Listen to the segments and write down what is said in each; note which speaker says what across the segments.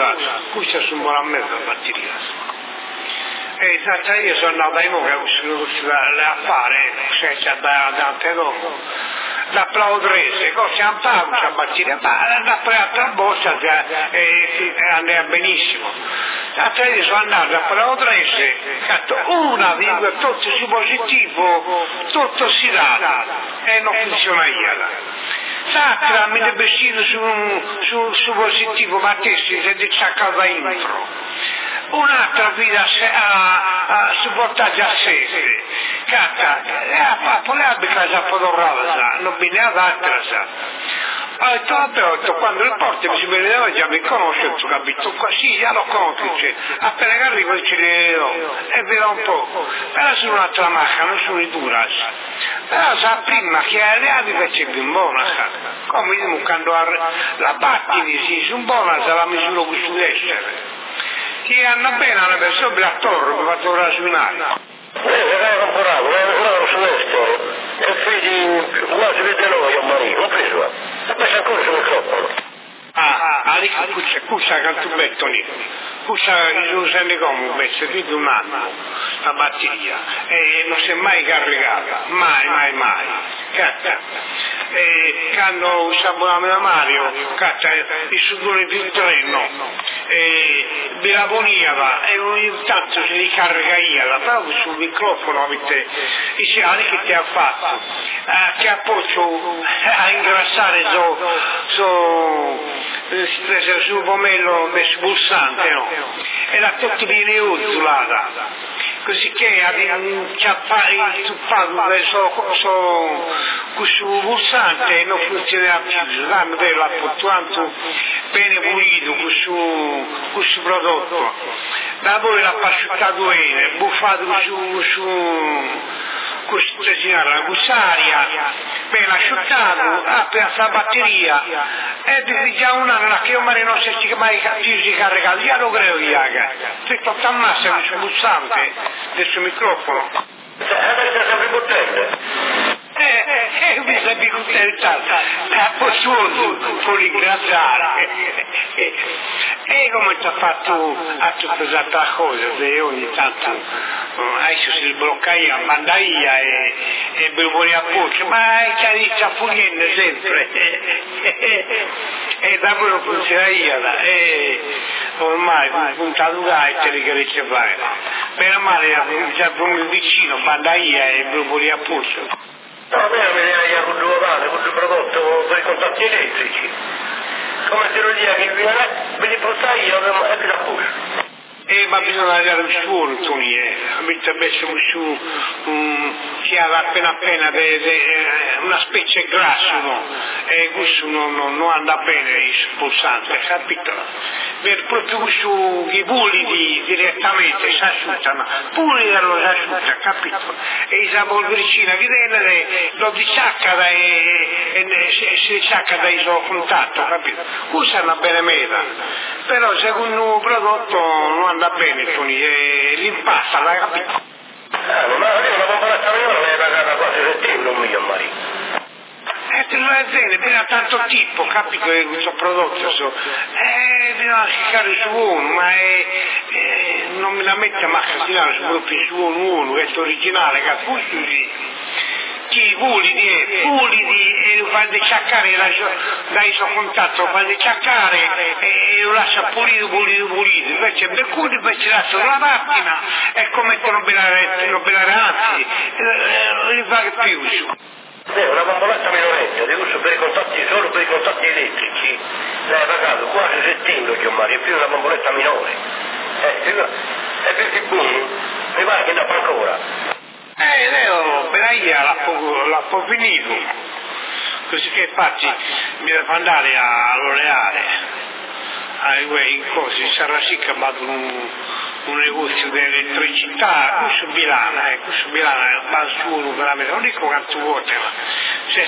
Speaker 1: ora, questa sono buona merda la batteria. E io sono andato ai nuovi a fare, senza tante dopo, l'applaudrese, cosa hanno fatto questa batteria, ma la presa borsa andava benissimo. L'altra io sono andato all'applaudrese, una virgola, tutto su positivo, tutto si dà, e non funziona io. L'altra mi deve uscire su positivo, ma te si è distaccato da intro. Un'altra guida a supportare a sé, cazzo, poi abbiamo già fotografata, non viene ad altra, ho detto, quando il porto mi si vedeva già mi conosce, tu capito? Sì, già lo conosco, appena che arrivo ci vedo, e vedo un po', però sono un'altra macchina, non sono i Duras, però sa prima che le abiti c'è più buona, come dico, quando la batti, sì, sono buona, se la misura qui su destra. Che hanno bene una persona per la torre, per fatto rasuinare.
Speaker 2: Era comprato, era su destra, e figli quasi 29 a Marino, ho preso, e poi c'è ancora sul microfono.
Speaker 1: Lì questa cantubetto lì, questa non se ne come un pezzo di un anno, la batteria, e non si è mai caricata, mai. E quando usavamo da Mario, il sudore del treno, vi la poniva e ogni tanto si ricarica io, proprio sul microfono avete i segnali che ti ha fatto, che ha posto a ingrassare sul pomello del pulsante, no? Era tutto viene uzzulata. Così che abbiamo tuppato questo pulsante non funziona più, l'hanno fatto bene pulito questo prodotto. Da poi l'ha pasciuttato bene, buffato questa signora, la gussaria, ben asciuttato, ha preso la batteria, e già un anno che io non si è mai più ricaricato, io lo credo io, se tutta massa sul pulsante del suo microfono. Mi sei contentato, posso ringraziare. E come ti ha fatto a tutta questa cosa, se ogni tanto adesso si sblocca io, manda io e bevo a poche, ma è sta fuggendo sempre. E dopo non funziona io, ormai puntato che riesce a fare. Bene o male, già proprio vicino, manda io e bevo a poche.
Speaker 2: No, a me mi viene con due vane, con due prodotti per i contatti elettrici. Come se lo dia che viene, me li porta io e mi la puso.
Speaker 1: Ma bisogna dare un suono, Tony, avete messo su che ha appena una specie grasso, no? E questo non anda bene il pulsante, capito? Per proprio questo che puliti direttamente si asciuttano, pulitano si asciutta, capito? E la polvericina che viene lo distacca si distacca dal suo contatto, capito? Questa è una bella meta, però secondo un prodotto non anda bene, Tony, l'impasta, l'hai capito?
Speaker 2: Ma io la bomboletta mia l'hai pagata quasi 7 euro, mio marito.
Speaker 1: Te lo è bene, per tanto tipo, capito che questo prodotto bisogna cercare su uno, ma non me la mette a maccasinare su proprio su uno, questo originale, capito? Chi puliti e lo fa ciaccare dai suo contatto, lo fa ciaccare e lo lascia pulito, invece per cui invece lascia la macchina e come non belare anzi, non li fa che più su.
Speaker 2: Una bomboletta minoretta, di uso per i contatti, solo per i contatti elettrici, l'hai pagato quasi 7 euro, Gio Mario, più una bomboletta minore. E perché buono, mi pare che ne fa ancora.
Speaker 1: Leo, per aia l'ha finito, così che infatti mi devo andare a L'Oreale, in cose, sarà sì che vado un negozio di elettricità, questo Milano va su veramente, non dico quanto volte, ma se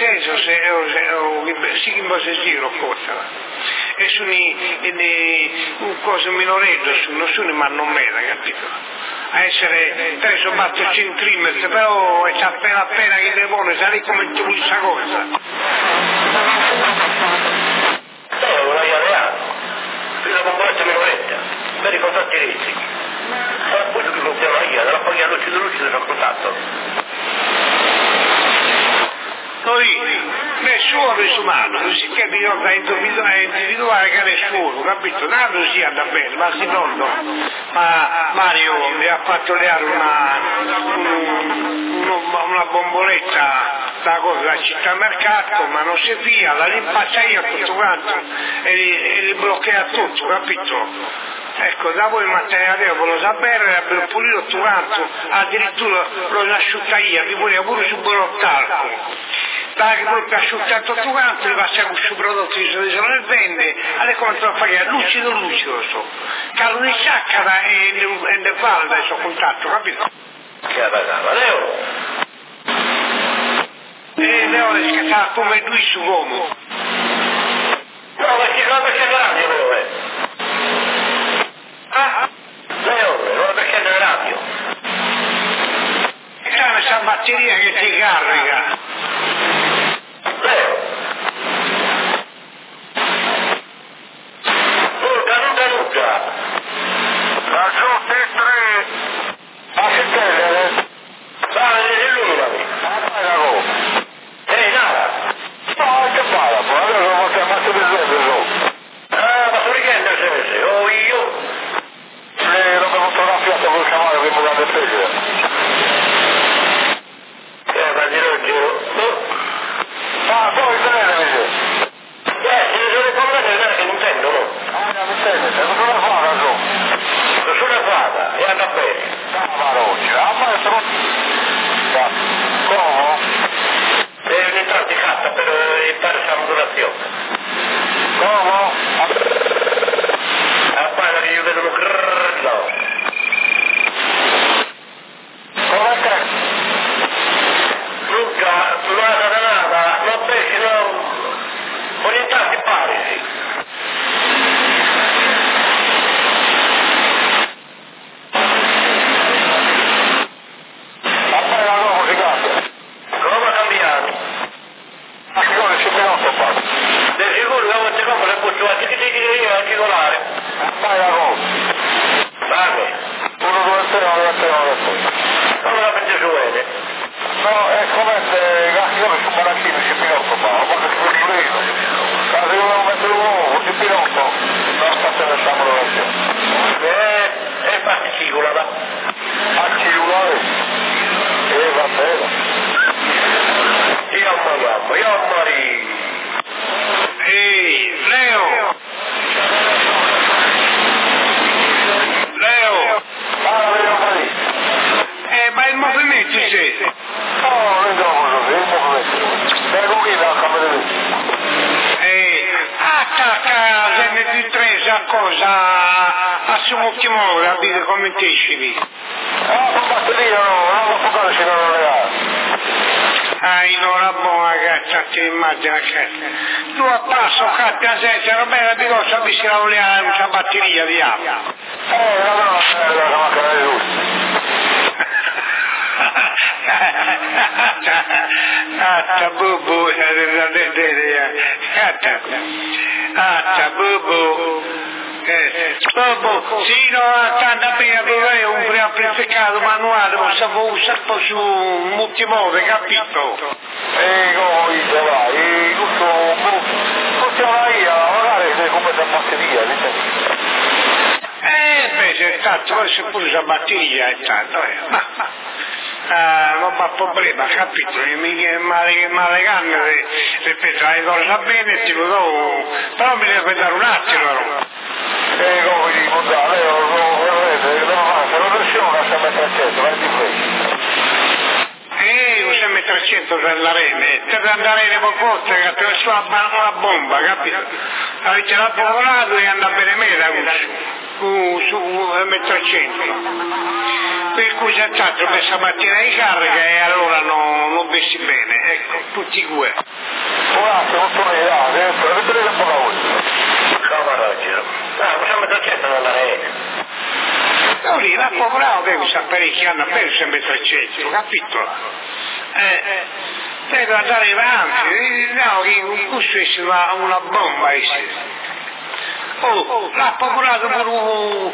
Speaker 1: si che si giro costa. E sono un coso minoretto, non sono ma non meno, capito? A essere 3 o 4 centimetri, però è appena che devono, sarei come tu questa cosa.
Speaker 2: Una reale, la contatti elettrici. Ma poi che funziona io, dalla pagina lucido sono contatto.
Speaker 1: Noi, nessuno è umano, cosicché bisogna individuare che nessuno, capito? Tanto si anda bene, ma si nonno, ma Mario mi ha fatto dare una bomboletta da città mercato, ma non si fia, la rimpaccia io tutto quanto e li blocchea tutto, capito? Ecco, da voi mattina devo lo sapere, abbiamo pulito tutto quanto, addirittura lo asciutta io, mi voleva pure su Borottarco. Dai, proprio asciuttato tutto quanto, li passa con questi prodotti che sono nel vende, alle quanto a fare lucido so. Callo di sacca e ne fa il suo contatto, capito?
Speaker 2: Che la pagava, Leo?
Speaker 1: Leo è scattato come lui su uomo.
Speaker 2: No, perché non perché la radio, Leo, Leo, non perché la radio.
Speaker 1: E c'è questa batteria che ti carica. Tu a passo, cappia senza, non bene, dico, sapessi la voleva una batteria di acqua. Atta bubu, sì, no, tanto per un preamplificato manuale, ma si può usare su un multimode, capito?
Speaker 2: Funziona io, magari sei come da batteria,
Speaker 1: tanto, poi si pure la batteria e tanto, non fa problema, capito? Ma le gambe, ripeto, le cose va bene, ti lo do, però mi deve dare un attimo.
Speaker 2: Come dico, lei non riusciamo a lasciare mettere a centro, vai di questo.
Speaker 1: Un M300 per la rene, per andare in pocotte, che attraverso una bomba, capito? Avete l'apparato e andava bene meno su M300. Per cui c'è stato questa mattina di carica e allora non vessi bene, ecco, tutti due.
Speaker 2: Un attimo, non sono io, vedete un po' la voce. Ciao Roger. Possiamo M300 nella rene.
Speaker 1: No, lì l'ha poprato che questi apparecchi hanno perso M300, capito? Deve andare avanti, no, che questo è una bomba, Oh, l'ha paurato pure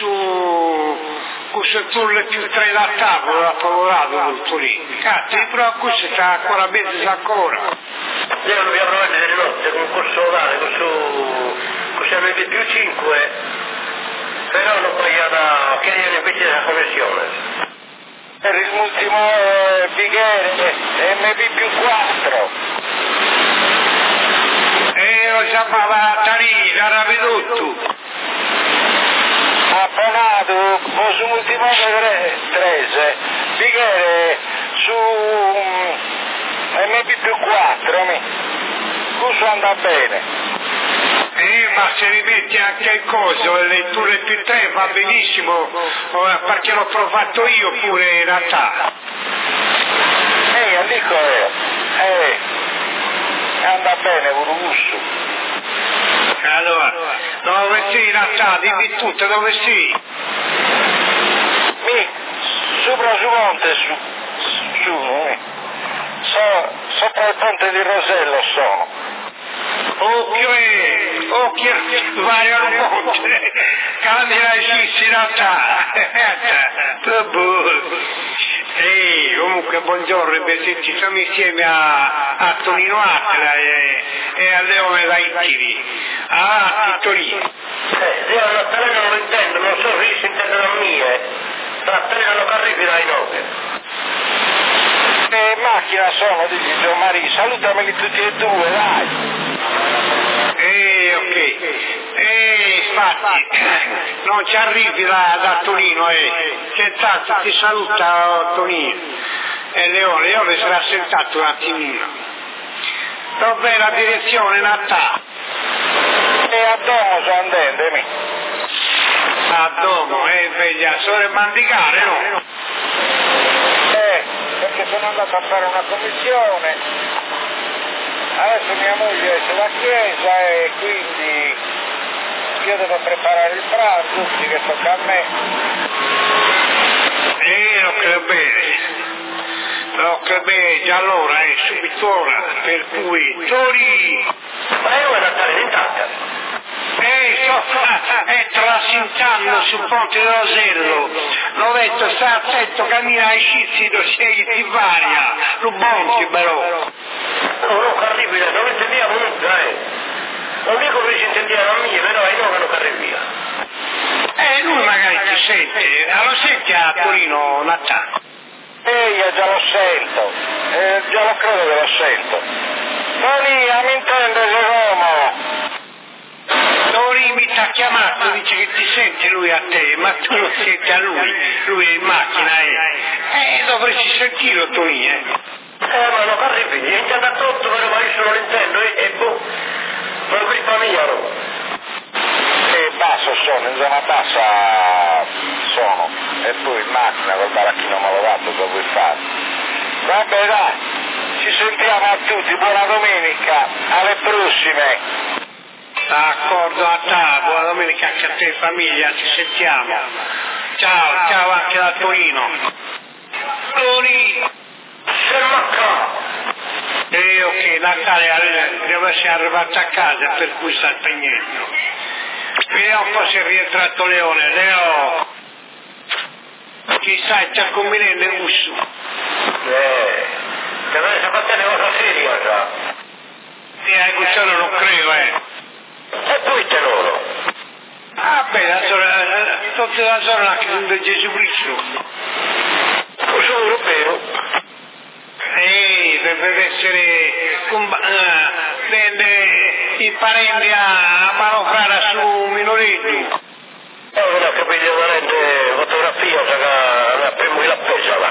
Speaker 1: questo tulle più tre da tavola, l'ha paurato tutto lì. Cazzo, però questo sta ancora mezzo ancora.
Speaker 2: Io lo abbiamo provato delle notte con un corso orale, questo MB più 5, però non pagava, che era invece la connessione.
Speaker 3: Per l'ultimo Bighere, MB più 4.
Speaker 1: Lo chiamava Tarina, era ridotto.
Speaker 3: Apponato, su ultimo 13, Bighere su MB più 4, questo andava bene.
Speaker 1: Ma se rimetti anche il coso, le letture più 3 va benissimo, perché l'ho provato io pure in realtà.
Speaker 3: Dico anda bene pure questo.
Speaker 1: Allora, dove sei in realtà? Dimmi tutto, dove sei?
Speaker 3: Sopra su monte, sopra il ponte di Rosello sono.
Speaker 1: Occhio, vai al monte, cambia i scissi in realtà. Comunque buongiorno e ci siamo insieme a Tonino Attila e a Leone Daitiri. Torino.
Speaker 2: Io la Treno non lo intendo, non so se si intendono a mie, tra Treno che arrivi dai 9.
Speaker 3: Macchina sono, dici Gianmaria, salutameli tutti e due, dai.
Speaker 1: Ok. Infatti, non ci arrivi da Tonino, senz'altro ti saluta Tonino. E Leone sarà sentato un attimino. Dov'è la direzione Natà?
Speaker 3: A Domo sono andando,
Speaker 1: A Domo, veglia, solo mandicare, no?
Speaker 3: Perché sono andato a fare una commissione, adesso mia moglie esce da chiesa e quindi io devo preparare il pranzo, che tocca a me.
Speaker 1: Lo credo bene, già allora, subito ora, per cui, Tori!
Speaker 2: Ma io voglio andare in tacca.
Speaker 1: Trasintando sul ponte di Rosello, l'ho detto, sta attento, cammina ai scizi, lo scegli ti varia, lo bonti però.
Speaker 2: No, arrivi, non intendiamo nulla, non dico che ci intendiamo a mie, però io non arrivi via.
Speaker 1: Lui magari ti sente, lo senti a Torino Natale?
Speaker 3: Io già lo sento, già lo credo che lo sento. Tony, mi intende Giacomo?
Speaker 1: Tori mi ti ha chiamato, dice che ti sente lui a te, ma tu non senti a lui è in macchina, dovresti sentirlo Tori,
Speaker 2: Ma non arrivi, è già tutto, però ma io non intendo, non è colpa mia, no?
Speaker 3: Basso sono, in zona bassa sono, e poi in macchina col baracchino malovato che vuoi fare. Vabbè dai, ci sentiamo a tutti, buona domenica, alle prossime.
Speaker 1: D'accordo, a te, buona domenica anche a te e famiglia, ci sentiamo. Ciao anche da Torino. Torino! Ok, Natale deve essere arrivato a casa per cui sta spegnendo. Vediamo un po' se è rientrato Leone. Leo, chissà, c'è combinato il usso.
Speaker 2: Che non è fatta una cosa seria già.
Speaker 1: Questo non credo,
Speaker 2: E poi te loro.
Speaker 1: Tutta la zona di Gesù Cristo.
Speaker 2: Cosa europeo?
Speaker 1: Deve essere i parenti a manovrare su minoretto.
Speaker 2: Non ho capito veramente fotografia, che la prima la pesa là.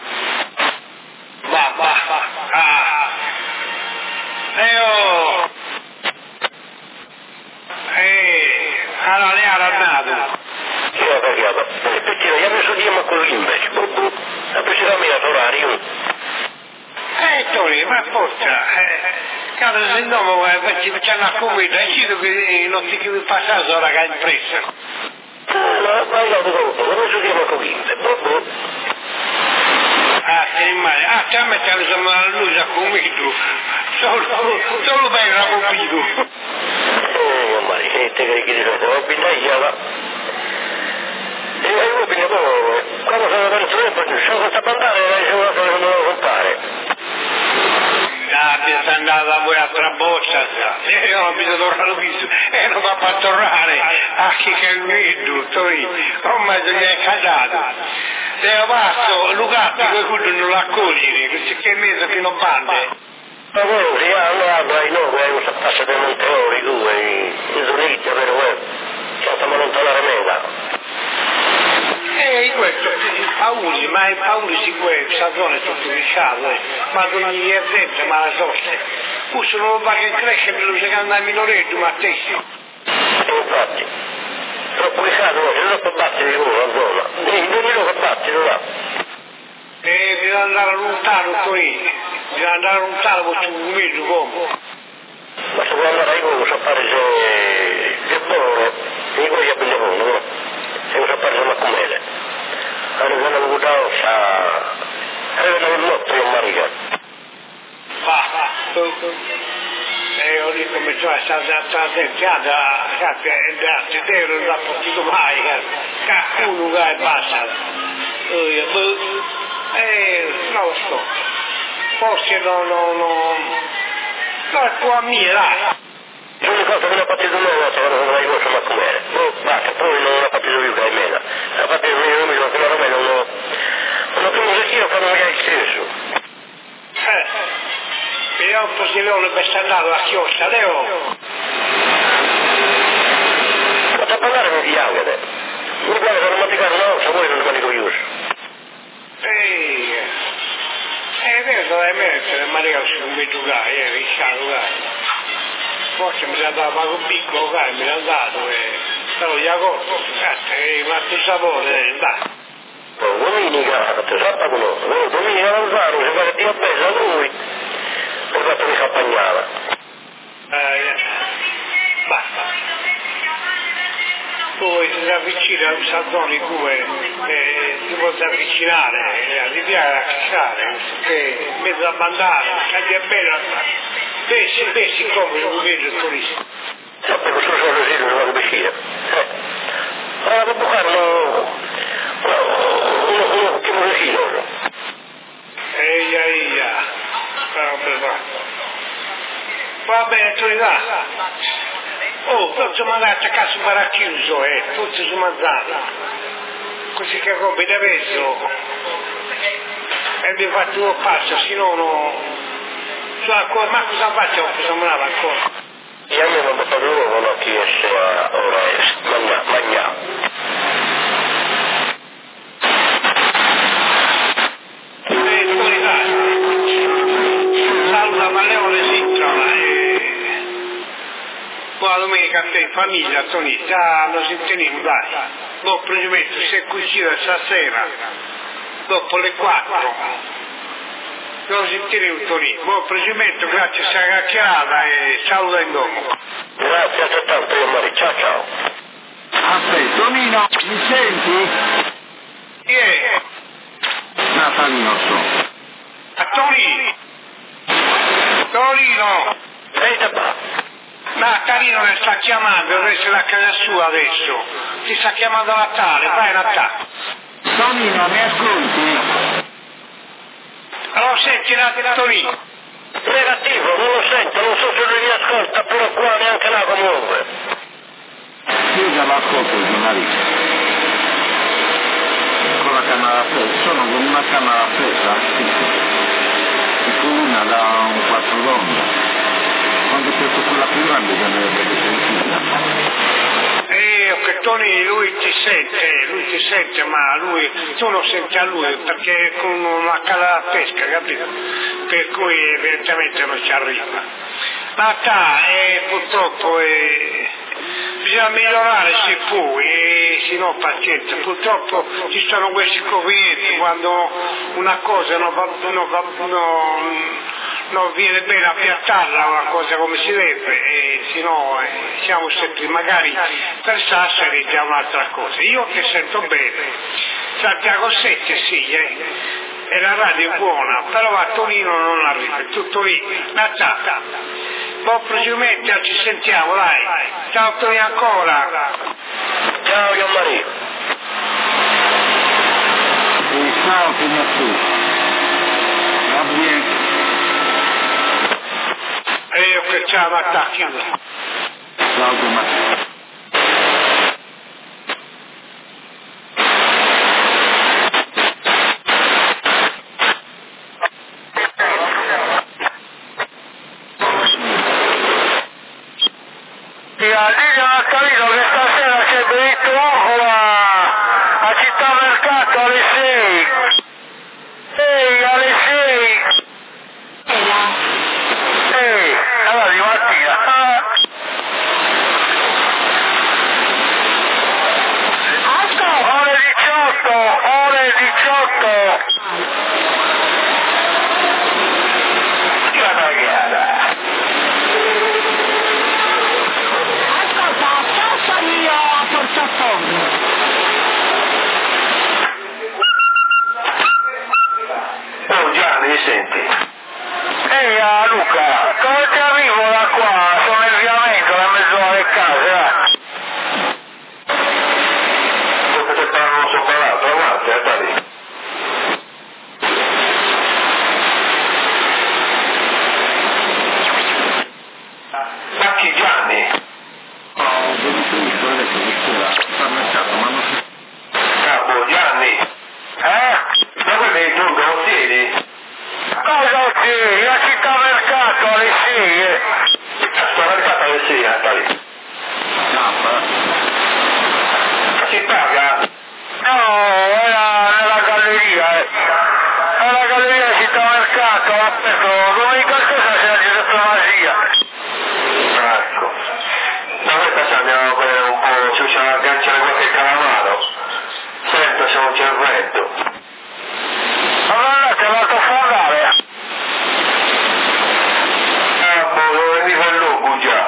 Speaker 1: Allora ne ha rannato.
Speaker 2: Sì, ho pagato. Perché io mi sono con l'invece. La precisa mia orario.
Speaker 1: Tori, ma porca, cazzo se no, c'è una cometa, è scritto che non ti chiudi passato ora che è impressa.
Speaker 2: Ma io lo trovo, non ci siamo convinte.
Speaker 1: Te immagini, te a me te ne sono alla luce a comito, solo bene la comito.
Speaker 2: Giammari, che te che dice, ho bindagliava. E io quindi poi, quando sono venuto tempo, sono questa bandana e dicevo una cosa che non devo comprare.
Speaker 1: È andata poi a Traboccia, io non mi sono tornato visto, e non mi ha fatto tornare a chi che è tutto lì, ormai gli è casato. Devo passo, Lucatti, qualcuno non lo accogliere, che è messo che non bande.
Speaker 2: Ma quello si allora i nuovi, non so passa per Monteori, in Zurigia, però che stiamo lontano meta.
Speaker 1: E questo, Pauli, ma in Pauli si può, questa zona è tutto lasciato, ma con gli eserciti, ma la sorte. Questo non va che cresce per lo secondo minoretto, ma te sì.
Speaker 2: Infatti, troppo lasciato, c'è troppo batti di culo la zona. Non è che batti, non va.
Speaker 1: E bisogna andare lontano qui, bisogna andare lontano con un mezzo come.
Speaker 2: Ma se vuoi andare a Ivo, so fare se è buono, e poi abbiamo buono, no? Se non so fare una comele. Allora non ho avuto un lotto in Maria.
Speaker 1: Ho detto come cioè sta senziata, te non l'ha potuto mai, uno che è basta. Non lo so, forse non è qua mia, dai.
Speaker 2: L'unica cosa che non ho partito nuovo, se non la ricordo ma com'era. Basta, poi non ho partito più che meno. La partita mia non mi ricordo che la non ho più un gestito che non mi ha stesso.
Speaker 1: E 8 Silone per stare andato a Chioscia, Leo.
Speaker 2: Ma da parlare con gli angeli. Mi guarda che non mi dicono una cosa, poi non mi dico io.
Speaker 1: È vero, dai mettere, ma io sono un giocare, risciato, forse mi sono dato poco piccolo, mi sono dato, però gli accorto, ma tu sapore, dai.
Speaker 2: Domenica, ti sappa conosco, domenica Lanzaro, si fa che Dio bella a lui, ho fatto mi campagnava.
Speaker 1: Basta. Poi si avvicina a questa zona in cui si può avvicinare, ti piace a cacciare, che mezzo a bandare, che è bello, pesci come un vedo il turista.
Speaker 2: Sempre questo sono così, non vado a uscire. Ma per bucare uno che non si loro.
Speaker 1: Eia, va bene, Torità. Oh, tutti sono andati a casa un baracchiuso, tutti sono andati. Così che roba da peso. E mi fatto un passo, se no sono ancora, ma cosa faccio? Cosa mangiavo ancora?
Speaker 2: Io mi ho fatto l'uovo, non chi esce ora mangiare.
Speaker 1: Saluta Malleone Sintrola buona domenica a te in famiglia, Tony, già lo sentiremo, dai. Dopo progetto, se cucina stasera, dopo le 4, lo sentiremo, Tony. Buon progetto, grazie a questa chiacchierata e saluta in dopo.
Speaker 2: Grazie altrettanto, io Mari, ciao.
Speaker 3: Aspetta, Tonino, mi senti?
Speaker 1: Chi è?
Speaker 3: Natalino so.
Speaker 1: A Torino! Torino!
Speaker 2: Ehi, qua.
Speaker 1: Natalino mi sta chiamando, dovresti la casa sua adesso. Ti sta chiamando Natale, vai Natale.
Speaker 3: Tonino, mi ascolti?
Speaker 1: Allora senti Torino.
Speaker 2: Negativo, non lo sento, non so se lui mi ascolta, però qua neanche là comunque.
Speaker 3: Io già l'ascolto il giornalista. Con la camera presa, sono con una camera presa, con una da un 4 d'onda. Quando penso quella più grande che andrebbe sentita.
Speaker 1: Che Tony lui ti sente, ma tu non senti a lui perché è con una cala da pesca, capito? Per cui evidentemente non ci arriva. Ma purtroppo bisogna migliorare se può, se no pazienza. Purtroppo ci sono questi inconvenienti quando una cosa non viene bene a piattarla una cosa come si deve, se no siamo sempre magari per Sassari è già un'altra cosa. Io che sento bene, Santiago 7 sì, e la radio è buona, però a Torino non arriva, è tutto lì, Natale. buon proseguimento, ci sentiamo, dai. Ciao Tony ancora.
Speaker 2: Ciao Gianmaria.
Speaker 3: Ciao Pignattu. Va bene.
Speaker 1: Io che ciao Mattà, chiudo.
Speaker 3: Ciao Tommaso.
Speaker 2: Capito che stasera c'è Benito Ugo a Città Mercato alle 6. Ehi, alle 6. Ehi, allora di mattina. Ore 18. Che ragazza. Oh Gianni, mi senti? Ehi Luca, come ti arrivo da qua? Sono in viamento da mezzo alle case, Perché te non so parlato, avanti, sta lì. Ma chi Gianni? Capo Gianni? Ma quelli di Turco non siedi? Cosa ottieni? La Città Mercato alle 6. Città Mercato alle 6, sta lì. Si paga? No, era nella galleria, Nella galleria di Città Mercato, aperto domenica scorsa c'era Giuseppe Masia. Ecco. Ma questa ci andiamo a vedere un po', ci riusciamo a agganciare qualche calamaro. Senta, c'è un cervello. Allora, ti ho fatto fondare? Dove veniva il lupo già?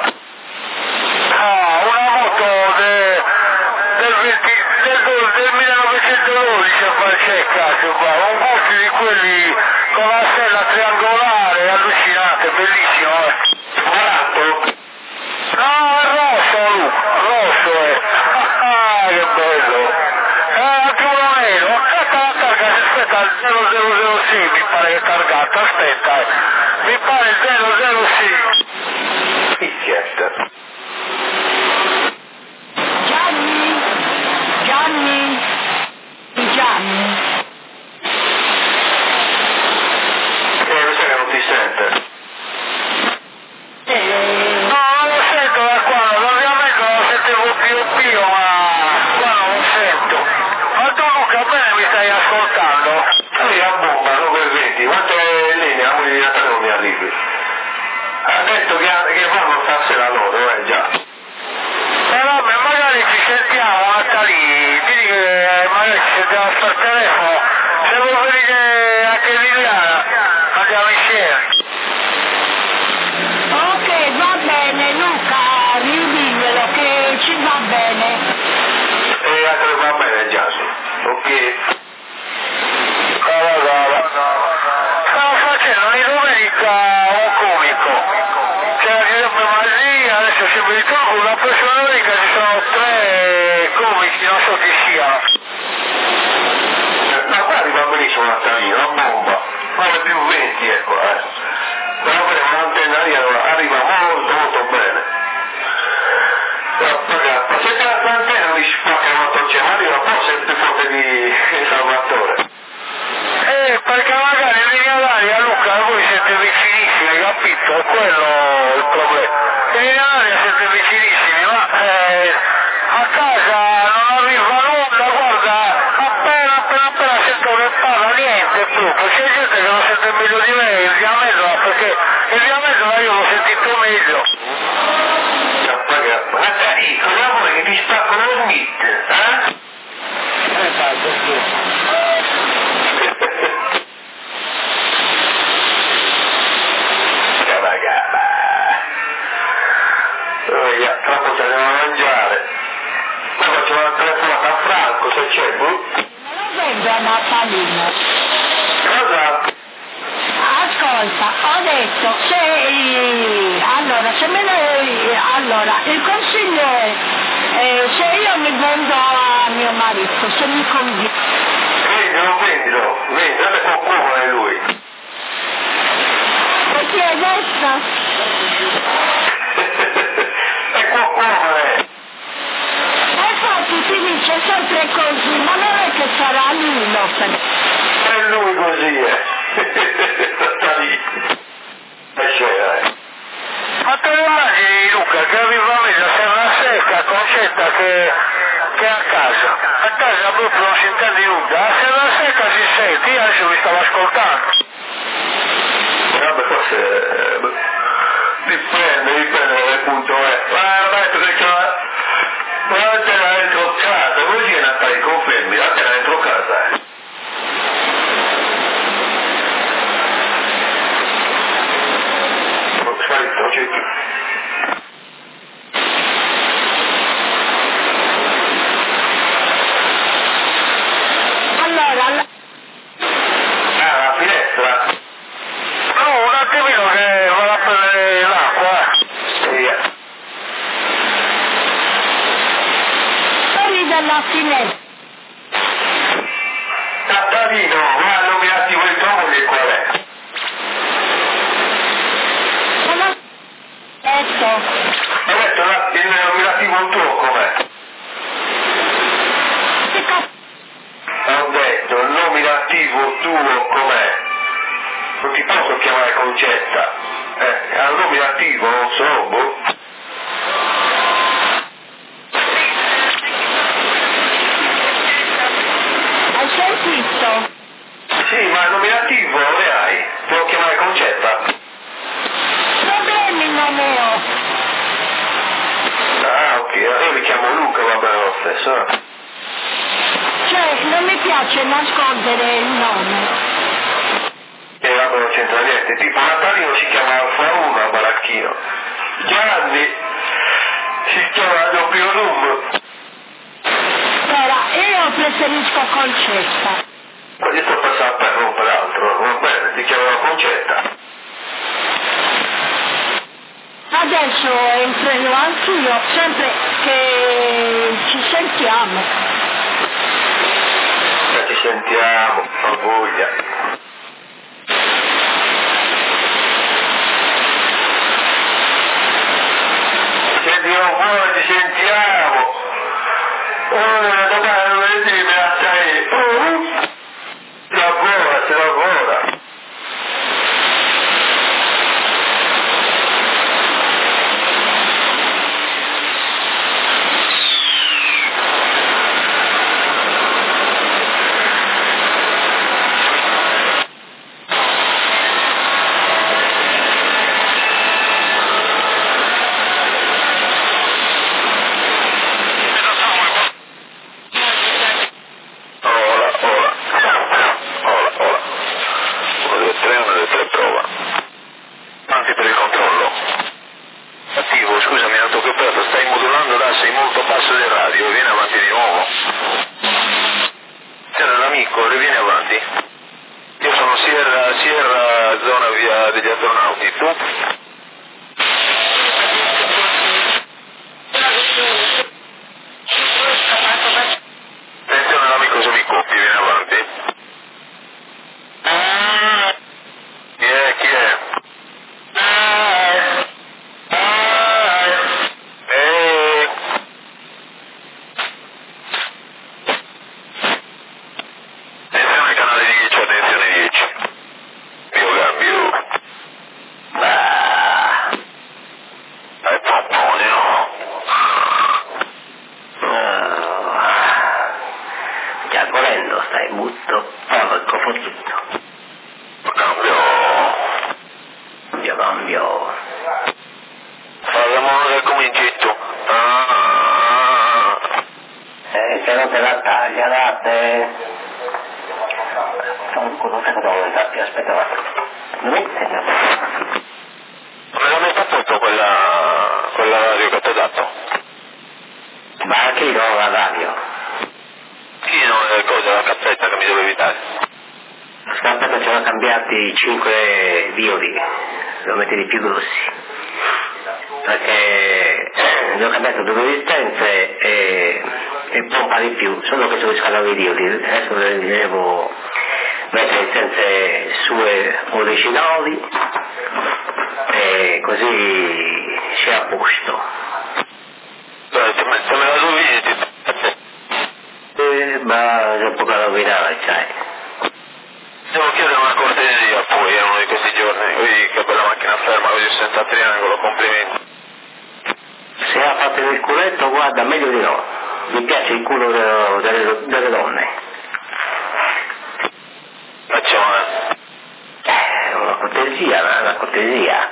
Speaker 2: Una moto del 1912 a fare cazzo qua, un bus di quelli con la sella triangolare, allucinante, bellissimo, Barato? No, è rosso, Luca, rosso, che bello. Anche uno nero, aspetta la targa, aspetta il 0006, mi pare che è targata, aspetta, mi pare il 006. Picchietta. Mi sa che non ti sente. No, non lo sento da qua, ovviamente non lo sentivo più, ma qua non lo sento. Ma tu Luca, bene mi stai ascoltando? Sì, a bomba, non per 20. Quante linee a moglie di Natale non mi arrivi? Ha detto che vanno stasera loro, già. Vabbè, magari ci sentiamo, Natali, vedi che magari ci sentiamo sul telefono. Se vuoi venire anche Liliana, andiamo insieme.
Speaker 4: Ok, va bene Luca, ridiglielo che ci va bene.
Speaker 2: E anche va bene Gianni, ok? Stavo facendo di domenica un comico. C'era Giuseppe Masia, adesso c'è Benito Ugo, la prossima domenica ci sono 3 comici, non so chi siano. Ma qua arriva benissimo Natalino, una bomba, 9 più 20 ecco, Però per un'antenna arriva molto bene. Ma se l'antenna non si spacca quanto c'è, ma arriva forse più forte di Salvatore. Perché magari in linea d'aria Luca voi siete vicinissimi, capito? È quello il problema. In linea d'aria siete vicinissimi, ma a casa non arriva nulla, guarda, appena sento che parla niente più, perché c'è gente che non sente meglio di me, il Viamedola, perché il Viamedola io l'ho sentito meglio. Ma dai, cosa vuoi che ti spacco lo Smith, Troppo ci andiamo a mangiare. Poi facciamo una telefonata a Franco se c'è,
Speaker 4: Me lo vendo a Natalino.
Speaker 2: Cosa?
Speaker 4: ascolta, ho detto allora il consiglio è se io mi vendo a mio marito, se mi conviene.
Speaker 2: Vendilo, guarda qualcuno è lui.
Speaker 4: E chi hai detto?
Speaker 2: E qualcuno è.
Speaker 4: Infatti ti dice sempre così, ma non è che sarà lui l'opera.
Speaker 2: È lui così, sta lì. E c'era, Ma te lo immagini, Luca, che arriva a me la Serra Secca, Concetta che è a casa. A casa proprio non si intende nulla. La Serra Secca si sente, io adesso mi stavo ascoltando. Vabbè, forse dipende dal punto è. Ma perché la tela dentro casa, così è Natale, confermi, la tela dentro casa. Sparito, non c'è più.
Speaker 4: Allora,
Speaker 2: La finestra? No, un attimino che vado a prendere l'acqua. Sì.
Speaker 4: fuori dalla finestra.
Speaker 2: Tattarino, ma non mi attivo il tomo che qual è?
Speaker 4: Non ho detto.
Speaker 2: Ho detto il nominativo tuo com'è?
Speaker 4: Che cazzo?
Speaker 2: Ho detto il nominativo tuo com'è? Non ti posso chiamare Concetta. È un nominativo, non so, boh.
Speaker 4: Hai sentito?
Speaker 2: Sì, ma il nominativo ne hai? Devo chiamare Concetta?
Speaker 4: Problemi non ne ho.
Speaker 2: Ah, ok, io mi chiamo Luca, va bene lo stesso.
Speaker 4: Cioè, non mi piace nascondere il nome.
Speaker 2: E vabbè, non c'entra niente. Tipo Natalino si chiama Alfa 1 a Baracchino. Gianni si chiama doppio numero.
Speaker 4: Allora, io preferisco Concetta.
Speaker 2: Ma io sto passando per uno per l'altro, va bene, ti chiamano Concetta.
Speaker 4: Adesso entrerò anch'io, sempre che ci sentiamo.
Speaker 2: Ci sentiamo, a voglia. Se Dio vuole ci sentiamo. Domani lunedì me la stai. Si lavora. Aspetta, ci hanno cambiati 5 diodi, devo mettere i più grossi, perché gli ho cambiato 2 resistenze e pompa di più, solo che sono riscaldati i diodi, adesso devo mettere resistenze sue originali e così c'è a posto.
Speaker 3: Se me la dovete,
Speaker 2: ma c'è poco da rovinare, sai.
Speaker 3: devo chiedere una cortesia poi, è uno di questi giorni, vedi che bella macchina ferma, così senza triangolo, complimenti.
Speaker 2: Se ha fatto il culetto, guarda, meglio di no. Mi piace il culo delle donne.
Speaker 3: Facciamo
Speaker 2: Una cortesia.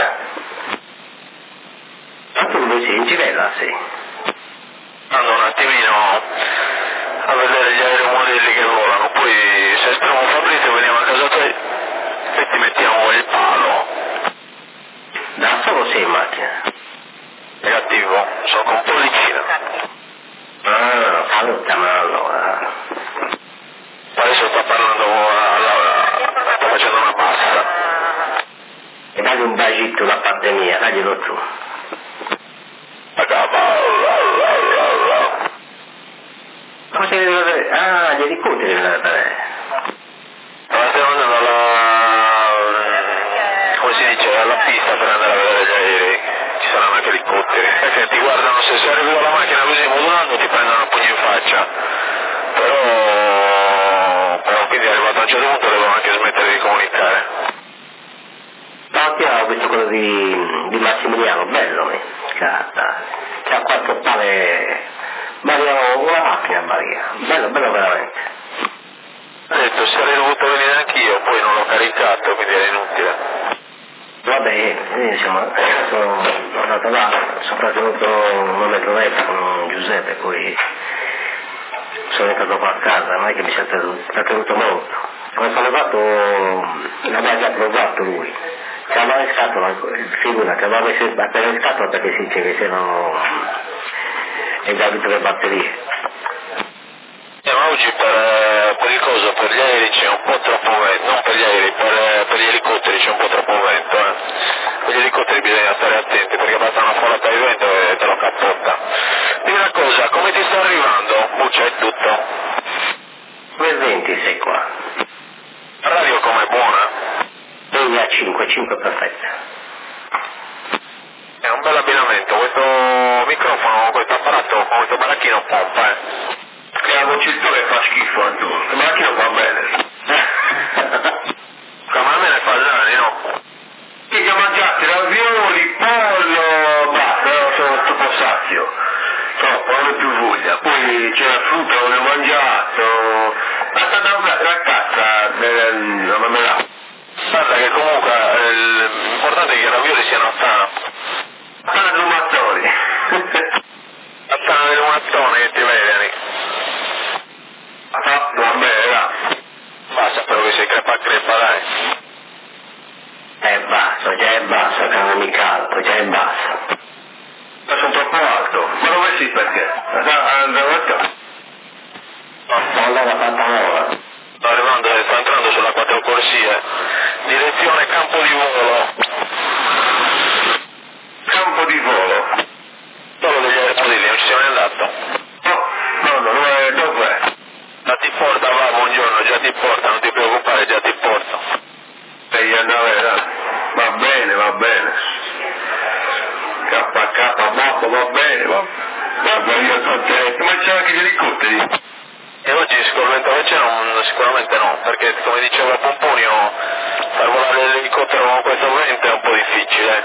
Speaker 2: Ma tu dove sei? In Girella, sì.
Speaker 3: andando un attimino a vedere gli aeromodelli che volano, poi se estremo Fabrizio veniamo a casa te e ti mettiamo il palo.
Speaker 2: Da solo sei in macchina.
Speaker 3: Negativo, sono con pollicina.
Speaker 2: Salutami allora.
Speaker 3: Adesso sta parlando sta facendo una pasta.
Speaker 2: E dagli un bacetto da parte mia, daglielo tu. Cosa devi vedere? Ah, gli elicotteri devi vedere.
Speaker 3: Ma stiamo andando come si dice, alla pista per andare a vedere gli aerei. Ci saranno anche elicotteri. Perché ti guardano, se sei arrivato alla macchina così modulando ti prendono un pugno in faccia. Però quindi è arrivato a un certo punto devo anche smettere di comunicare.
Speaker 2: Stamattina ho visto quello di Massimiliano, bello, cazzo. C'ha 4 pale, Maria, una macchina Maria, bello veramente.
Speaker 3: Ha detto sarei dovuto venire anch'io, poi non l'ho caricato, quindi era inutile.
Speaker 2: Vabbè, sono andato là, sono tenuto una mezz'oretta con Giuseppe, poi sono entrato qua a casa, non è che mi sia tenuto molto. Come sono fatto, l'aveva già provato lui. Ci aveva in scatola, figura, ci aveva messo appena in scatola perché si dice che se no è già tutte le batterie.
Speaker 3: Ma oggi per il coso, per gli aerei c'è un po' troppo vento, non per gli aerei, per gli elicotteri c'è un po' troppo vento. Per gli elicotteri bisogna stare attenti perché basta una folata di vento e te lo cappotta. Dimmi una cosa, come ti sta arrivando? Buccia è tutto?
Speaker 2: 220 sei qua.
Speaker 3: La radio com'è buona?
Speaker 2: Quindi a 5 perfetta.
Speaker 3: È un bel abbinamento, questo microfono, questo apparato, questo baracchino pompa,
Speaker 2: La vocitore fa schifo a tu, ma anche non va bene.
Speaker 3: Ma a me ne fa anni, no?
Speaker 2: Che ti ha mangiato ravioli, pollo, basta, sono troppo sazio. Troppo, non ho più voglia. Poi c'è la frutta, non ho mangiato. Basta da una cazza, la marmellata.
Speaker 3: Guarda che comunque l'importante è che i ravioli siano a sana.
Speaker 2: Basta da mattoni.
Speaker 3: A sana del mattone che ti vedi.
Speaker 2: Va bene, va.
Speaker 3: Basta, però che sei crepa dai.
Speaker 2: Già è basso, caro Micalco, già è basso. Ma sono troppo alto, ma dove sì perché? Allora fatta nuova.
Speaker 3: Sto arrivando, sto entrando sulla 4 corsie, direzione campo di volo.
Speaker 2: Campo di volo.
Speaker 3: Solo degli aeromodelli, non ci siamo mai andato.
Speaker 2: No, dov'è?
Speaker 3: Già ti porta, va, buongiorno, già ti porta, non ti preoccupare, già ti porto.
Speaker 2: Devi andare, va bene. KK, bocco, va bene, io sono contento, ma c'è anche gli elicotteri.
Speaker 3: E oggi sicuramente sicuramente no, perché come diceva Pomponio, far volare l'elicottero con questo vento è un po' difficile.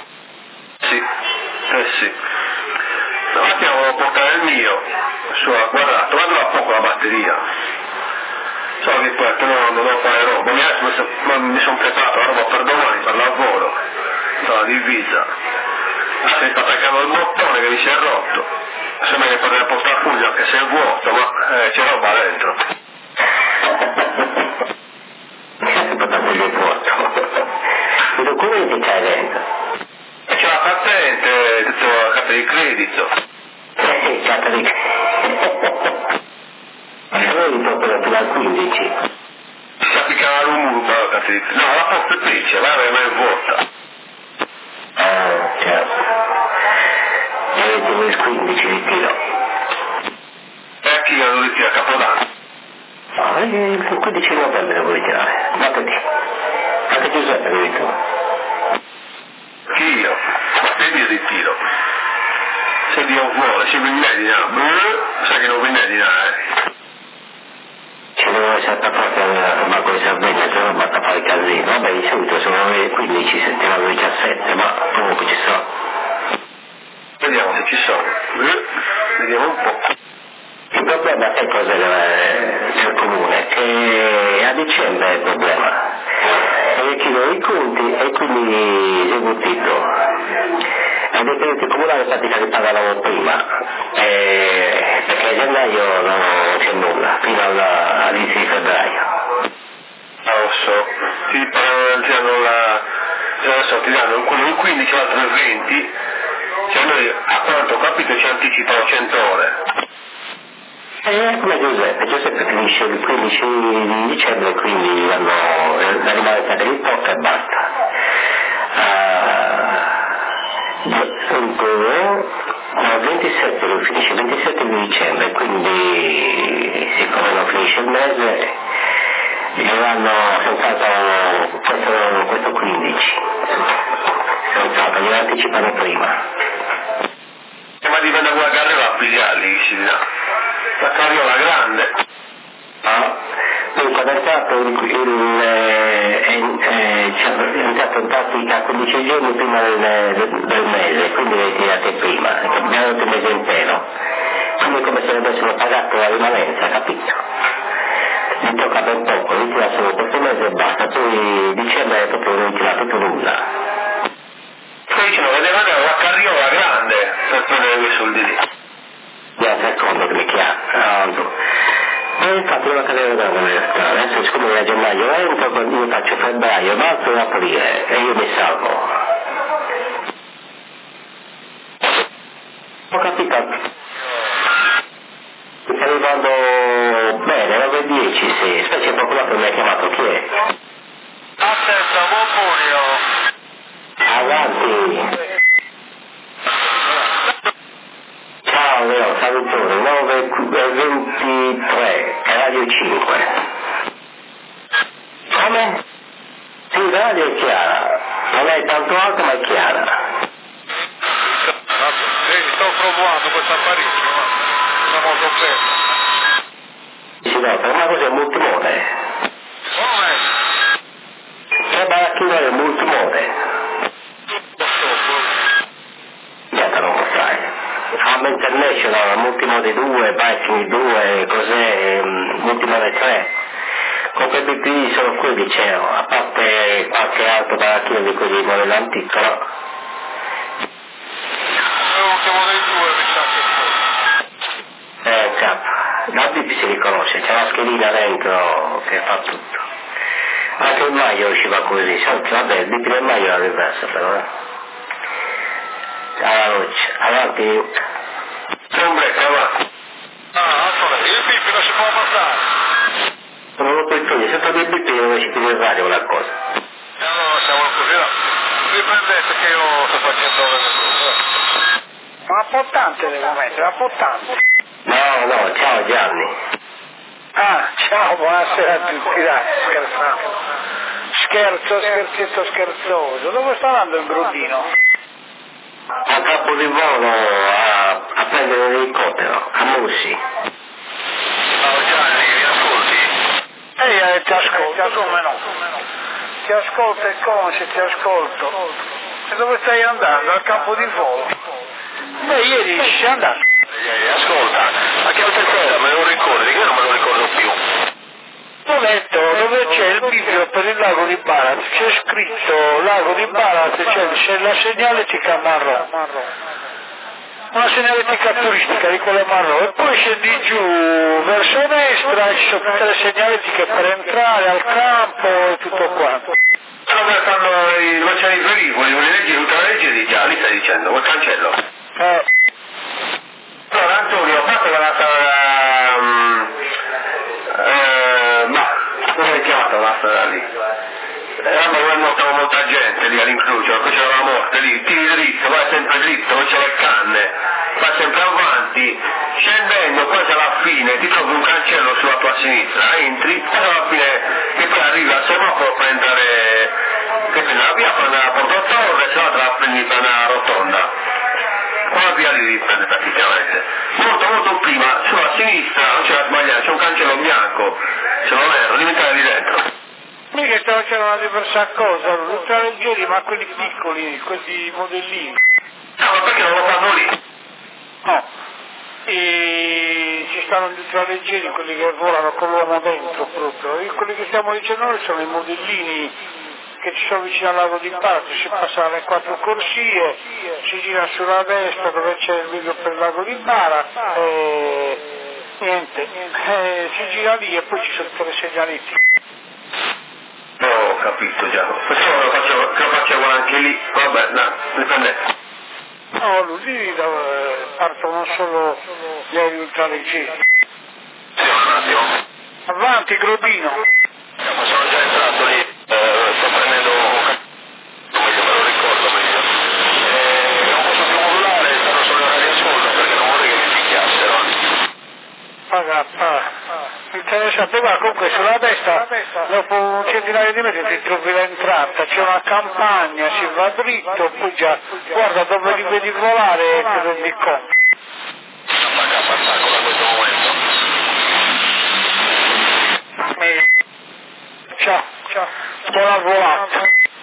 Speaker 2: Sì. Stamattina volevo portare il mio, guarda, guarda poco la batteria. So che poi non devo fare roba, mi sono preparato la roba per domani, per lavoro, la divisa. Mi sta attaccando il bottone che mi si è rotto. Sembra che potrei portare a fuglio anche se è vuoto, ma c'è roba dentro. Portare fuglio è vuoto. I documenti c'hai dentro? C'è la patente, tutto la carta di credito. Sì, carta di credito. Ma se non proprio dal 15. Si applicava Post-it, no, la Post-it ma è vuota.
Speaker 3: Certo. E il 15 ritiro.
Speaker 2: E a chi lo ritira a Capodanno?
Speaker 3: No, il 15 novembre devo ritirare. Martedì. Anche Giuseppe lo ritiro.
Speaker 2: Chi io? Vedi il ritiro. Se Dio vuole, se mi medina, sai che non mi medina,
Speaker 3: Ci devo essere proprio ma con i Sardegna, se no basta fare casino. Vabbè, di solito sono le 15, settimana 17, ma comunque ci sono.
Speaker 2: Vediamo se ci sono. Vediamo un po'.
Speaker 3: Il problema sai cosa c'è comune? Che a dicembre è il problema. Perché chiudono i conti e quindi eseguo il titolo. Ai dipendenti comunali pratica li pagano prima, perché a gennaio non c'è nulla, fino all'inizio di febbraio.
Speaker 2: Lo so, ti danno quello il 15 l'altro il 20, cioè noi a quanto ho capito ci anticipano 100 ore.
Speaker 3: Come Giuseppe finisce il 15 di dicembre, quindi la rimanenza dell'importo e basta. Il 27, lo finisce il 27 di dicembre, quindi siccome non finisce il mese, gliel'hanno senz'altro questo 15, senz'altro, glielo anticipano prima.
Speaker 2: Ma dipende da quella carriola a pigliarli, si dirà. La carriola grande.
Speaker 3: Dunque, è entrato in pratica 15 giorni prima del mese, quindi le tirate prima, abbiamo dato il mese intero, quindi è come se avessero pagato la rimanenza, capito? Mi tocca ben poco, ritira solo questo mese e basta, poi dicembre proprio non ritira proprio nulla.
Speaker 2: Poi dicono che deve andare la carriola grande per prendere quei soldi lì.
Speaker 3: Secondo che mi chiama. E infatti una carriera grande, adesso siccome a gennaio entro, io faccio febbraio, marzo e aprile e io mi salvo. Ho capito. Mi sta arrivando bene, 9:10, sì, specie qualcuno che mi ha chiamato, chi è?
Speaker 2: Aspetta, buon buio.
Speaker 3: Avanti. Ciao Leo, salutone, 9:23, Radio 5. Come? Sì, la radio è chiara, non è tanto alta ma è chiara.
Speaker 2: Sto provando questo apparecchio, ma sta molto bene.
Speaker 3: Si nota, ma cos'è multimode?
Speaker 2: Come?
Speaker 3: Che baracchino è multimode? Niente, non lo sai. Hub International, multimode 2, Viking 2, cos'è, multimode 3. Come BP sono quelli c'è, a parte qualche altro baracchino di quelli modello antico, no?
Speaker 2: L'ultimo dei due mi sa che
Speaker 3: La BIP si riconosce, c'è la schedina dentro che fa tutto. Anche il maio usciva così, vabbè, il BIP del maio è la reversa però, avanti.
Speaker 2: il BIP non si può passare.
Speaker 3: Non lo puoi togliere, se togli il BIP non riesci più in radio quella cosa.
Speaker 2: E allora siamo così là. Riprendete che io sto facendo le cose.
Speaker 1: Ma portante devo mettere, ma portante.
Speaker 3: No, ciao Gianni.
Speaker 1: Ah, ciao, buonasera a tutti, dai, scherzando. Scherzetto scherzoso. Dove sta andando il Grudino?
Speaker 3: A capo di volo a prendere l'elicottero, a Mussi.
Speaker 2: Ciao Gianni, mi ascolti?
Speaker 1: Ti ascolto, come no? Ti ascolto e consci, ti ascolto. E dove stai andando? Al campo di volo? Beh, ieri ci sei andato.
Speaker 2: Ascolta, a che altezza era? Me lo ricordi? Che io non me lo ricordo più.
Speaker 1: Ho letto dove c'è il bivio per il lago di Barat, c'è scritto lago di Barat, c'è la segnaletica marrone. Una segnaletica turistica di quella marrone, e poi scendi giù verso destra, ci sono tutte le segnaletiche per entrare al campo e tutto quanto.
Speaker 2: Dove stanno i velivoli, vuoi leggere tutta la legge di Gianni, stai dicendo, quel cancello. Allora Antonio, fatto la ma come è chiamata la strada lì? Eravamo molta gente lì all'incrocio, poi c'era la morte lì, tiri dritto, vai sempre dritto, poi c'è le canne, vai sempre avanti, scendendo, poi se alla fine ti trovi un cancello sulla tua sinistra, entri, e alla fine che poi arrivi al semaforo per entrare, che prendi la via, prendi la Porta Torre, se no te la prendi per una rotonda. Una via di riprende praticamente. Molto prima, sulla sinistra, non c'era sbagliato, c'è un cancello bianco, se non erro, devi entrare di dentro.
Speaker 1: Mica c'era una diversa cosa, ultraleggeri, ma quelli piccoli, quelli modellini.
Speaker 2: No, ma perché non lo fanno lì?
Speaker 1: No. E ci stanno gli ultraleggeri, quelli che volano con l'uomo dentro proprio. E quelli che stiamo dicendo noi sono i modellini che ci sono vicino al lago di Basso, si passa alle 4 corsie, si gira sulla destra dove c'è il video per il lago di Bara e niente, si gira lì e poi ci sono 3 segnaletti.
Speaker 2: Ho capito già, lo facciamo anche lì, vabbè, no, dipende.
Speaker 1: No, lì partono solo gli aerei ultraleggeri.
Speaker 2: Un attimo.
Speaker 1: Avanti, Grodino.
Speaker 2: Sono già entrato lì, sto prendendo meglio, me lo ricordo meglio. Non posso più modulare, stanno solo in radioascolto perché non vorrei che mi picchiassero.
Speaker 1: Interessante, guarda, comunque sulla destra, dopo un centinaio di metri ti trovi l'entrata, c'è una campagna, si va dritto, poi già, guarda dove li vedi volare ti rendi conto.
Speaker 2: Attacco da questo momento.
Speaker 1: Ciao, buona volata.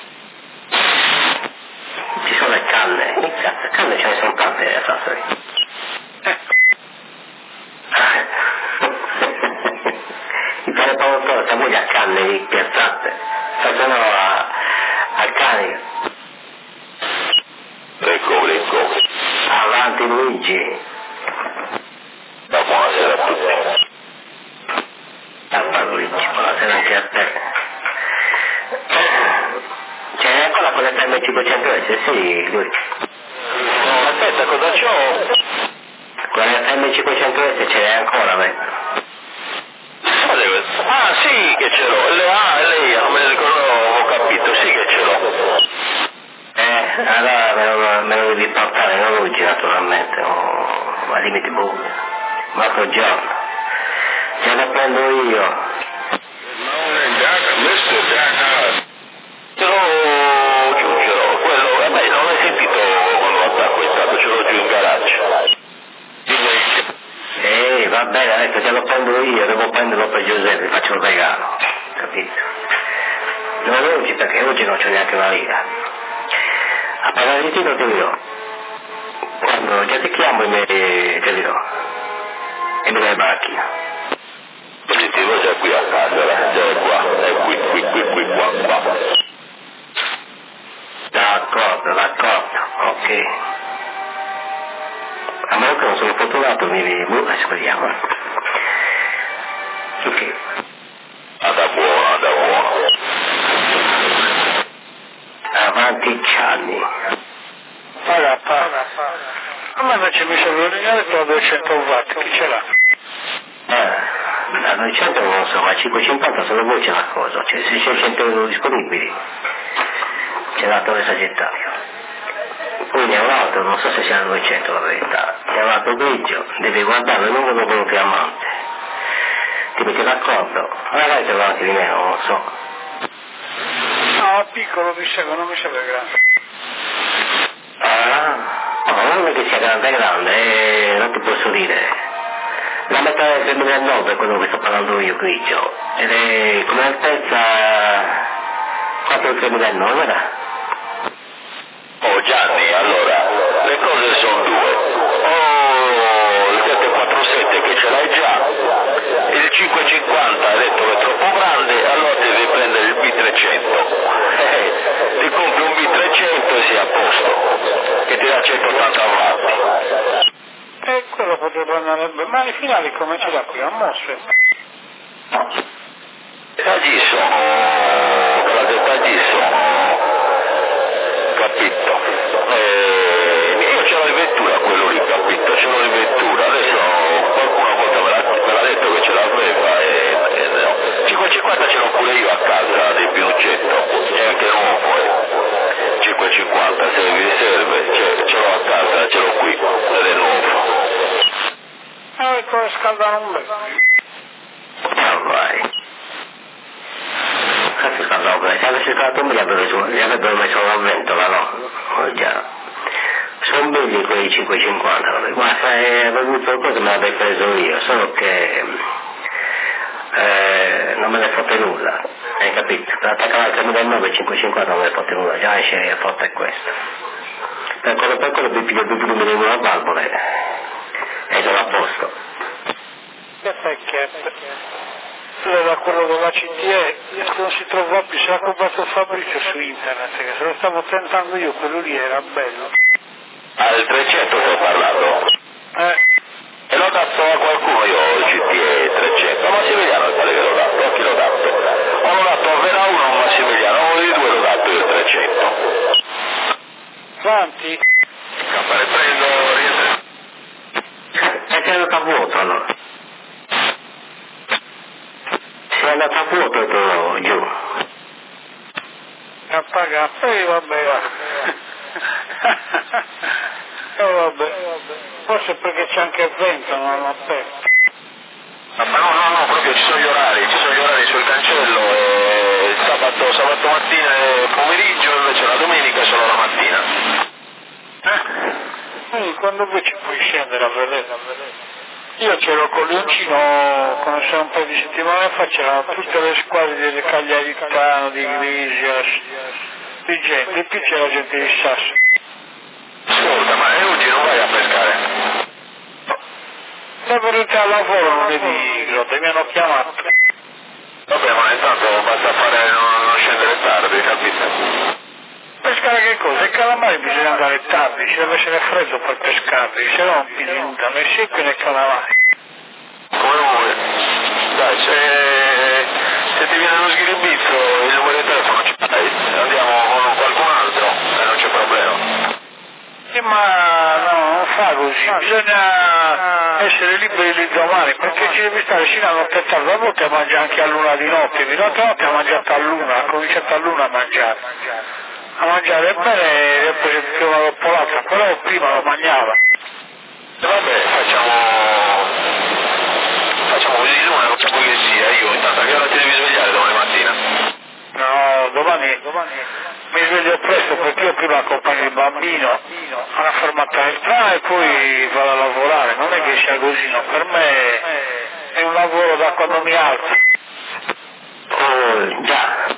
Speaker 2: Ci sono le canne, canne ce ne sono tante a Sassari. Il pane Paolo sta moglie a canne piazzate, facciano al cane. Ecco. Avanti Luigi. Buonasera a tutti. Luigi, buonasera anche a te. C'è ancora quella FM500S? Sì, lui. Aspetta, cosa c'ho? Quella FM500S ce l'hai ancora, vetto? Ah, sì che ce l'ho. Lei, non me ne ricordo, ho capito, sì che ce l'ho. Allora me lo devi portare, non oggi naturalmente, ma limiti buio. Un altro giorno. Ce la prendo io. Ce l'ho, quello, vabbè, non l'hai sentito quando l'attacco è stato, ce l'ho giù in garage. Va bene, adesso ce lo prendo io, devo prenderlo per Giuseppe, faccio un regalo, capito? Non oggi, perché oggi non c'è neanche una lira. A pagare di tiro ti dirò. Quando già ti chiamo e ti dirò. E mi dai la macchina. Positivo già qui a casa, già è qua, è qui, qua. D'accordo, ok. A meno che non sono fortunato, speriamo. Ok. Da buono. Avanti Gianni.
Speaker 1: Paga. A me invece mi sono ordinato a 200 watt, chi ce l'ha?
Speaker 2: A 200 non lo so, ma a 550 solo voi c'è una cosa, cioè se c'è 100 euro disponibili, c'è la torre sagittario. Poi ne ho un altro, non so se sia 200 la verità, ne ho un altro grigio, devi guardare il numero quello fiammante. Ti metti d'accordo? Magari te lo anche di meno, non lo so.
Speaker 1: No, piccolo non mi serve grande.
Speaker 2: No, non è che sia grande, non ti posso dire. La metà del 2009 è quello che sto parlando io, grigio, ed è come altezza 4 del 2009, era? Oh Gianni, allora, le cose sono due. O il 747 che ce l'hai già, il 550 hai detto che è troppo grande, allora devi prendere il B300. Ti compri un B300 e sei a posto, che ti dà 180 watt.
Speaker 1: Quello potrebbe andare bene, ma i finali come ce l'ha qui a Mosfe?
Speaker 2: Dettagli sono, capito? Io ce l'ho in vettura quello lì, capito? Ce l'ho in vettura, adesso qualcuno volta me l'ha detto che ce l'aveva e no. 550 ce l'ho pure io a casa del Pinochetto. vai. Se avessi fatto un gli avrebbero messo la ventola, no? Oh, già. Sono belli quei 5,50. Guarda, avevo avuto cosa me l'avevo preso io, solo che non me ne fotte nulla, hai capito? Per attaccare al 2009 5,50 non me ne fotte nulla, già esce a forte questo. Per quello mi piglio più di una valvola e sono a posto.
Speaker 1: Perché era quello della CTE, non si trova più, se l'ha comprato Fabrizio su internet, che se lo stavo tentando io, quello lì era bello.
Speaker 3: Al 300 ti ho parlato. E l'ho dato a qualcuno io il CTE 300, a Massimiliano quale che l'ho dato, a chi l'ho dato? O l'ho dato a Vera 1 o a Massimiliano, uno dei due l'ho dato io il 300.
Speaker 1: Quanti?
Speaker 3: Ne prendo, rientra.
Speaker 2: E sei andato a vuoto allora? Sei andato a vuoto tu giù?
Speaker 1: A pagare, poi vabbè va. Vabbè. Forse perché c'è anche il vento, non ho aperto.
Speaker 3: Ma no, proprio ci sono gli orari sul cancello e sabato mattina e pomeriggio, invece la domenica è solo la mattina.
Speaker 1: Quando poi ci puoi scendere a vedere? Io c'ero con Leoncino, quando siamo un paio di settimane fa, c'erano tutte le squadre delle Cagliaritano, di Iglesias, di gente, e più c'era gente di Sasso.
Speaker 3: Ascolta, ma oggi non vai a pescare?
Speaker 1: Sono venuti al lavoro lunedì, Grotte, mi hanno chiamato.
Speaker 3: Vabbè, ma intanto basta fare non scendere tardi, capito?
Speaker 1: Pescare che cosa? I calamari bisogna andare tardi, ci deve essere freddo per pescarli, se no pigliuta, ne secco nei calamari.
Speaker 3: Come vuoi. Dai, se ti viene lo schiribizzo, il numero di telefono ci dai, andiamo con qualcun altro e non c'è problema.
Speaker 1: Ma no, non fa così, bisogna essere liberi di domani, perché ci devi stare fino a notte tardi, a volte mangia anche a luna di notte, l'altra notte ha mangiato a luna, ha cominciato a luna a mangiare bene e poi si una dopo l'altra, però prima lo mangiava.
Speaker 3: Vabbè, facciamo così di luna, facciamo che sia, io intanto a che ora ti devi svegliare domani mattina?
Speaker 1: No, domani mi sveglio presto perché io prima accompagno il bambino alla fermata del tram e poi vado a lavorare, non è che sia così, no, per me è un lavoro da quando mi alzo.
Speaker 2: Oh, già.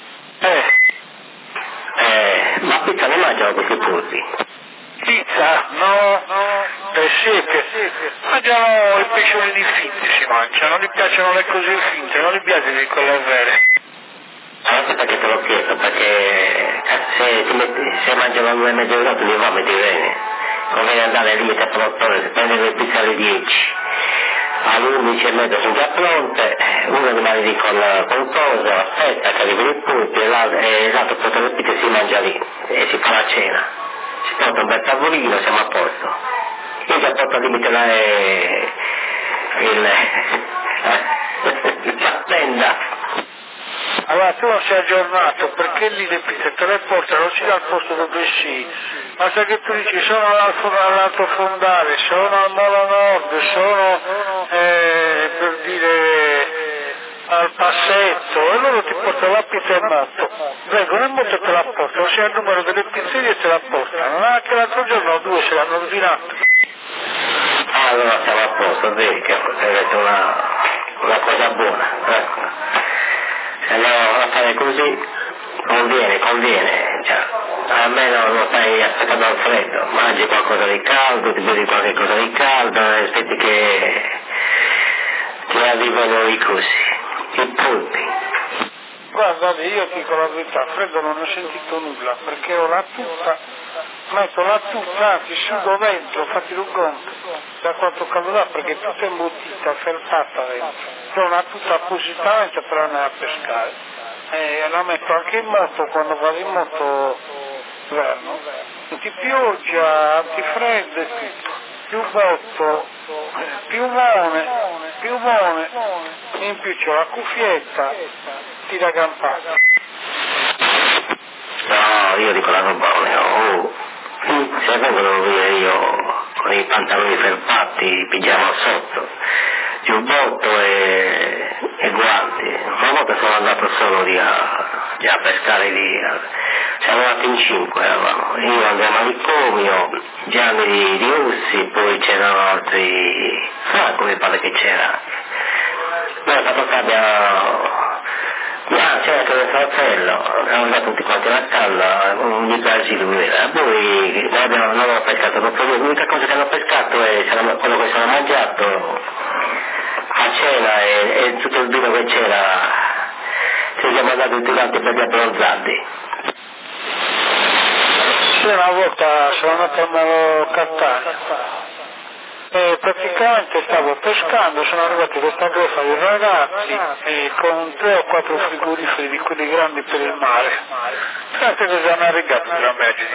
Speaker 2: Ma pizza ne mangiano questi turchi?
Speaker 1: Pizza? No, pesce, mangiano i pesciolini finti, si mangiano, non gli piacciono le cose finte, non gli piace di quelle vere.
Speaker 2: Anche perché te l'ho chiesto, perché se mangiano 2 e mezzo d'ora li vomiti bene. Conviene andare lì a 8 ore, se prendere le pizze alle 10, alle 11 e mezza sono già pronte, uno rimane lì con cosa, aspetta che arrivi il punto e l'altro porta le pizze e si mangia lì e si fa la cena. Si porta un bel tavolino, siamo a posto. Io già porto al limite la tenda.
Speaker 1: Allora tu non sei aggiornato perché lì le pizze te le portano sia al posto dove sì, ma se che tu dici sono all'Alto Fondale, sono al Molo Nord, sono per dire al Passetto e loro ti portano la pizza in moto, vengono in moto e te la portano, sia il numero delle pizzerie e te la portano, anche l'altro giorno 2 se l'hanno ordinato.
Speaker 2: Allora siamo a posto, vedi che è una cosa buona. Se andiamo a fare così conviene, cioè, almeno non stai aspettando al freddo, mangi qualcosa di caldo, ti bevi qualche cosa di caldo e aspetti che arrivano i cosi, i polpi.
Speaker 1: Guarda, io dico la verità, freddo non ho sentito nulla, perché ho la tuta, metto la tuta, anzi sudo dentro, fatti un conto, da quanto caldo dà, perché è tutta imbottita, felpata dentro. C'ho una tuta appositamente per andare a pescare, e la metto anche in moto quando vado in moto inverno, antipioggia, antifreddo e tutto, più botto, piumone, in più c'ho la cuffietta, tira campata.
Speaker 2: No, io dico la roba, se vengono via io con i pantaloni felpati, pigiama sotto, giubbotto e guanti. Una volta sono andato solo lì a pescare lì, siamo andati in 5, io Andrea Manicomio, Gianni di Russi, poi c'erano altri, Franco mi pare che c'era. Noi fatto che c'era anche il fratello, abbiamo andato tutti quanti alla calla, ogni casi lui era, poi non abbiamo pescato, l'unica cosa che hanno pescato è quello che si era mangiato a cena e tutto il vino che c'era, ci siamo andati tutti quanti per gli abbronzati.
Speaker 5: Una volta sono andato a Molo Catania e praticamente stavo pescando, sono arrivati questa greffa di ragazzi con 3 o 4 frigoriferi di quelli grandi per il mare. Pensate che si hanno arrivato tra me e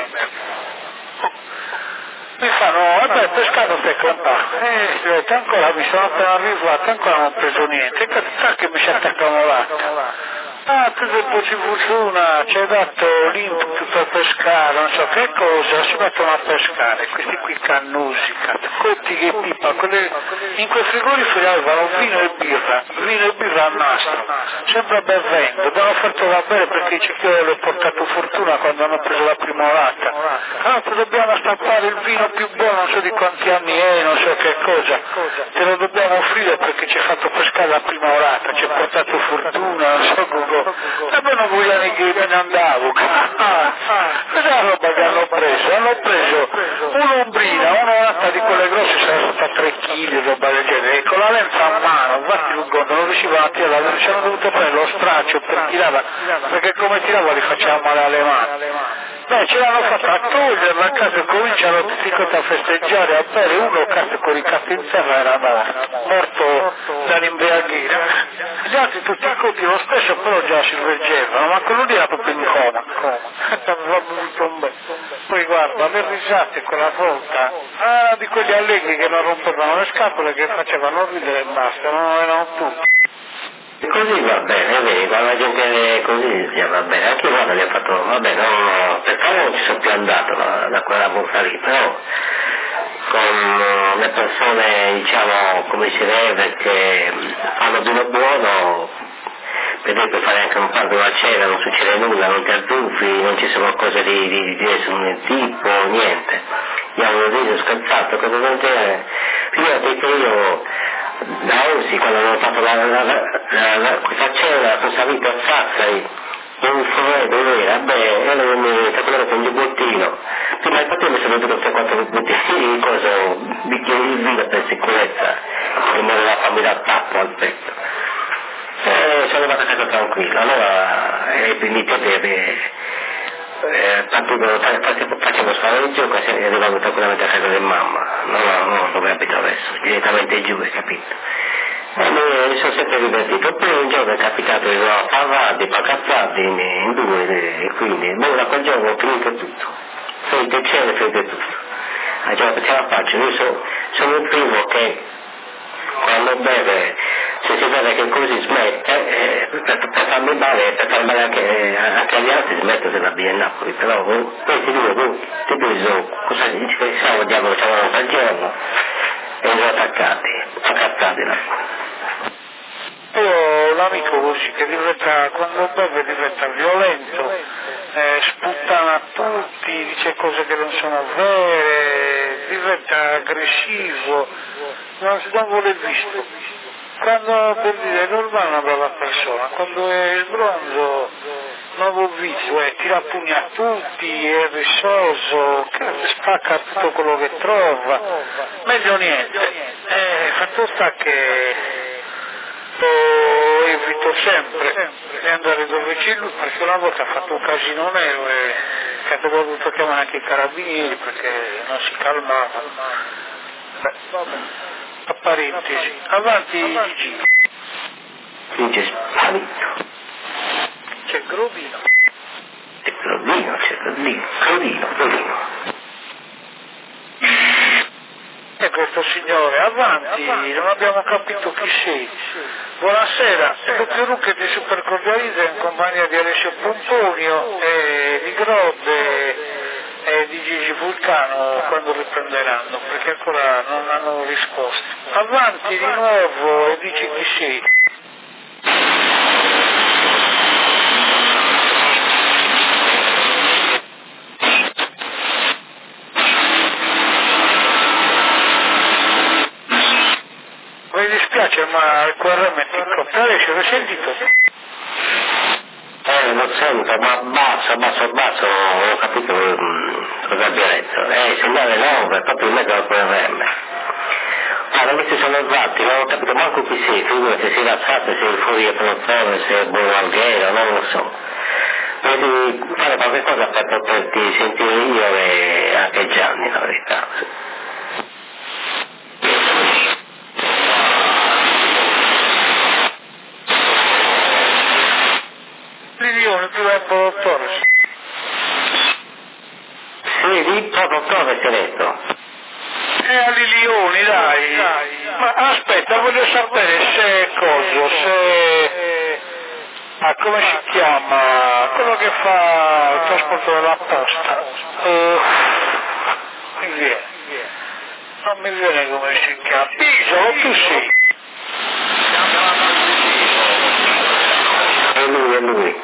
Speaker 5: mi fanno, vabbè, pescando stai contando. Ancora mi sono appena arrivato, ancora non ho preso niente, che mi si attaccano l'acqua. Tu dopo ci funziona, ci hai dato l'input per pescare, non so che cosa, si mettono a pescare, questi qui cannusi, cotti che pipa, in quei frigoriferi avevano vino e birra al nastro, sempre bevendo, abbiamo fatto da bere perché i cicchioli hanno portato fortuna quando hanno preso la prima orata. Dobbiamo stampare il vino più buono, non so di quanti anni è, non so che cosa, te lo dobbiamo offrire perché ci ha fatto pescare la prima orata, ci ha portato fortuna, non so e poi non vogliamo che me ne andavo. Questa è la roba che hanno preso? Hanno preso un'ombrina, un'orata di quelle grosse, sarà stata 3 kg, roba del genere, e con la lenza a mano, infatti Lugondo non riusciva a tirarla, ci hanno dovuto prendere lo straccio per tirarla, perché come tirava li faceva male alle mani. Beh, ce l'hanno fatta a toglierla a casa e cominciano tutti quanti a festeggiare, a bere, uno cazzo con i cazzi in terra era morto dall'imbriaghina. Gli altri tutti i conti lo stesso, però già si reggevano, ma quello lì era proprio in coma. Poi guarda, le risate quella volta, di quegli allegri che non rompevano le scatole, che facevano ridere e basta, non erano tutti.
Speaker 2: Così va bene, vedi, quando la gente è così va bene, anche io guarda gli ho fatto, vabbè, perché non ci sono più andato da quella borsa lì, però con le persone, diciamo, come si deve, che fanno vino buono, per esempio fare anche un po' una cena, non succede nulla, non ti azzuffi, non ci sono cose di nessun tipo, niente. Abbiamo riso, scherzato, cosa del genere. Figurati che io da Orsi, quando avevo fatto questa cena, sono salito a Sassari, un freddo, era, e lui mi calcolava con un bottino. Prima infatti mi sono venuto 3-4 bottini di cosa, bicchieri di vino per sicurezza, e mi aveva fammi da tappo al petto. Sono andato a casa tranquillo, allora ai primi tempi facevo fare il gioco e arrivavo tranquillamente a casa di mamma, non dove abito adesso, direttamente giù, hai capito? E mi sono sempre divertito. Poi un giorno è capitato che ero a Parradi, Pacazzardi in 2 e quindi da quel giorno ho finito tutto, finito il cielo, finito tutto. Allora ce la faccio, io sono il primo che quando beve, se si vede che così smette, per farmi male, per far male anche agli altri, smetto se la bia in Napoli, però questi due sono, cosa dice che siamo, diavolo, c'è una al giorno, e sono attaccati là.
Speaker 5: Io ho un amico così che diventa, quando beve diventa violento, sputtana a tutti, dice cose che non sono vere, diventa aggressivo, non vuole visto. Quando per dire è normale una brava persona, quando è sbronzo, nuovo vizio, tira pugni a tutti, è risoso, spacca tutto quello che trova, meglio niente. Fatto sta che lo evito sempre di andare dove c'è lui, perché una volta ha fatto un casino nero e che ha dovuto chiamare anche i carabinieri perché non si calmava. A parentesi, avanti Gigi.
Speaker 2: C'è Spavito.
Speaker 5: C'è Grovino.
Speaker 2: C'è Grovino.
Speaker 5: E questo signore, avanti, non abbiamo capito chi sei. Buonasera, Lucio Rucche di Supercordializza in compagnia di Alessio Pomponio e di Grode di Gigi Vulcano quando riprenderanno, perché ancora non hanno risposto. Avanti di nuovo e dici chi sei. Mi dispiace, ma il QRM ti copiare, ce l'ho sentito?
Speaker 2: Lo sento, ma basso, ho capito cosa abbia detto. Segnale 9, proprio in mezzo al QRM. Guarda, questi sono esatti, non ho capito manco chi sei, figurati se sei Razzate, se sei fuori di Prozzone, se è Buono Alghero, non lo so. Devi fare qualche cosa per poterti sentire io e anche Gianni, la verità.
Speaker 5: Milione più è produttore.
Speaker 2: Sì, di produttore si è detto.
Speaker 5: A Lilioni, dai. Ma aspetta, voglio sapere se coso, se... come si chiama? Quello che fa il trasporto della posta. Mi viene. Non mi viene come si chiama. Pisolo, tu sì.
Speaker 2: È lui.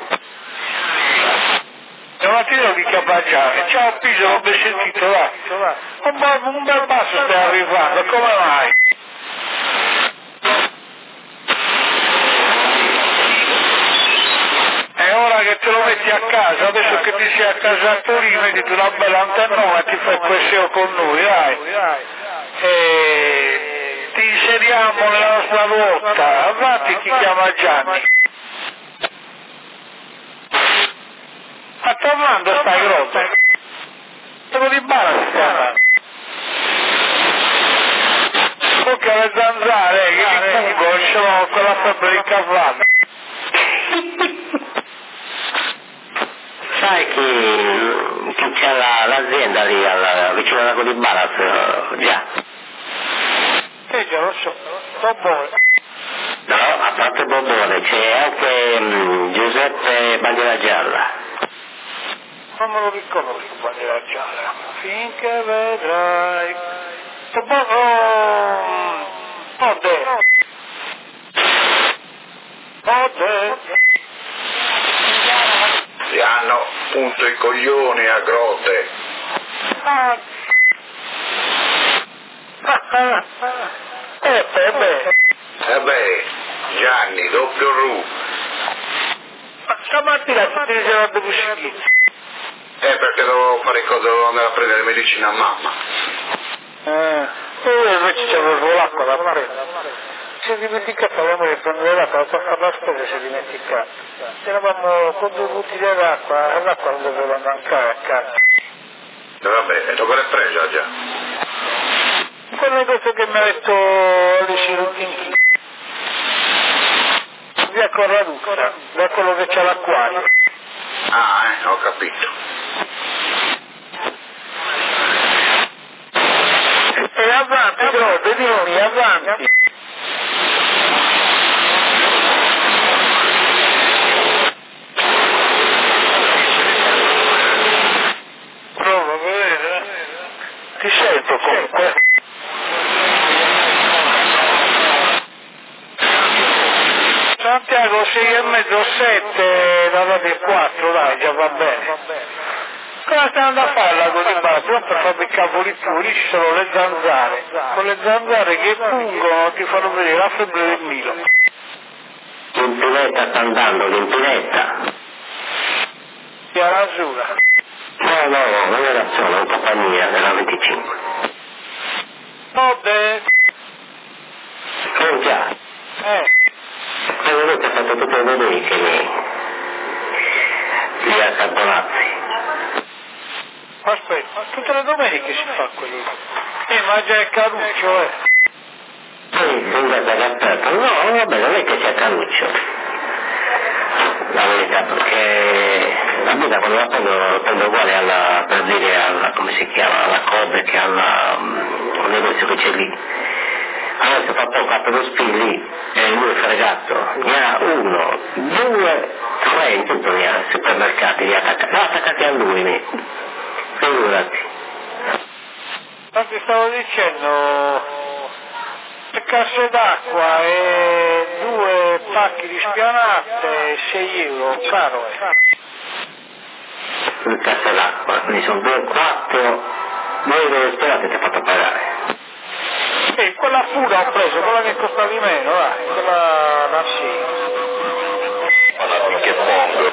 Speaker 5: Stamattina di Capagiani, ciao Pisolo, ben sentito, va. Un bel passo stai arrivando, come mai? È ora che te lo metti a casa, adesso che ti sei a casa tu, mettiti una bella antennona e ti fai quel SEO con noi, dai. Ti inseriamo nella nostra ruota, avanti, chi chiama Gianni. Ma tornando sta grotta, devo di bara si chiama. Tocca le zanzare, che li pungo, sono con la febbre di cavallo.
Speaker 2: Sai che c'è l'azienda lì vicino alla Codibalas, già?
Speaker 5: Già lo so, Bobone.
Speaker 2: No, a parte Bobone, c'è anche Giuseppe Bandiera Gialla.
Speaker 5: Non me lo riconosco, bandiera gialla. Finché vedrai. Ode.
Speaker 3: Si hanno punto i coglioni a Grotte. Beh, Gianni, doppio Ru.
Speaker 5: Ma stamattina ti diceva dove uscire.
Speaker 3: Perché dovevo fare cosa, dovevo andare a prendere medicina a mamma.
Speaker 5: Io invece c'avevo l'acqua da prendere. Si è dimenticato, avevamo di prendere l'acqua, per fare la spesa si è dimenticato. Eravamo con 2 bottiglie d'acqua, e l'acqua non doveva mancare a casa.
Speaker 3: Vabbè, dove l'hai presa già?
Speaker 5: Quel negozio che mi ha detto le Cirutini. Via Corraduccia, da quello che c'è l'acquario.
Speaker 3: Ho capito.
Speaker 5: E avanti, Grotte, dimmi, avanti. Prova a vedere. Ti sento comunque. Santiago 6:30, 7, la data 4, dai, già va bene. Cosa stai andando a fare la Codibalas? Non per fare i cavoli tuoi, lì ci sono le zanzare. Con le zanzare che pungono ti fanno vedere la febbre del Milo.
Speaker 2: L'impinetta sta andando, l'impinetta.
Speaker 5: Ti ha rasura.
Speaker 2: No, non era solo, in compagnia della 25.
Speaker 5: Vabbè.
Speaker 2: Oh già. Avete fatto tutte le domeniche lì a Carbonazzi.
Speaker 5: Aspetta, tutte le domeniche si fa quello lì. Ma già è Caruccio,
Speaker 2: Sì, sembra che aperto. No, vabbè, non è che sia Caruccio. La verità, perché la guida quando la prendo uguale alla, per dire, alla, come si chiama, alla Kobe, che ha un negozio che c'è lì. Allora fa poco, ha lo spilli e lui è fregato. Ne ha 1, 2, 3, in tutto ne ha supermercati, li ha attaccati a lui. Figurati.
Speaker 5: Ma ti stavo dicendo, 3 casse d'acqua e 2 pacchi di spianate, 6 euro, caro
Speaker 2: Una cassa d'acqua, quindi sono 4 euro di spianate ti ha fatto pagare.
Speaker 5: E quella fuga ho preso, quella che costa di meno, dai, quella la sì.
Speaker 3: Che pongo,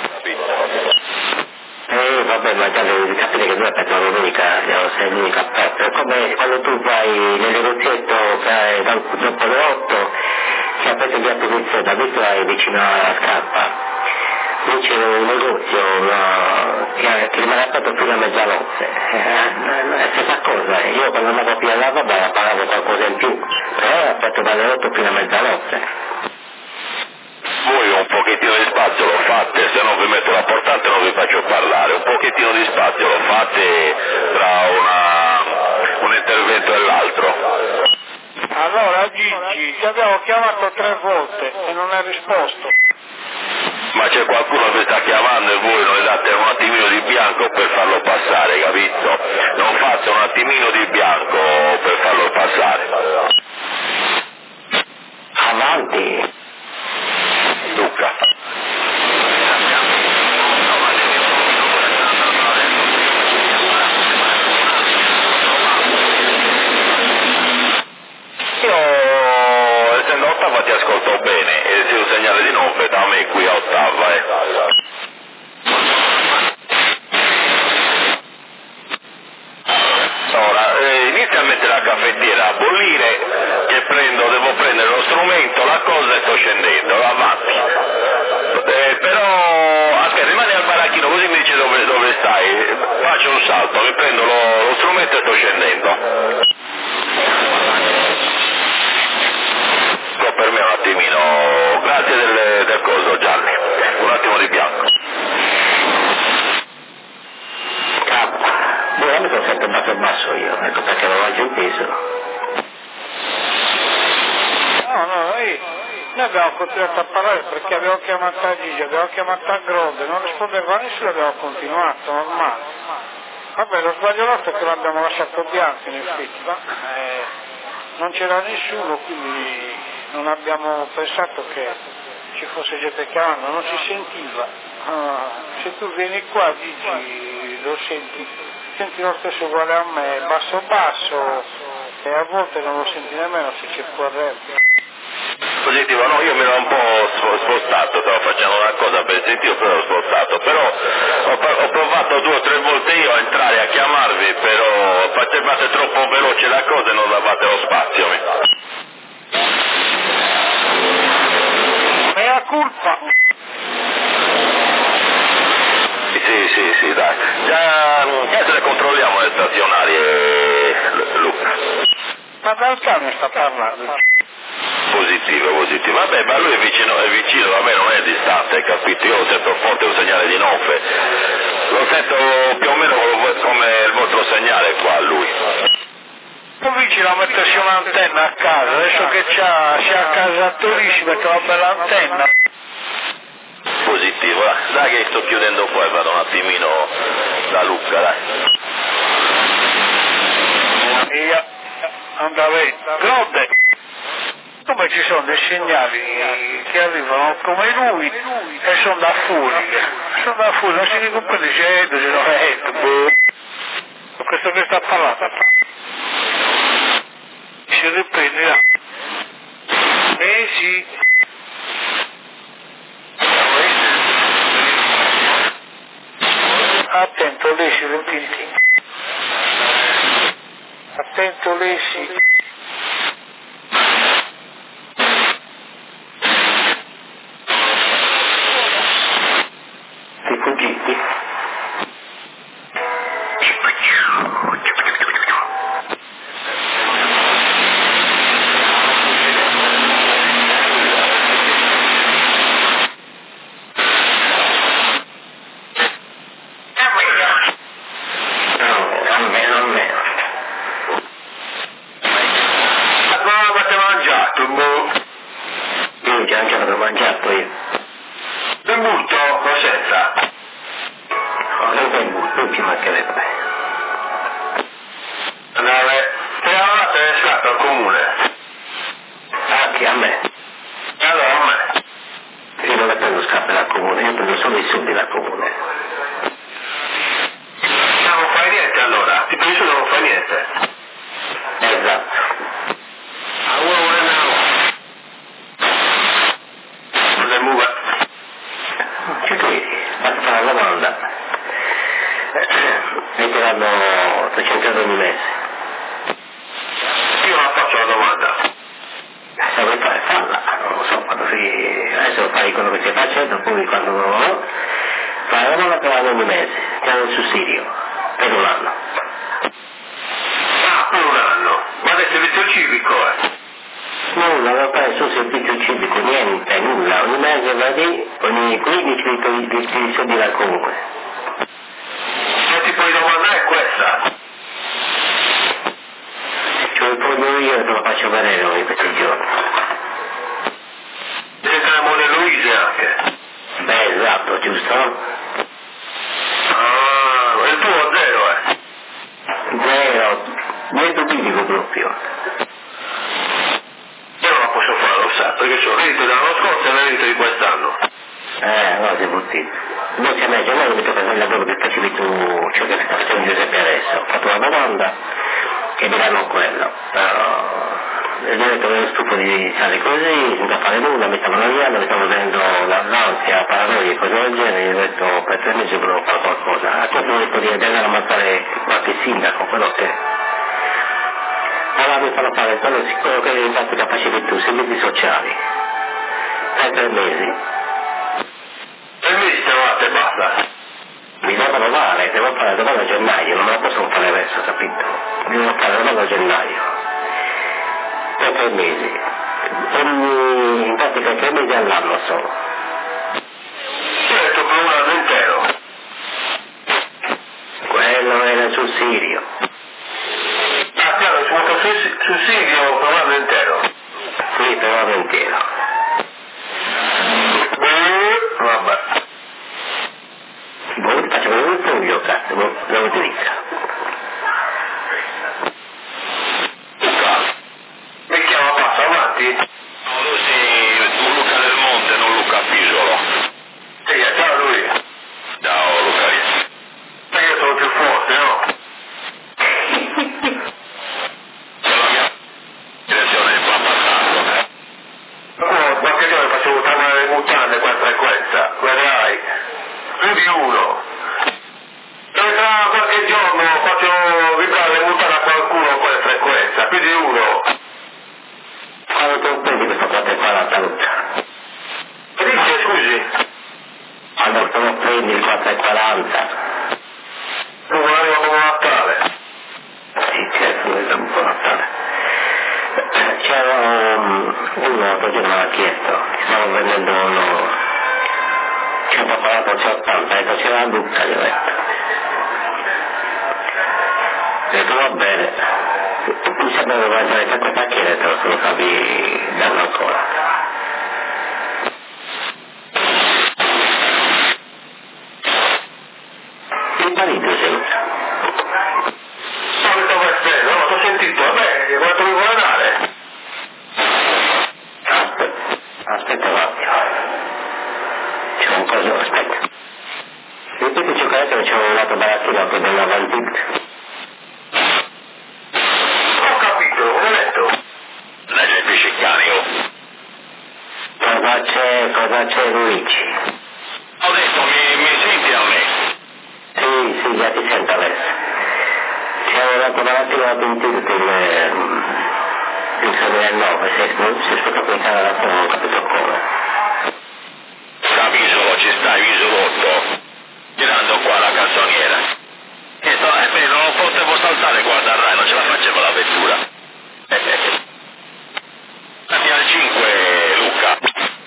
Speaker 2: Vabbè, ma già devi capire che noi per l'unica, sei l'unica aperta. È come quando tu vai nel negozietto dopo le 8, c'è aperto il gatto di seta, questo è vicino alla scarpa. Lì c'è un negozio che rimane aperto fino a mezzanotte. È la stessa cosa, io quando andavo a pigliare l'acqua pagavo qualcosa in più, però è aperto dalle 8 fino a mezzanotte.
Speaker 3: voi un pochettino di spazio lo fate, se no vi metto la portante e non vi faccio parlare, un pochettino di spazio lo fate tra un intervento e l'altro.
Speaker 5: Allora Gigi, ti abbiamo chiamato 3 volte e non hai risposto.
Speaker 3: Ma c'è qualcuno che sta chiamando e voi non le date un attimino di bianco per farlo passare, capito? Non fate un attimino di bianco per farlo passare.
Speaker 2: Avanti.
Speaker 3: Luca. Io, essendo a Ottava, ti ascolto bene e se un segnale di notte da me qui a Ottava. Ora, inizia a mettere la caffettiera a bollire che devo prendere lo strumento, la cosa e sto scendendo, avanti. Però, aspetta, rimani al baracchino così mi dici dove stai, faccio un salto, mi prendo lo strumento e sto scendendo. Per me un attimino, grazie del coso Gianni, un attimo di bianco.
Speaker 2: Io mi sono sempre basso io, ecco perché non ho giù il peso.
Speaker 5: No, noi abbiamo continuato a parlare perché abbiamo chiamato a Gigi, abbiamo chiamato a Gronde, non rispondeva nessuno, abbiamo continuato, normale. Vabbè, lo sbaglio nostro è che l'abbiamo lasciato bianco in effetti, ma non c'era nessuno, quindi non abbiamo pensato che ci fosse gente chiamando, non si sentiva. Se tu vieni qua Gigi lo senti lo stesso uguale a me, basso e a volte non lo senti nemmeno se c'è corrente.
Speaker 3: Positivo, no, io mi ero un po' spostato, stavo facendo una cosa per sentire, però ero spostato, però ho provato 2 o 3 volte io a entrare a chiamarvi, però facevate troppo veloce la cosa e non davate lo spazio.
Speaker 5: Mea colpa!
Speaker 3: Sì, dai. Già se le controlliamo le stazionarie, Luca.
Speaker 5: Ma dal camion sta parlando.
Speaker 3: Positivo. Vabbè, ma lui è vicino, a me non è distante, capito? Io lo sento forte un segnale di notte. Lo sento più o meno come il vostro segnale qua, lui.
Speaker 5: Poi vicino a mettersi un'antenna a casa, adesso che c'ha a casa a Torino si mette una bella antenna.
Speaker 3: Positivo, dai che sto chiudendo qua e vado un attimino da Luca, dai.
Speaker 5: Via, andava Gronde. Come ci sono dei segnali che arrivano come lui e sono da fuori, non si ricomprende se non è, questo che sta parlando. Si riprenderà. Sì. Attento, lei si rimpinti. Attento, lei si...
Speaker 2: Rifuggiti. Mangiato io.
Speaker 3: Ben butto, Rosetta.
Speaker 2: Non ci mancherebbe. comune, io prendo solo i soldi dal comune.
Speaker 3: Non fai niente allora, ti penso che non fai niente.
Speaker 2: Esatto. Che credi? Basta fare la domanda. E ti danno 300 euro ogni mese.
Speaker 3: Io la faccio la domanda.
Speaker 2: Se vuoi fare, falla. Non lo so, adesso fai quello che stai facendo, poi quando fai la domanda te la danno ogni mese. Ti danno il sussidio. Per un anno.
Speaker 3: Ah, per un anno. Ma del servizio civico,
Speaker 2: Nulla, non fare sul servizio civico, niente, nulla. Ogni mese va lì, ogni 15 di soldi dal comune.
Speaker 3: Se ti puoi domandare è questa.
Speaker 2: Ce lo voglio io e te lo faccio vedere noi questi giorni.
Speaker 3: Senza la moglie Luise anche.
Speaker 2: Beh, esatto, giusto?
Speaker 3: Ah, il tuo zero,
Speaker 2: Zero, niente biblico proprio.
Speaker 3: Io non la posso fare, lo sa, perché sono reddito dell'anno scorso e reddito di quest'anno.
Speaker 2: No, sei bruttino. Non c'è mai giornale mi tocca fare il lavoro che facevi tu, cioè che sta facendo Giuseppe adesso. Ho fatto una domanda e mi danno quello. E mi ho detto che ero stufo di stare così, senza fare nulla, mi stavano annoiando, mi stavo venendo l'ansia, paranoia e cose del genere, e ho detto per 3 mesi volevo fare qualcosa. A questo ho detto di andare a ammazzare qualche sindaco, quello che... Allora mi fanno fare quello che in pratica facevi tu, servizi sociali. Per 3 mesi.
Speaker 3: 3 mesi te e basta.
Speaker 2: Mi devo provare, devo fare la domanda a gennaio, non me la posso fare adesso, capito? Devo fare la domanda a gennaio. Per 3 mesi. In pratica 3 mesi all'anno solo.
Speaker 3: Certo, per un anno intero.
Speaker 2: Quello era il sussidio.
Speaker 3: Ah, chiaro, ci vuole sussidio per un anno intero.
Speaker 2: Sì, per un anno intero.
Speaker 3: Vabbè.
Speaker 2: Voi faccio vedere il foglio, cazzo, dove ti dica.
Speaker 3: Mi chiama Passo Avanti?
Speaker 6: No, lui sì, Luca del Monte, non Luca Pisolo.
Speaker 3: Sì, ciao lui.
Speaker 6: Ciao Luca.
Speaker 3: Io sono più forte, no?
Speaker 6: La mia direzione è qua passato.
Speaker 3: Oh, qualche giorno facevo tornare le mutande qua in frequenza, vedrai. Più di uno. E tra qualche giorno faccio vibrare le mutande a qualcuno qua in frequenza, più di uno.
Speaker 2: Quando tu prendi questo 4,40 Luca?
Speaker 3: Che dice, scusi?
Speaker 2: Quando tu lo prendi il 4,40?
Speaker 3: Non arriva come Natale.
Speaker 2: Sì, certo, è un po' Natale. C'era uno l'altro giorno me l'ha chiesto, stavo vendendo uno 140, 180, ha detto c'era la Luca, gli ho detto. Ho detto va bene, mi sembra che vuoi entrare in questa pacchetta, se lo capi danno ancora. Il marito sei Luca.
Speaker 3: Solito Vespero, no, t'ho sentito, vabbè, quanto mi vuole dare?
Speaker 2: Aspetta un attimo. C'è un coso, aspetta. Ripeti ciò che adesso c'è un lato barattino che della Valtic.
Speaker 3: Ho capito, ho letto.
Speaker 6: Lei è piscicanico.
Speaker 2: Cosa c'è Luigi?
Speaker 6: Ho detto, mi senti a me?
Speaker 2: Sì, già ti sento adesso. C'è un lato barattino da Pintilto il 2009, si è stato applicare la sua, non ho capito come.
Speaker 6: Capisolo, ci sta isolotto. Girando qua la canzoniera. E beh, non lo potevo saltare, guarda Rai, non ce la facevo la vettura. Andiamo al 5, Luca.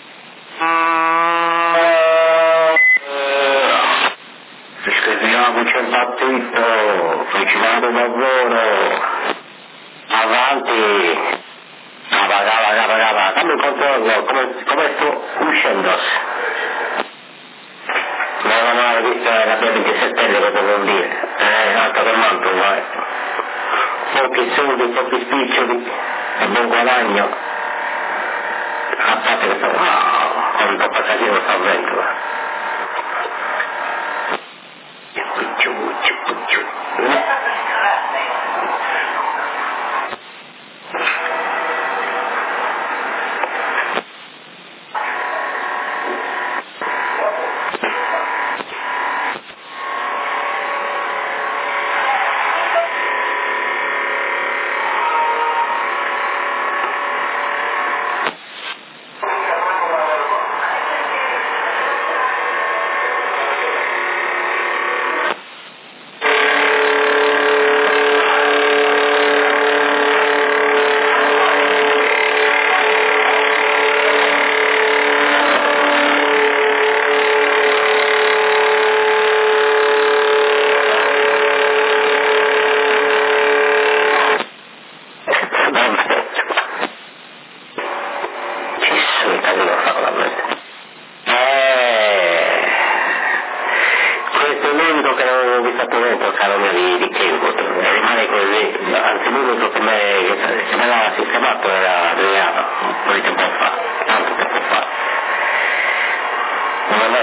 Speaker 2: Scriviamoci il battito, facciamo lavoro, avanti, dammi il controllo, come sto uscendo. Non ho visto la mia 27enne, cosa vuol dire? Alto per manto, vai. Pochi soldi, pochi spiccioli, e buon guadagno. A parte che sto, quando sto casino sto a vento,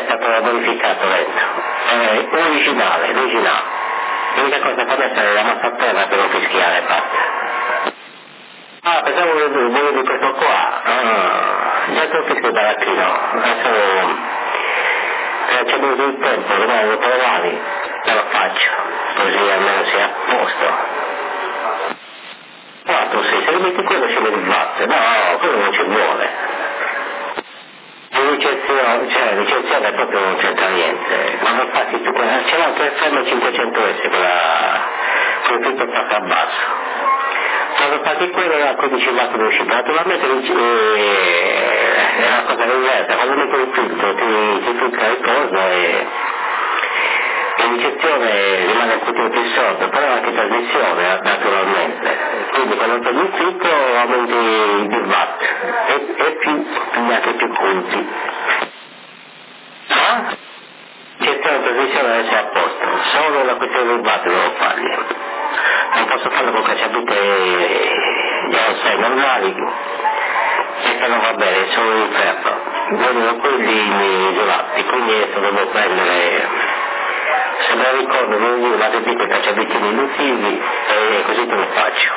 Speaker 2: stato modificato dentro, originale. L'unica cosa che adesso è la massa a terra per non fischiare e basta. Ah, pensavo volevi questo qua, già tu fischio baracchino, adesso c'è voluto il tempo, domani lo trovavi, te lo faccio, così almeno sei a posto. No, tu sei, se lo metti quello ci vedi il batte, no, quello non ci vuole. Licenziata proprio non c'entra niente, ma infatti c'è l'altro FM 500S, quel tutto fatto a basso. Quando fatti quello era 15 watt di uscita, naturalmente è una cosa diversa, quando metti il filtro ti filtra il coso e l'iniziazione rimane un pochino più sordo, però anche trasmissione naturalmente, quindi quando togli il filtro aumenti il watt e anche più punti. Gestione trasmissione deve essere a posto, solo la questione del watt devo farli, non posso farlo con cacciavite già lo sai normali, questo non va bene, sono in ferro, vogliono quelli isolati, quindi adesso devo prendere, se me lo ricordo devo dire la dei cacciaviti induttivi e così te lo faccio.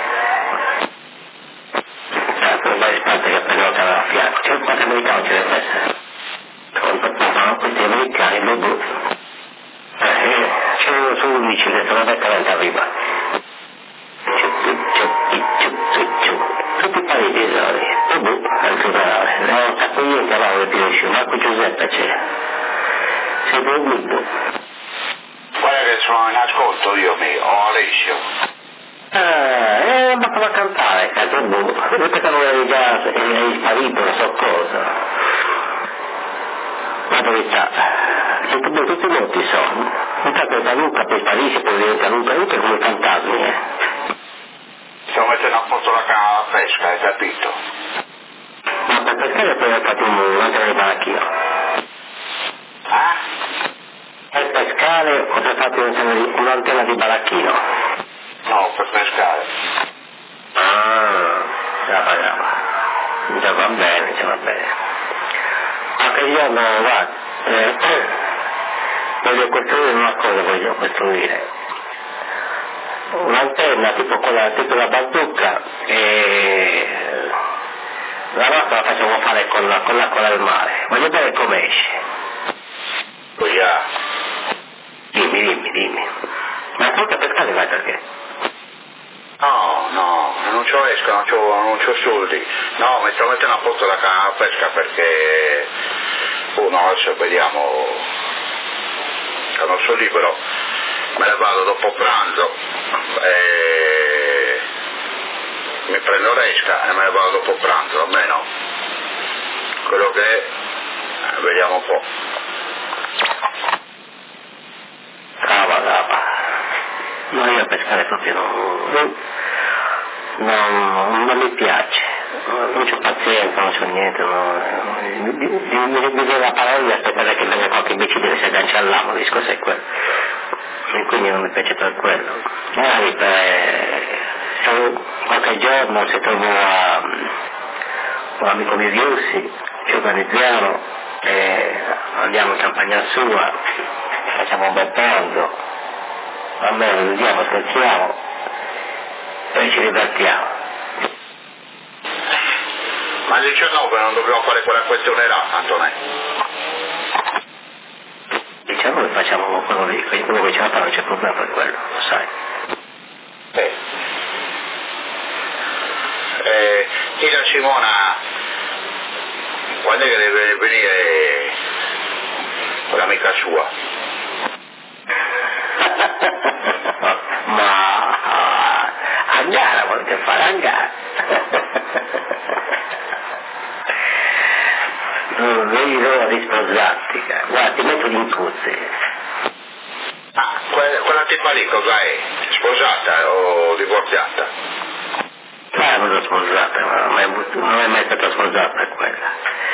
Speaker 2: Non vai spazio che prendo la fianco, c'è qualche americano ce deve essere. Questi americani lo c'è uno su 11 che sono direttamente arriva. Tutti i pariti al giornale, non sta qui niente a di riuscire, Marco Giuseppe c'è. Sei dormito?
Speaker 3: Guarda che sono in ascolto io, Alessio.
Speaker 2: Ma come a cantare, io pensavo che già eri sparito, non so cosa. La verità, tutti molti sono. Intanto da Luca poi sparisce, poi diventa Luca come fantasmi,
Speaker 3: Stiamo mettendo a posto la canna alla pesca, hai capito?
Speaker 2: Ma per pescare poi hai fatto un'antena di baracchino. Per pescare ho fatto un'antena di baracchino.
Speaker 3: No, per pescare.
Speaker 2: Già va bene. Anche io voglio costruire una cosa, un'antenna tipo la bazooka e la nostra la facciamo fare con l'acqua del mare, voglio vedere come esce. Dimmi. Ma tu che pescare vai perché?
Speaker 3: No, non c'ho esca, non c'ho soldi. No, mi sto mettendo a posto la canna alla pesca perché adesso vediamo, quando sono libero me ne vado dopo pranzo e mi prendo l'esca e me ne vado dopo pranzo, almeno quello che è, vediamo un po'.
Speaker 2: Cava. No, io a pescare proprio non mi piace, non c'ho pazienza, non c'ho niente, mi viene la parola di aspettare che venga qualche imbecille che si aggancia all'amo, il discorso è quello, e quindi non mi piace per quello. Magari qualche giorno se trovo un amico mio Viussi, ci organizziamo e andiamo in campagna sua, facciamo un bel pranzo, almeno andiamo, scherziamo e ci divertiamo.
Speaker 3: Ma il 19 non dobbiamo fare quella questione là, Antonello?
Speaker 2: 19 facciamo quello lì, quello che ce la fa non c'è problema per quello, lo sai.
Speaker 3: Dica Simona, quando è che deve venire quell'amica sua?
Speaker 2: Ma a gara, volete fare a gara? Vedi l'ora di sposarti, guarda, ti metto in puzze.
Speaker 3: Quella tipa lì cosa è? Sposata o divorziata?
Speaker 2: Non sposata, non è mai stata sposata quella.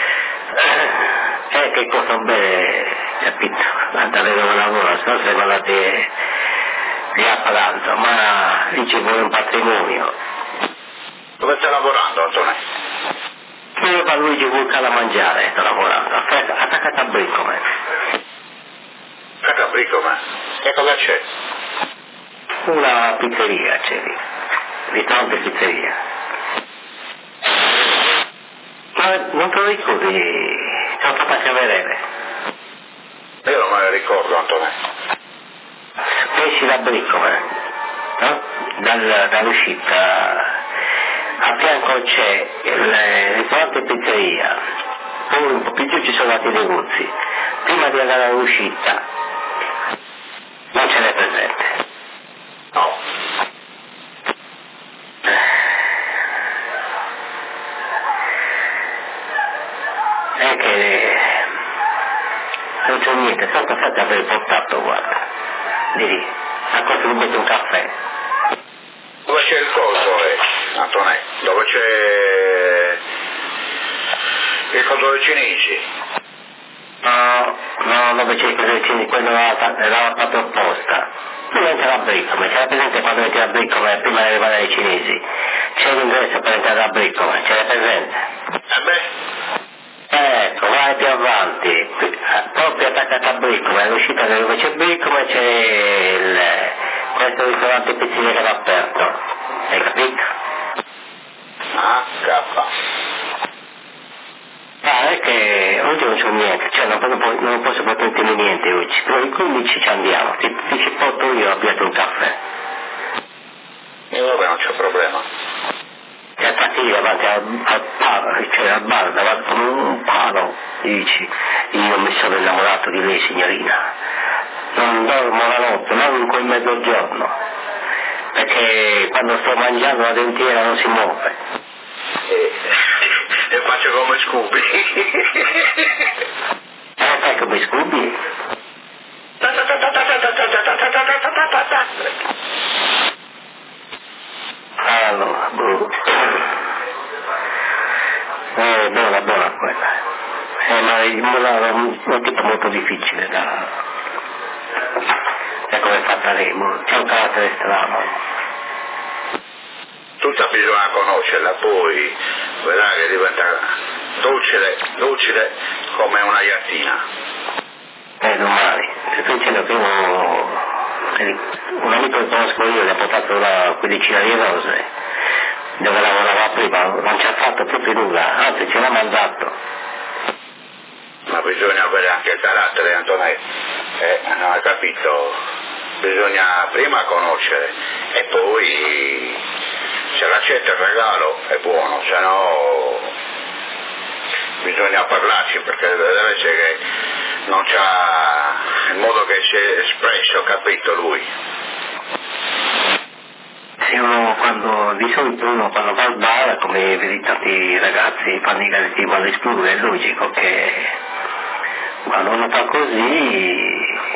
Speaker 2: Che cosa bene, capito? Andare dove lavora, se no se guardate lì a Palazzo, ma lì ci vuole un patrimonio.
Speaker 3: Dove stai lavorando, Antonio?
Speaker 2: Io fa Luigi Vulca da mangiare, sto lavorando. Aspetta, Catabricome.
Speaker 3: Catabricome? E cosa c'è?
Speaker 2: Una pizzeria c'è lì, ristorante pizzeria. Ma non te lo ricordi? C'è un papà Chiaverere.
Speaker 3: Io non me ne ricordo, Antonello.
Speaker 2: Esci da Bricome, no? Dall'uscita, a fianco c'è il ristorante pizzeria, poi un po' più giù ci sono altri negozi. Prima di andare all'uscita, non ce n'è presente.
Speaker 3: No.
Speaker 2: È che non c'è niente, tanto fate aver portato, guarda. Di lì, a questo mi metto un caffè.
Speaker 3: Dove c'è il coso, Antonello? Dove c'è il coso dei cinesi?
Speaker 2: No, dove c'è il coso dei cinesi, quello era fatto apposta. Prima entra la Bricome, c'era presente quando entra la Bricome, prima di arrivare ai cinesi? C'è l'ingresso per entrare alla Bricome, c'era presente? Ecco, vai più avanti, proprio attaccata a Bricome, all'uscita dove c'è Bricome c'è questo ristorante pizzeria che era aperto, hai capito? È che oggi non c'ho niente, cioè non posso portarti niente oggi, però il 15 ci andiamo, ti ci porto io a pigliare un caffè.
Speaker 3: E vabbè, non c'è problema.
Speaker 2: E infatti davanti al bar, davanti come un palo, dici, io mi sono innamorato di lei signorina, non dormo la notte, non in quel mezzogiorno, perché quando sto mangiando la dentiera non si muove.
Speaker 3: E faccio come Scooby.
Speaker 2: Fai come Scooby? Allora, buona quella. Ma il mulano è un tipo molto difficile da come è fatta lei, c'è un carattere strano.
Speaker 3: Tutta bisogna conoscerla, poi vedrai che diventa docile come una iattina.
Speaker 2: Domani, se tu dicevi che un amico che conosco io gli ha portato una quindicina di rose, dove lavorava prima, non ci ha fatto proprio nulla, anzi ce l'ha mandato.
Speaker 3: Ma bisogna avere anche il carattere, Antonello, non hai capito? Bisogna prima conoscere e poi se l'accetta il regalo è buono, se no bisogna parlarci, perché deve essere che non c'ha il modo che si è espresso, capito lui?
Speaker 2: Sì, di solito uno quando va al bar, come vedi tanti ragazzi fanno i garetti all'escluso, è logico che quando uno fa così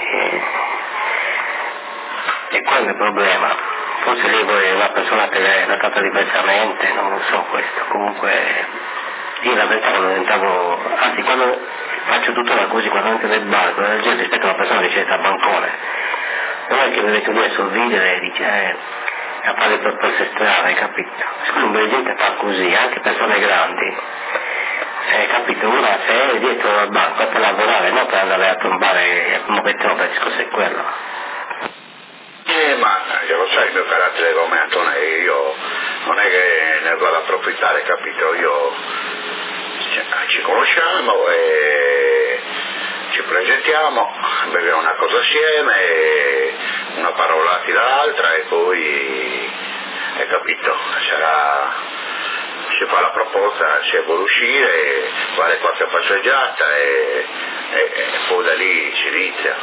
Speaker 2: è quello il problema. Forse lei è una persona che l'ha trattata diversamente, non so questo, comunque io la verità quando entravo, anzi quando faccio tuttora così, quando entro nel bar, quando la gente rispetto a una persona che c'è al bancone, non è che mi metto lì a sorridere e dice a fare proposte strane, capito? Siccome la gente fa così, anche persone grandi, capito? Una se è dietro al banco è per lavorare, non per andare a trombare come mettono, per il discorso è quello.
Speaker 3: Ma lo sai il mio carattere come Antonello, io non è che ne vado a approfittare, capito? Io ci conosciamo e ci presentiamo, beviamo una cosa assieme, una parola tira l'altra e poi, hai capito, si fa la proposta, si vuole uscire, fare qualche passeggiata e poi da lì si inizia.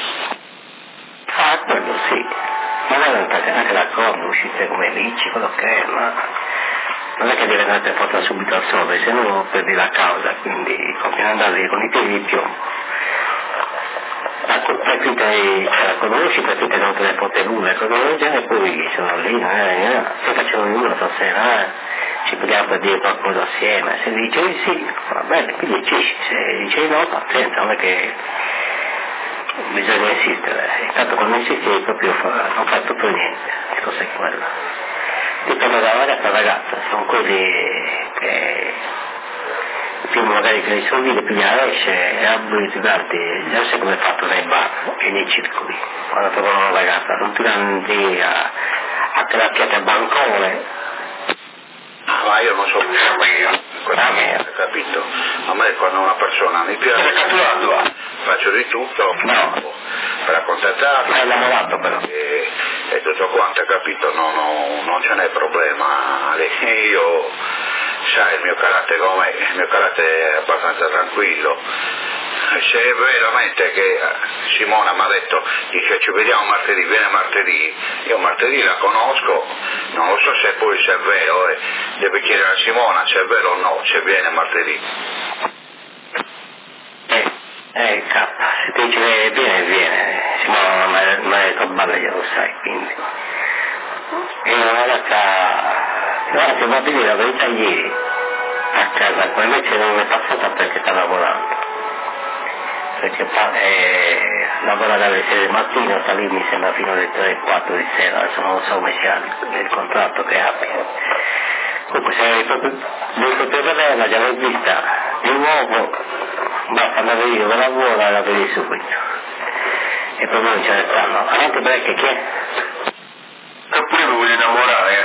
Speaker 2: Quello sì, magari anche d'accordo, uscite come amici, quello che è, ma non è che deve andare portare subito al sole, se no perdi la causa, quindi conviene andare con i piedi di piombo. Per tutte la conosci, per tutte non te ne porti nulla, cose del genere, poi sono lì, se facciamo nulla stasera, ci prendiamo per dire qualcosa assieme, se dici sì, va bene, quindi dici, se dici no, pazienza, non è che bisogna insistere, intanto quando insisti proprio non fai proprio niente, che cosa è quello? Dipende da ragazza a ragazza, sono cose che più magari che i soldi più la esce e aboliti tanti, non so come è fatto nei bar e nei circoli, quando trovano una ragazza, non tirano lì a cracchiate a bancone.
Speaker 6: Ma io non so capito? A me quando una persona mi piace faccio di tutto per accontentarla.
Speaker 2: Hai lavorato però.
Speaker 6: E tutto quanto, capito? Non ce n'è problema. Io, sai, il mio carattere è abbastanza tranquillo. Se è veramente che Simona mi ha detto, dice ci vediamo martedì, viene martedì, io martedì la conosco, non lo so se poi se è vero, deve chiedere a Simona se è vero o no, se viene martedì.
Speaker 2: Cappa, se ti dice che viene, Simona non mi ha detto balle, glielo sai, quindi. E una ragazza, guarda, va a vedere la verità ieri, a casa, poi invece non è passata perché sta lavorando. Perché lavora dalle 6 del mattino, sta lì mi sembra fino alle 3-4 di sera, adesso non so come sia il contratto che abbia. Comunque se hai proprio vederla, già l'hai vista di nuovo, basta andare io con la buona e la vedi subito. E proprio non ce ne stanno. Avanti perché chi è?
Speaker 6: Eppure mi voglio innamorare,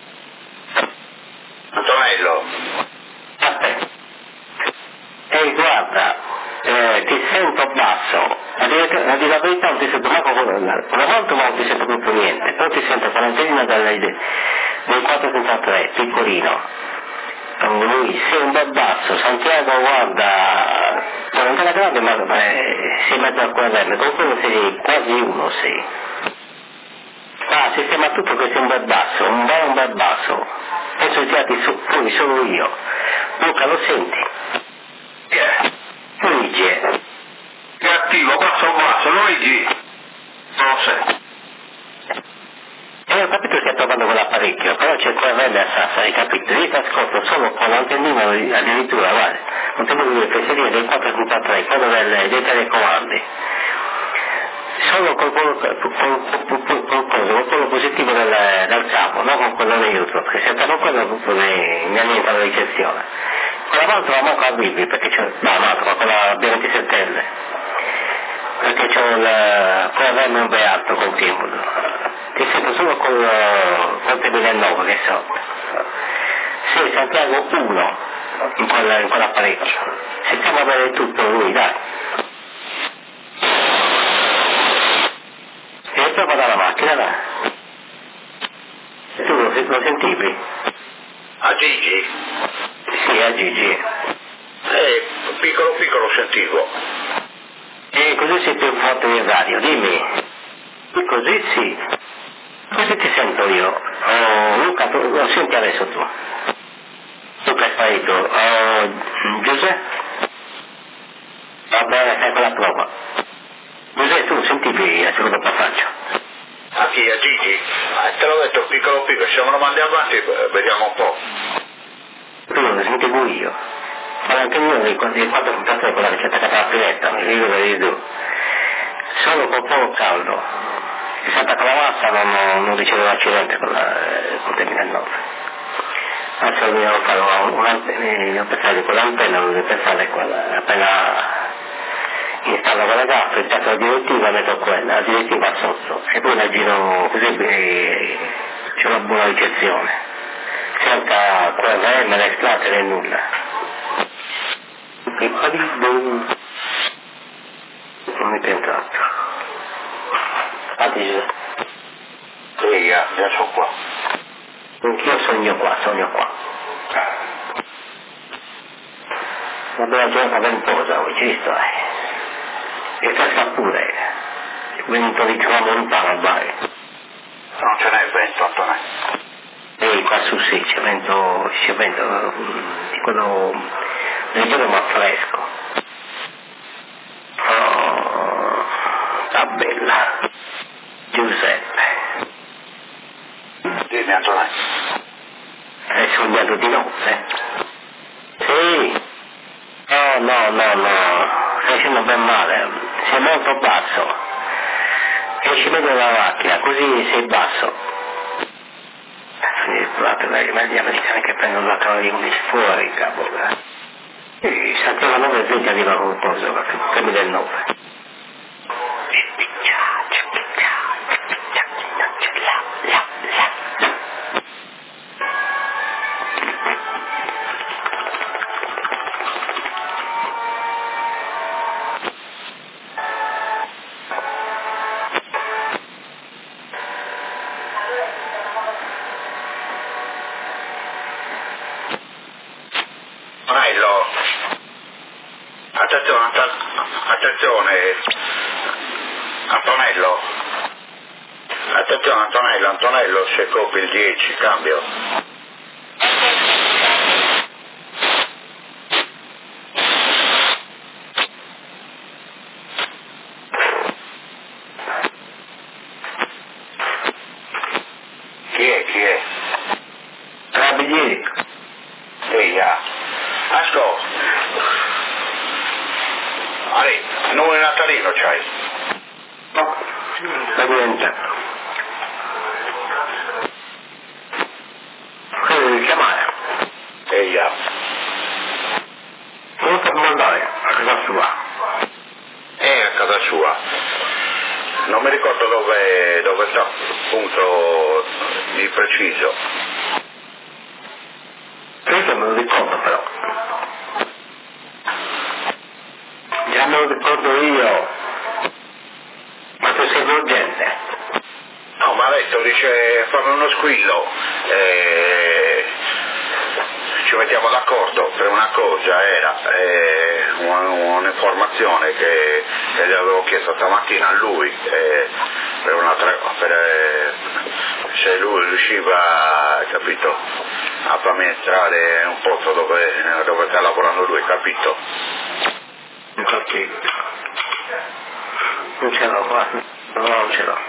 Speaker 6: Antonello.
Speaker 2: Aspetta. Ehi, guarda, ti sento basso, a dire la verità non ti sento manco una volta ma non ti sento proprio niente, però ti sento quarantina del 433, piccolino. Lui sei un bel basso, Santiago guarda, non ancora grande ma sei mezzo al quaderno, con quello sei quasi uno sei. Sistema tutto che sei un bel basso, un bel basso. Penso tirati su, poi solo io. Luca, lo senti? Luigi
Speaker 6: è attivo, basso, Luigi non lo sento.
Speaker 2: Ho capito che stai provando con l'apparecchio, però c'è quella verde a Sassari, capito? Io ti ascolto solo con l'antennino addirittura, guarda, non ti voglio dire fesserie del 453, quello dei telecomandi. Solo con quello positivo dal capo, non con quello neutro, perché se con quello mi annienta la ricezione. Quella volta la manco a Bibi, perché c'è, ma quella B27L, perché c'ho quella verme un bel alto col timbro. Ti sento solo col 2009 che so. Sei Santiago 1 in quell'apparecchio. Sentiamo a vedere tutto lui, dai. E proprio dalla macchina, dai. Tu lo sentivi?
Speaker 6: A Gigi?
Speaker 2: Sì, a Gigi.
Speaker 6: Piccolo sentivo.
Speaker 2: E così sei più forte del radio, dimmi. Così sì. Così ti sento io. Oh, Luca, lo senti adesso tu. Luca è sparito. Giuseppe? Va bene, fai quella prova. Giuseppe, tu sentivi la seconda passaggio?
Speaker 6: A chi? A Gigi? Te l'ho detto piccolo, se me lo mandi avanti vediamo un po'.
Speaker 2: Tu non lo sentivo io. Ma anche io di quanto contatto con la ricetta che la piletta, mi dico che vedo. Solo con poco caldo. Santa Clamassa non riceveva accidente con il 2009. Adesso dobbiamo fare un'antenna, pensare con l'antenna, dobbiamo pensare appena installo quella gaffa, intanto la direttiva metto quella, la direttiva sotto, e poi la giro così c'è una buona ricezione. Senza quella me la esplate né nulla. E poi non mi è entrato.
Speaker 6: Sì, già sono qua.
Speaker 2: Anch'io sogno qua. Una bella giornata ventosa oggi, sto e fresca pure. Il vento di tramontana al mare.
Speaker 6: Non ce n'è vento, Antonello.
Speaker 2: E qua su sì, c'è vento di quello leggero ma fresco. Oh, sta bella. Giuseppe.
Speaker 6: Dimmi, Antonello.
Speaker 2: Hai sognato di notte? Sì. No. Stai facendo ben male. Sei molto basso. E ci vedo la macchina, così sei basso. Scusate, gli americani che prendono la cavaliere fuori, capo. Santiago 9 20 arriva con cosa, cambi del 9.
Speaker 6: Attenzione Antonello, se copi il 10, cambio. Chi è?
Speaker 2: Carabinieri.
Speaker 6: Eia. Ascolta. Allora, numero natalino c'hai?
Speaker 2: No, la niente. Devi chiamare.
Speaker 6: Eia.
Speaker 2: Non posso mandare a casa sua.
Speaker 6: A casa sua. Non mi ricordo dove sta appunto di preciso.
Speaker 2: Questo me lo ricordo però. Già me lo ricordo io. Ma tu sei urgente.
Speaker 6: No, ma adesso dice fammi uno squillo. Ci mettiamo d'accordo per una cosa, era un'informazione che gli avevo chiesto stamattina a lui per un'altra se lui riusciva, capito, a farmi entrare in un posto dove sta lavorando lui, capito?
Speaker 2: Infatti non ce l'ho qua, no, non ce l'ho.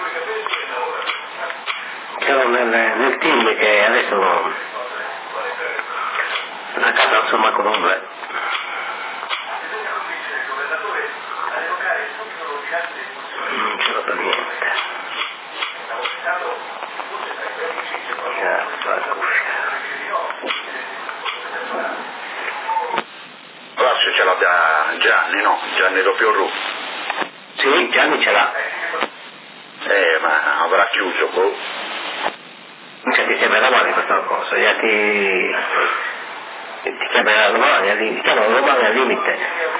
Speaker 2: Ce l'ho nel team che adesso la casa insomma comunque. Non ce l'ho per niente.
Speaker 6: Forse ce l'abbia Gianni, no? Gianni Doppio.
Speaker 2: Sì, Gianni ce l'ha.
Speaker 6: Ma avrà chiuso,
Speaker 2: Cioè ti chiamerà domani questa cosa, già ti chiamerà domani, ti chiamano domani al limite.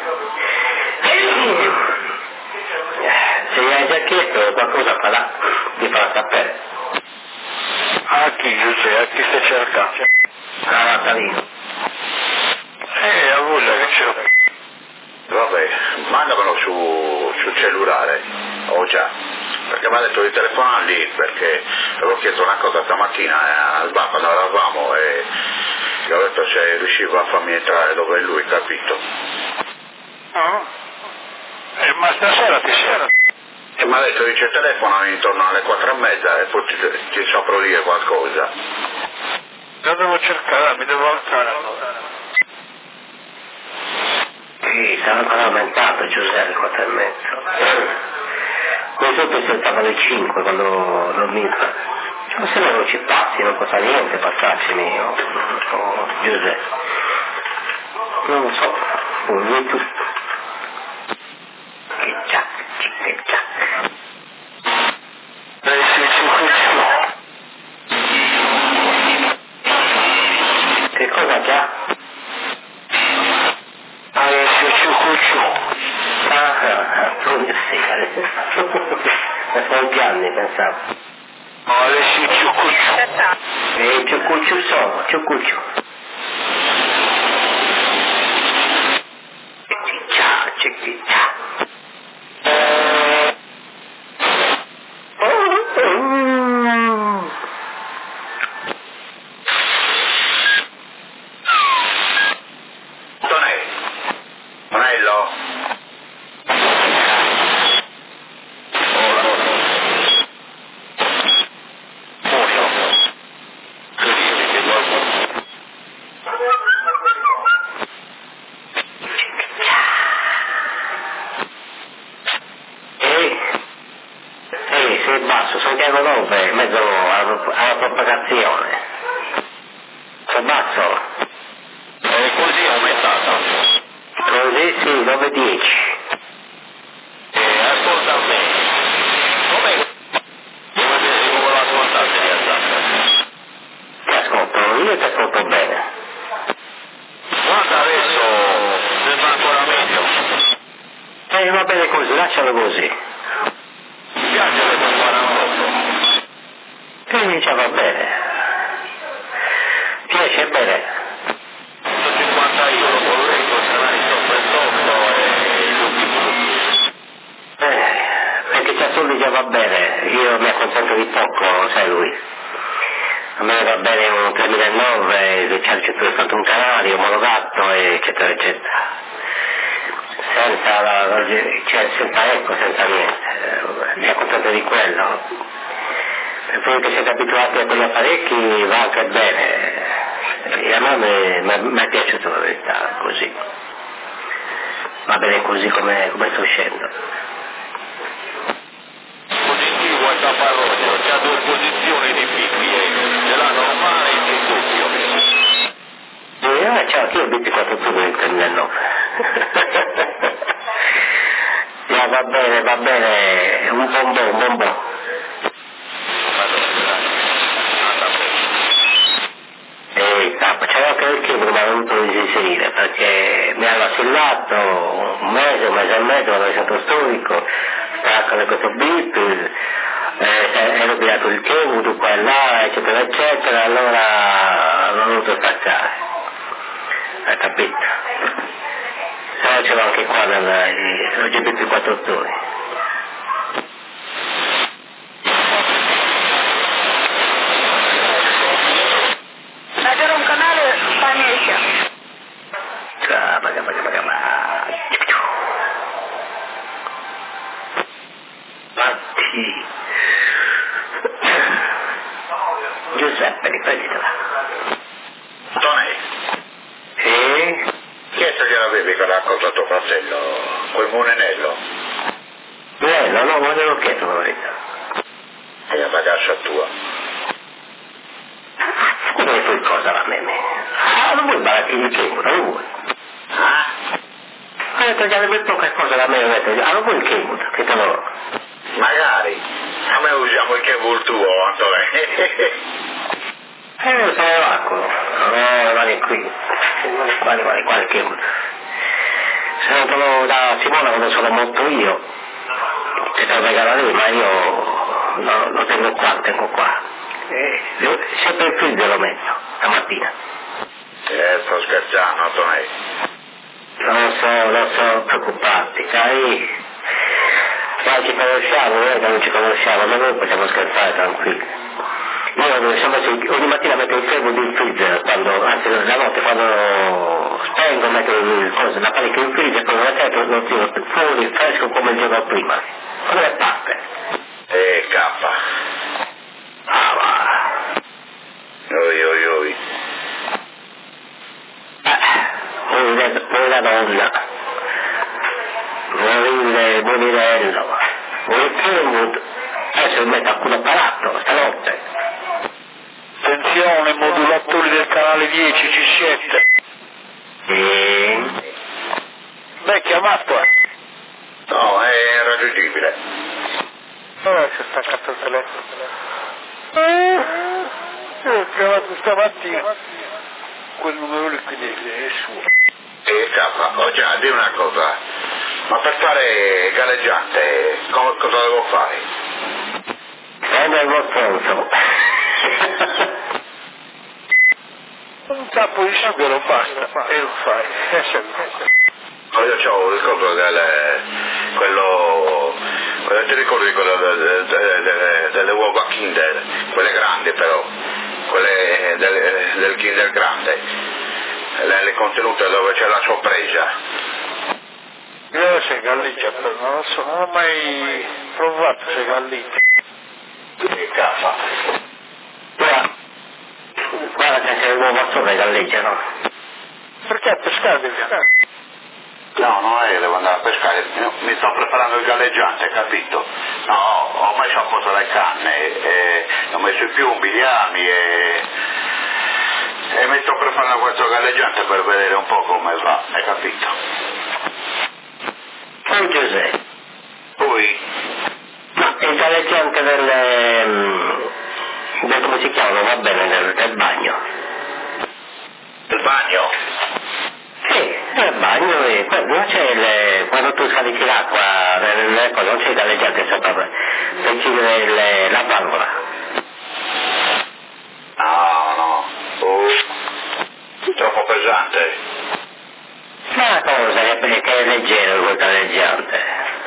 Speaker 2: Se gli hai già chiesto qualcosa ti farà sapere.
Speaker 5: A chi Giuseppe? A chi stai cercando?
Speaker 2: A Natalino.
Speaker 5: A voi che ce l'ho.
Speaker 6: Vabbè, mandamelo sul cellulare, già, perché mi ha detto di telefonare lì, perché avevo chiesto una cosa stamattina al bar quando eravamo e gli ho detto se riusciva a farmi entrare dove è lui, capito?
Speaker 5: No? Ma stasera ti sera.
Speaker 6: E mi ha detto dice telefonami intorno alle 4:30 e poi ti saprò dire qualcosa.
Speaker 5: Lo devo cercare, mi devo alzare allora.
Speaker 2: Sì, sarà ancora aumentato Giuseppe alle 4:30. Come sotto si alzava alle 5 quando dormiva. Ma se non ci passi, non costa niente passarci mio. Giuseppe. Non lo so. Vuoi tu? Che già. Che cosa già? Sono Gianni, pensavo. Ciucucciu sono, ciucucciu. Ciccia.
Speaker 6: Tonello?
Speaker 2: Sei basso, Santiago 9, in mezzo alla propagazione. Sei basso?
Speaker 6: Così è aumentato.
Speaker 2: Così sì, 9:10.
Speaker 3: Ascolta me. Come vuole ascoltarti di Azzarra?
Speaker 2: Ti ascolto, io ti ascolto bene.
Speaker 3: Guarda adesso ne fa ancora meglio.
Speaker 2: Va bene così, lascialo così.
Speaker 3: Mi piace che sono 48.
Speaker 2: Già va bene. Ti esce bene.
Speaker 3: 150 euro, corretto, sarai sopra il tocco e l'ultimo.
Speaker 2: Perché c'ha soldi già va bene. Io mi accontento di poco, sai lui. A me va bene un 3009, c'ha 161 canali, omologato, eccetera, eccetera. Senza eco, senza niente. Mi accontento di quello. E poi che siete abituati a quegli apparecchi va anche bene. E a me mi è piaciuto la verità, così. Va bene così come sto uscendo.
Speaker 3: Positivo a Caparroggio, c'ha 2 posizioni di PPE, ce l'ha normale e il doppio.
Speaker 2: Ciao, io ho 24 turni nel 2009. Va bene, un bonbon. C'era anche il chimico, mi ha voluto inserire perché mi hanno assillato un mese e mezzo, l'ho lasciato storico, stacca questo bip, ero tirato il chimico qua e là, eccetera, eccetera, allora l'ho voluto spacciare. Hai capito? Se no ce l'ho anche qua l'OGBT 4 turni.
Speaker 4: Era un canale Spagnescia.
Speaker 2: Matti. Giuseppe, riprenditela.
Speaker 6: Tonei,
Speaker 2: Sì?
Speaker 6: chi è che avevi che l'ha accusato tuo fratello? Quel monenello?
Speaker 2: Bello, no, non glielo chiesto la verità.
Speaker 6: E la cassa tua.
Speaker 2: Come fai cosa la meme? Non vuoi barattini il chimico, non vuoi?
Speaker 6: Ah?
Speaker 2: Ha detto che aveva poca cosa la meme, ho detto, non vuoi il chimico, che te lo...
Speaker 6: Magari. A me usiamo il cable tuo, Antonello.
Speaker 2: Sono l'acqua. Rimani qui. Rimani qua il chimico. Se non trovo da Simona quando sono morto io, che te lo regala lui, ma io lo tengo qua. Sempre il figlio lo metto, stamattina.
Speaker 6: Sto scherzando, Antonello.
Speaker 2: Non so, preoccupati, dai. Dai, ci conosciamo, non ci conosciamo, ma noi possiamo scherzare tranquilli. Io ogni mattina metto il fermo di freezer, anzi la notte quando spengo metto l'apparecchio in freezer, quando la sento lo tiro fuori, fresco come il giorno prima. Come parte?
Speaker 6: K.
Speaker 2: Va.
Speaker 6: Oi.
Speaker 2: Vuoi la donna, vuoi il molinello, vuoi il Kenwood, adesso mi metto a culo apparato stanotte.
Speaker 5: Attenzione, modulatori del canale 10, C7. Beh, chiamato,
Speaker 6: No, è irraggiungibile.
Speaker 5: si è staccato il telefono. Ho chiamato stamattina. Quel numero lì quindi è suo.
Speaker 6: K, già, di una cosa. Ma per fare galleggiante, cosa devo fare?
Speaker 2: Prende il vostro
Speaker 5: Un tappo di sughero basta e lo fai.
Speaker 6: Io ho il coso quello ti ricordi quello delle uova Kinder, quelle grandi però, quelle del Kinder grande, le contenute dove c'è la sorpresa.
Speaker 5: Io c'è galleggia, però non lo so, non ho mai provato se galleggia.
Speaker 6: Che cazzo?
Speaker 2: Guarda che anche le uova sopra galleggiano.
Speaker 5: Perché a pescare devi andare?
Speaker 6: No, non è che devo andare a pescare, mi sto preparando il galleggiante, capito? No, ho messo a posto le canne, ho messo i piumbi, gli ami e mi sto preparando questo galleggiante per vedere un po' come va, hai capito?
Speaker 2: Poi Giuseppe.
Speaker 6: Poi?
Speaker 2: Ma il galleggiante del come si chiama, va bene, del bagno.
Speaker 6: Il bagno?
Speaker 2: Sì, nel bagno, non c'è quando tu scarichi l'acqua, non c'è il galleggiante sopra per chiudere la valvola.
Speaker 6: No. Troppo pesante.
Speaker 2: Ma una cosa che è leggero quel galleggiante.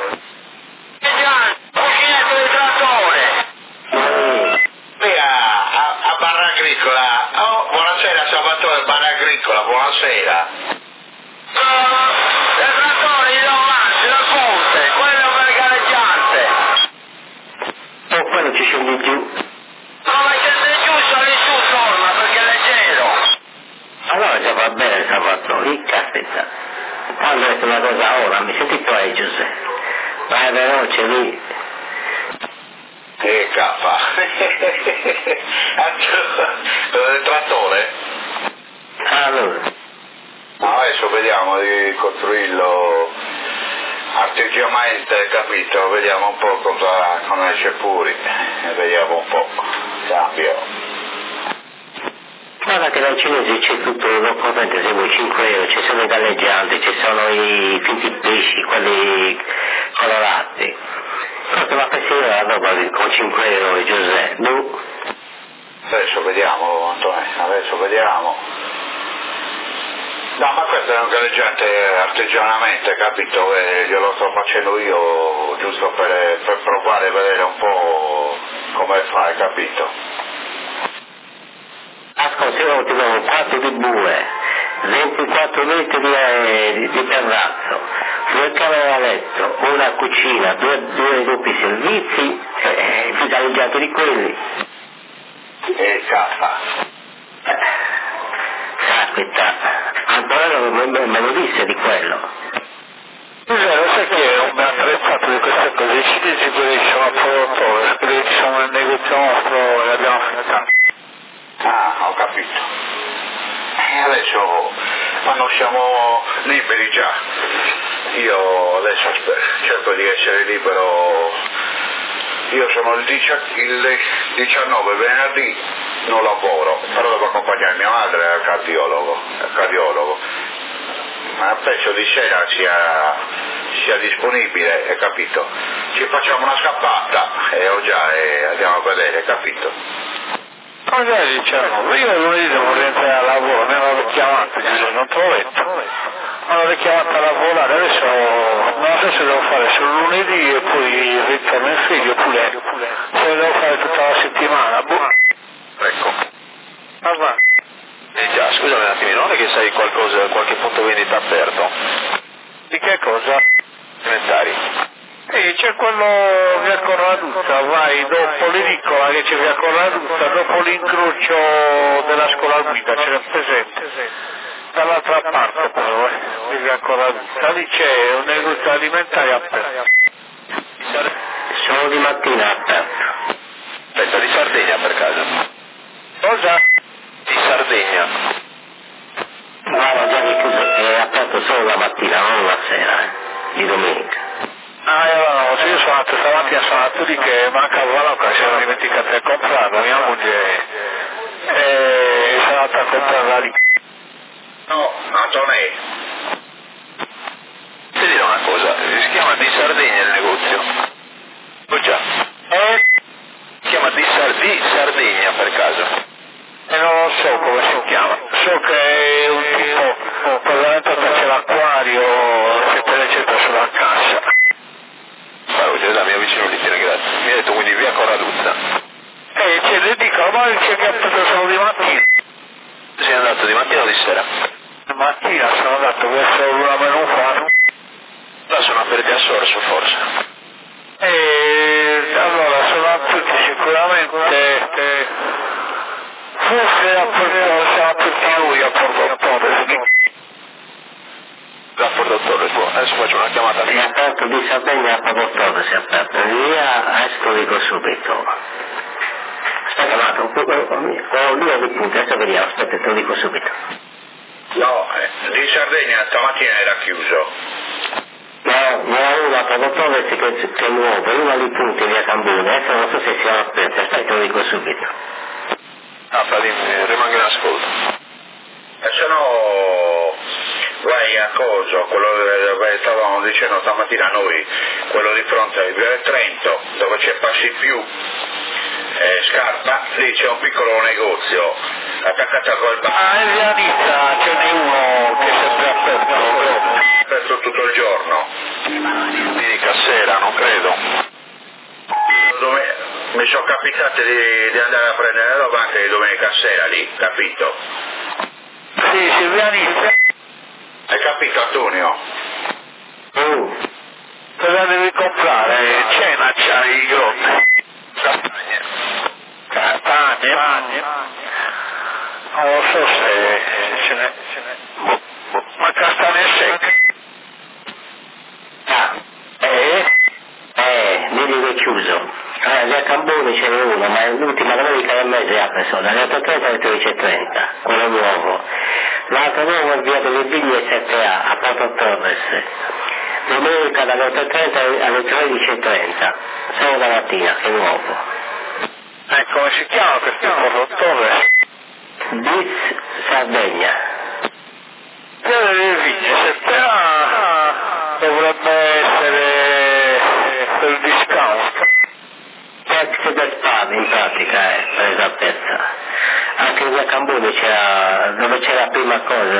Speaker 6: A Barra Agricola. Oh, buonasera Salvatore, Barra Agricola, buonasera.
Speaker 3: Il trattore di davanti, la ponte, quello per il galleggiante.
Speaker 2: Oh, quello ci scendi giù.
Speaker 3: Ma scende giù, sali su, torna perché è leggero.
Speaker 2: Allora già va bene Salvatore, caspita. Quando è una cosa ora, mi senti poi Giuseppe. Vai veloce lì.
Speaker 6: Caffa. Il trattore?
Speaker 2: Allora.
Speaker 6: Adesso vediamo di costruirlo artigianamente, capito? Vediamo un po' cosa esce fuori. Vediamo un po'. Cambio.
Speaker 2: Guarda che dai cinesi c'è tutto, non potete se vuoi 5 euro, ci sono i galleggianti, ci sono i finti pesci, quelli colorati. Forse la festival dopo con 5 euro Giuseppe, no?
Speaker 6: Adesso vediamo, Antonio, adesso vediamo. No, ma questo è un galleggiante artigianamente, capito? Glielo sto facendo io giusto per provare a vedere un po' come fai, capito?
Speaker 2: Ascolta, io ti do un quarto di bue, 24 metri di terrazzo, 2 camere da letto, una cucina, due doppi servizi, i galleggiati di quelli.
Speaker 6: Caffa.
Speaker 2: Caspita, Antonio me lo disse di quello.
Speaker 5: Lo sai che non mi ha attrezzato di queste cose, i cinesi quelli sono a produttore, quelli che sono nel negozio nostro e abbiamo finito.
Speaker 6: Ah, ho capito. Adesso, quando siamo liberi già, io adesso cerco di essere libero, io sono il 19 venerdì, non lavoro, però devo accompagnare mia madre al cardiologo, ma penso di sera sia disponibile, hai capito? Ci facciamo una scappata e andiamo a vedere, capito?
Speaker 5: Cosa diciamo? Io lunedì devo rientrare al lavoro, mi hanno chiamato, non te l'ho detto. Mi hanno richiamato a lavorare, adesso non so se devo fare solo lunedì e poi ritorno in figlio oppure se devo fare tutta la settimana.
Speaker 6: Ecco.
Speaker 5: Va.
Speaker 3: Già, scusami un attimino, non è che sai qualche punto vendita aperto?
Speaker 5: Di che cosa?
Speaker 3: Alimentari.
Speaker 5: C'è quello via Corraduzza, vai dopo l'edicola che c'è via Corraduzza, dopo l'incrocio della scuola guida, ce l'è presente? Dall'altra parte però, di via Corraduzza, lì c'è un negozio alimentare aperto.
Speaker 2: Solo di mattina aperto.
Speaker 3: Aspetta, di Sardegna per caso?
Speaker 5: Cosa?
Speaker 3: Di Sardegna.
Speaker 2: Guarda già che chiuso, è aperto solo la mattina, non la sera, di domenica.
Speaker 5: No, io sono andato stamattina, sono andato lì che mancava la loca, si erano dimenticati di comprarla, mia moglie sono andata a comprarla lì.
Speaker 6: No, Antonio.
Speaker 3: Ti dirò una cosa, si chiama di Sardegna il negozio. Oh già. Si chiama di Sardegna per caso.
Speaker 5: E non lo so come si chiama, so che è un tipo, praticamente c'è l'acquario, eccetera, sulla cassa.
Speaker 3: Da mio vicino lì, grazie. Mi ha detto quindi via Corraduzza.
Speaker 5: Ce ne dico, ma c'è che aperto solo di mattina.
Speaker 3: Sei andato di mattina o di sera?
Speaker 5: Di mattina sono andato verso l'una meno un quarto.
Speaker 3: Là sono aperti a sorso forse.
Speaker 5: Allora sono tutti sicuramente, forse siamo tutti noi a Porto
Speaker 3: Da Portottore, adesso faccio una chiamata.
Speaker 2: È aperto di Sardegna a Porto, si è aperto via, adesso dico subito. Aspetta, ma ho lì di punti, adesso vediamo, aspetta, te lo dico subito.
Speaker 6: No, di Sardegna stamattina era chiuso.
Speaker 2: No, Papa Torres che è nuovo, uno lì punti via Cambone, adesso non so se siamo aperti, aspetta lo dico subito.
Speaker 3: Rimango in ascolto.
Speaker 6: E se no vai a Coso, quello dove stavamo dicendo stamattina noi, quello di fronte al Via Trento, dove c'è Passi Più Scarpa, lì c'è un piccolo negozio attaccato col bar.
Speaker 5: In via Nizza ce n'è uno che è sempre
Speaker 6: Aperto tutto il giorno.
Speaker 3: Di cassera, non credo.
Speaker 6: Mi sono capitato di andare a prendere la roba anche di domenica sera lì, capito?
Speaker 5: Sì, Silvia Nizza.
Speaker 6: Hai capito, Antonio?
Speaker 5: Cosa devi comprare? Cena c'hai grotte. Castagne? Non lo so se ce n'è. Ma castagne secche?
Speaker 2: Vedi che è chiuso. Via Cambone ce n'è uno, ma l'ultima domenica e mezza apre solo, dalle 8:30 alle 13:30, quello nuovo. L'altro nuovo è via delle Biglie 7A, a Porto Torres. Domenica dalle 8:30 alle 13:30, solo la mattina, è nuovo.
Speaker 5: Come si chiama questo Porto Torres?
Speaker 2: Bis Sardegna.
Speaker 5: Via delle Vigne 7A dovrebbe essere per il discount.
Speaker 2: Tax del Spad in pratica per esattezza. Anche via Cambone c'era, dove c'era prima cosa,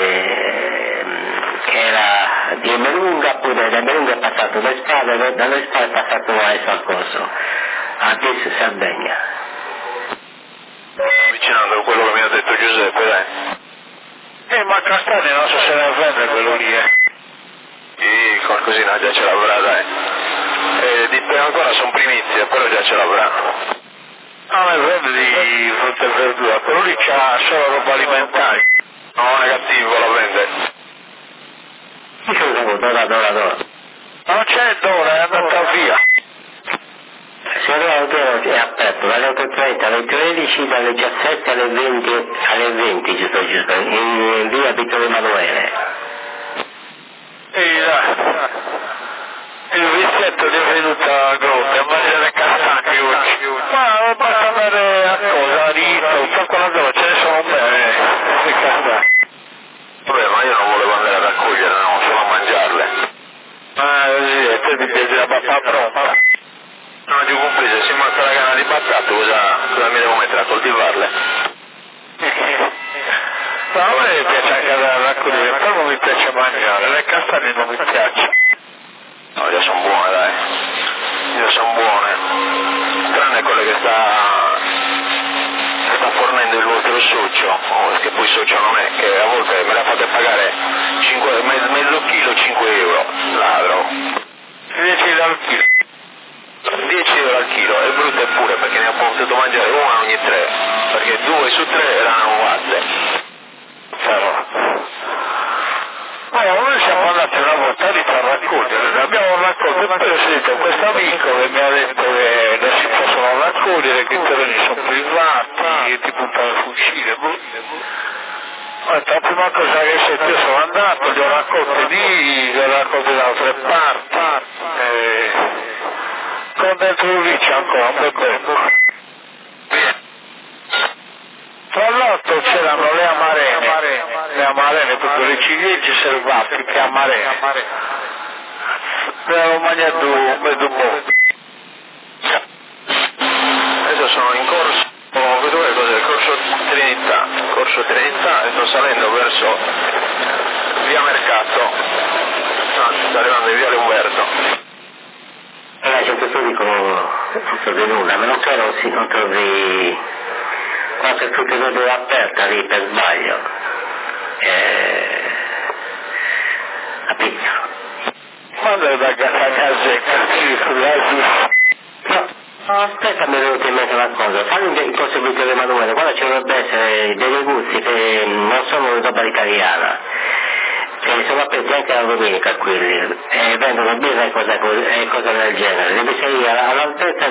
Speaker 2: che era di Emelunga, poi da Emelunga è passato da Spada, dalle Spade è passato adesso al corso, a Bis Sardegna.
Speaker 3: Avvicinando a quello che mi ha detto Giuseppe, dai.
Speaker 5: Ma Castagni non so se ne vende quello lì,
Speaker 3: Sì, qualcosina già ce l'avrà, dai. Ancora sono primizie, però già ce l'avrà.
Speaker 5: Non ne vende di frutta e verdura, quello lì c'ha solo roba alimentare.
Speaker 3: No, negativo, la vende.
Speaker 2: Chi sono avuto? Dora.
Speaker 5: Non c'è Dora, è andata via.
Speaker 2: Se Dora è aperto dalle 8:30 alle 13, dalle 17 alle 20, giusto, in via Vittorio Emanuele.
Speaker 5: Il vizietto gli è venuto a grotta, a mangiare castagne oggi. Ma basta andare a cosa, a Rito, sto guardando, ce ne sono bene, queste castagne.
Speaker 3: Vabbè, ma io non volevo andare a raccogliere, no, solo a mangiarle.
Speaker 5: Così, e te ti piace la papà pronta.
Speaker 3: No, giù compreso, se manca la canna di battate, cosa mi devo mettere a coltivarle?
Speaker 5: No, a me piace anche andare a raccogliere, però non mi piace mangiare, le castagne non mi piacciono.
Speaker 3: No, già sono buone, dai. Già sono buone. Tranne quelle che sta fornendo il vostro socio, perché poi socio non è, che a volte me la fate pagare mezzo chilo 5 euro, ladro.
Speaker 5: 10 euro al chilo.
Speaker 3: 10 euro al chilo, è brutto e pure perché ne ho potuto mangiare una ogni 3, perché 2 su 3 erano fatte.
Speaker 5: Noi siamo andati una volta lì per raccogliere, abbiamo raccolto e poi ho sentito questo amico che mi ha detto che non si possono raccogliere, che i terreni sono privati, e ti puntano il fucile. Ho detto, la prima cosa che sento, io sono andato, li ho raccolti lì, li ho raccolti da altre parti, con dentro lì c'è ancora un bel tempo. Tra l'altro c'erano le amarene, proprio le ciliegie selvatiche, che amarene. Abbiamo mangiato mezzo po'.
Speaker 3: Adesso sono in corso, dove cos'è? Corso Trinità e sto salendo verso via Mercato, anzi sto arrivando in viale Umberto.
Speaker 2: C'è pubblico non trovi nulla, a meno che non trovi qualche fruttivendolo aperta lì per sbaglio. Capito?
Speaker 5: Quando da casa
Speaker 2: No, aspetta, mi è venuta in mente una cosa, fallo in corso Vittorio Emanuele, guarda ci dovrebbe essere dei negozi che non sono roba italiana, che sono aperti anche la domenica quelli, e vendono birra e cose del genere, devi salire all'altezza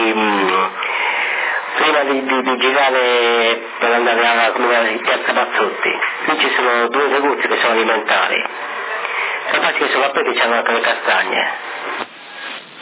Speaker 2: prima di girare per andare alla comunità di Piazza Bazzotti, qui ci sono 2 negozi che sono alimentari, capaci che sono aperti, c'hanno anche le castagne.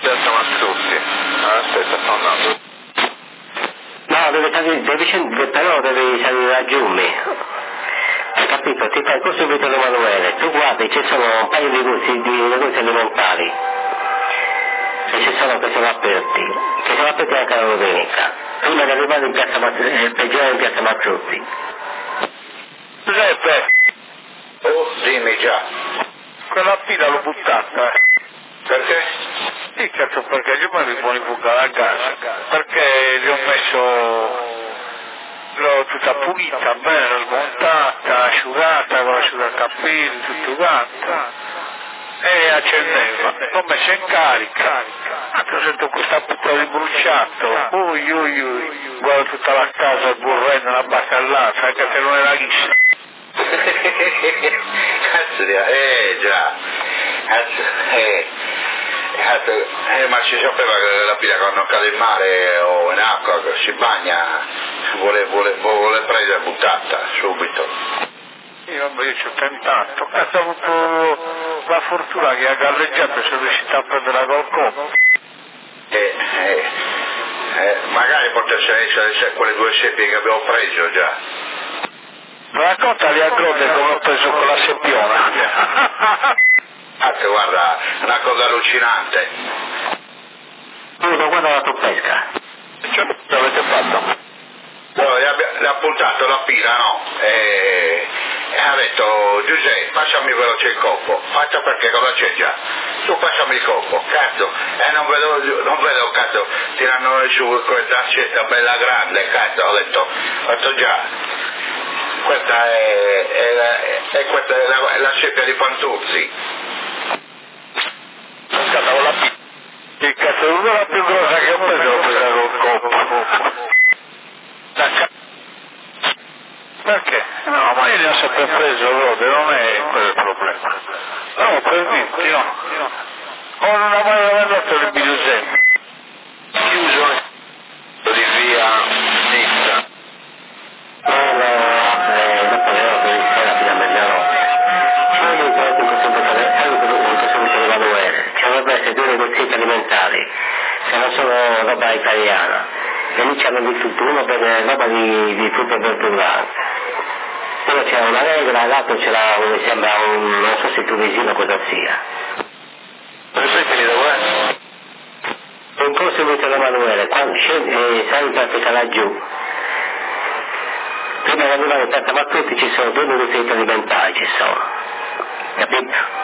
Speaker 3: Piazza Mastruzzi. Aspetta, sto andando.
Speaker 2: No, però devi salire a Giummi. Hai capito? Ti fai subito l'Emanuele. Tu guardi, ci sono un paio di negozi alimentari. E ci sono che sono aperti anche la domenica. Prima di arrivare in piazza Mastruzzi.
Speaker 3: Giuseppe!
Speaker 6: Oh, dimmi già.
Speaker 3: Quella pila l'ho buttata,
Speaker 6: Perché?
Speaker 3: Sì, certo, perché io mi buoni bucare a casa. Perché gli ho messo... l'ho tutta pulita, bella, smontata, asciugata, con l'asciugacapelli, tutto quanto. E accendeva, l'ho messa in carica. Ho sento questa puttana di bruciato. Ui, guarda tutta la casa burrendo, la baccallata, anche se non era ghissa.
Speaker 6: Già. Ma si sapeva che la pila quando cade in mare o in acqua si bagna, vuole prendere e buttata subito.
Speaker 3: Io ci ho tentato, ho avuto la fortuna che a galleggiato sono riuscito a prendere col colpo.
Speaker 6: Magari potesse essere quelle 2 seppie che abbiamo preso già.
Speaker 3: Raccontali a Grode come ho preso con la seppiona.
Speaker 6: Guarda, è una cosa allucinante.
Speaker 2: Guarda la tua pesca.
Speaker 3: Che avete fatto?
Speaker 6: Allora, le ha puntato la pila, no? E ha detto, Giuseppe, passami veloce il coppo. Faccia perché cosa c'è già? Tu passami il coppo, cazzo. Non vedo, cazzo, tirano su questa accetta bella grande, cazzo, ho detto già. Questa è la seppia di Fantuzzi.
Speaker 3: Scattavo la pizza. Il cazzo, la più grossa che ho preso l'ho presa col coppo. Perché? No, ma io ne ho sempre preso, Rode, non è quello il problema. No, per dirti, no. O non ho mai mandato il bigliusetto. Chiuso di via Nizza.
Speaker 2: Dopo le 8 di sera fino a mezzanotte. Ci dovrebbero essere 2 negozi alimentari, che non sono roba italiana. E lì c'hanno di tutto, uno per roba di frutta e verdura. Uno c'è una regola, l'altro c'è mi sembra non so se tunisino cosa sia.
Speaker 3: Ripetimi dov'è?
Speaker 2: Un corso di Emanuele, quando sai in pratica laggiù. Prima di arrivare in piazza Mastruzzi ci sono 2 negozi alimentari, ci sono. Capito?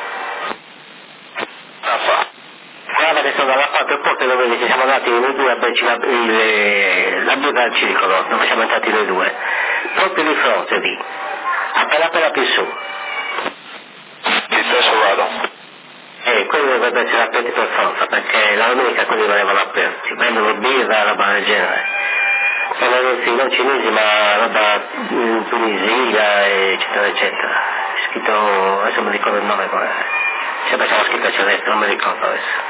Speaker 2: Guarda che sono dalla parte opposta dove ci siamo andati noi 2 a berci la birra al circolo, dove siamo entrati noi 2. Proprio di fronte lì, appena più su.
Speaker 3: Sì, adesso vado.
Speaker 2: Quelli dovrebbero essere aperti per forza, perché la domenica quelli venivano aperti, vendono birra, roba del genere. Sono negozi non cinesi ma roba Tunisia, eccetera, eccetera. Scritto, adesso mi ricordo il nome qual è. Sempre c'era scritto a celeste, non mi ricordo adesso.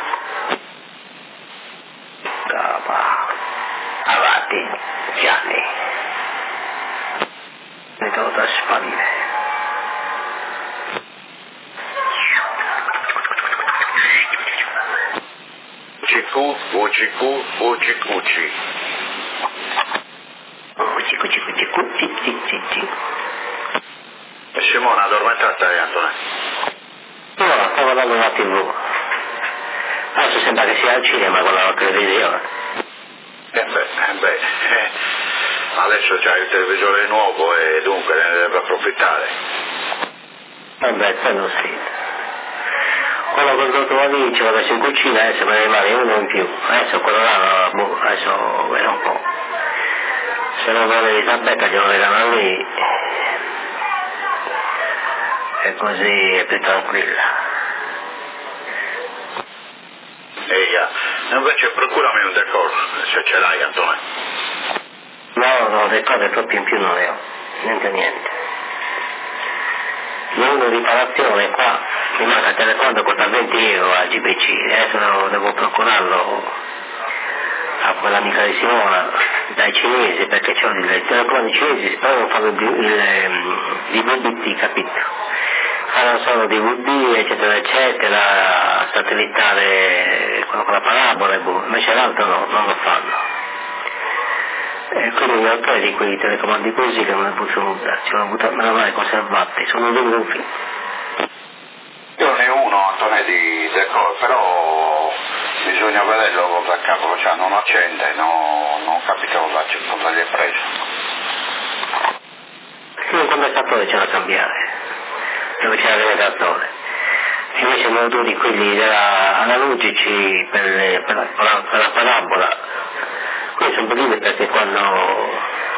Speaker 2: Avanti, Gianni. Mi devo trasparire.
Speaker 6: Uci. E Simona addormentata Antonio?
Speaker 2: No, stavo guardando la TV. Adesso sembra che sia al cinema con la televisione.
Speaker 6: Adesso c'hai il televisore nuovo e dunque ne deve approfittare.
Speaker 2: Quello sì. Quello che ho dato a lì ci vado in cucina, adesso me ne rimane uno in più. Adesso quello là, adesso vedo un po'. Se non vuole Elisabetta glielo regalo a lui. E così è più tranquilla.
Speaker 6: Invece procurami un decor, se ce l'hai Antonio.
Speaker 2: No, decor proprio in più non ne ho. Niente. Uno di riparazione qua, mi manca il telecomando, costa 20 euro a GBC, adesso devo procurarlo a quell'amica di Simona, dai cinesi, perché c'ho il telecomando cinesi, però non fanno il DVD, capito? Fanno solo DVD, eccetera, satellitare una parabola, invece l'altro no, non lo fanno. E quindi gli autori di quei telecomandi così che non è potuto usare, ci hanno avuto meno male conservati, sono venuti.
Speaker 6: Io ne ho uno, Antonetti, del col, però bisogna vederlo cosa cavolo, cioè non accende, non capito cosa gli è preso.
Speaker 2: Sì, un condensatore c'è da cambiare, dove c'era l'elevatore. Invece non uno di quelli analogici per la parabola. Quelli sono belli perché quando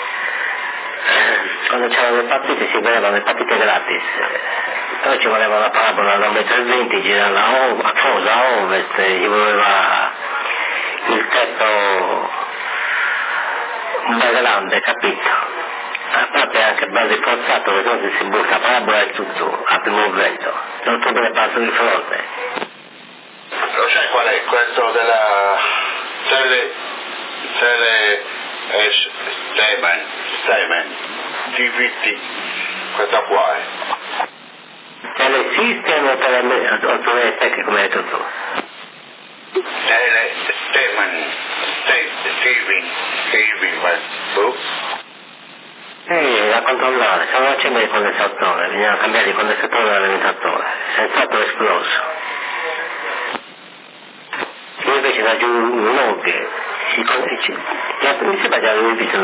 Speaker 2: c'erano le partite si vedevano le partite gratis. Però ci voleva la parabola da 1,20 m, girava a ovest, ci voleva il tetto un bel grande, capito? A parte anche bello rinforzato, perché si butta la parabola e tutto a primo vento, tutto delle parti di fronte.
Speaker 6: Lo sai qual è? Questo della Stemen GVT, questa qua è.
Speaker 2: Telesystem o Teletech come hai detto tu? Da controllare, se non accende il condensatore, bisogna cambiare il condensatore dall'alimentatore, senz'altro esploso. Io invece da giù un log, mi sembra già avevo visto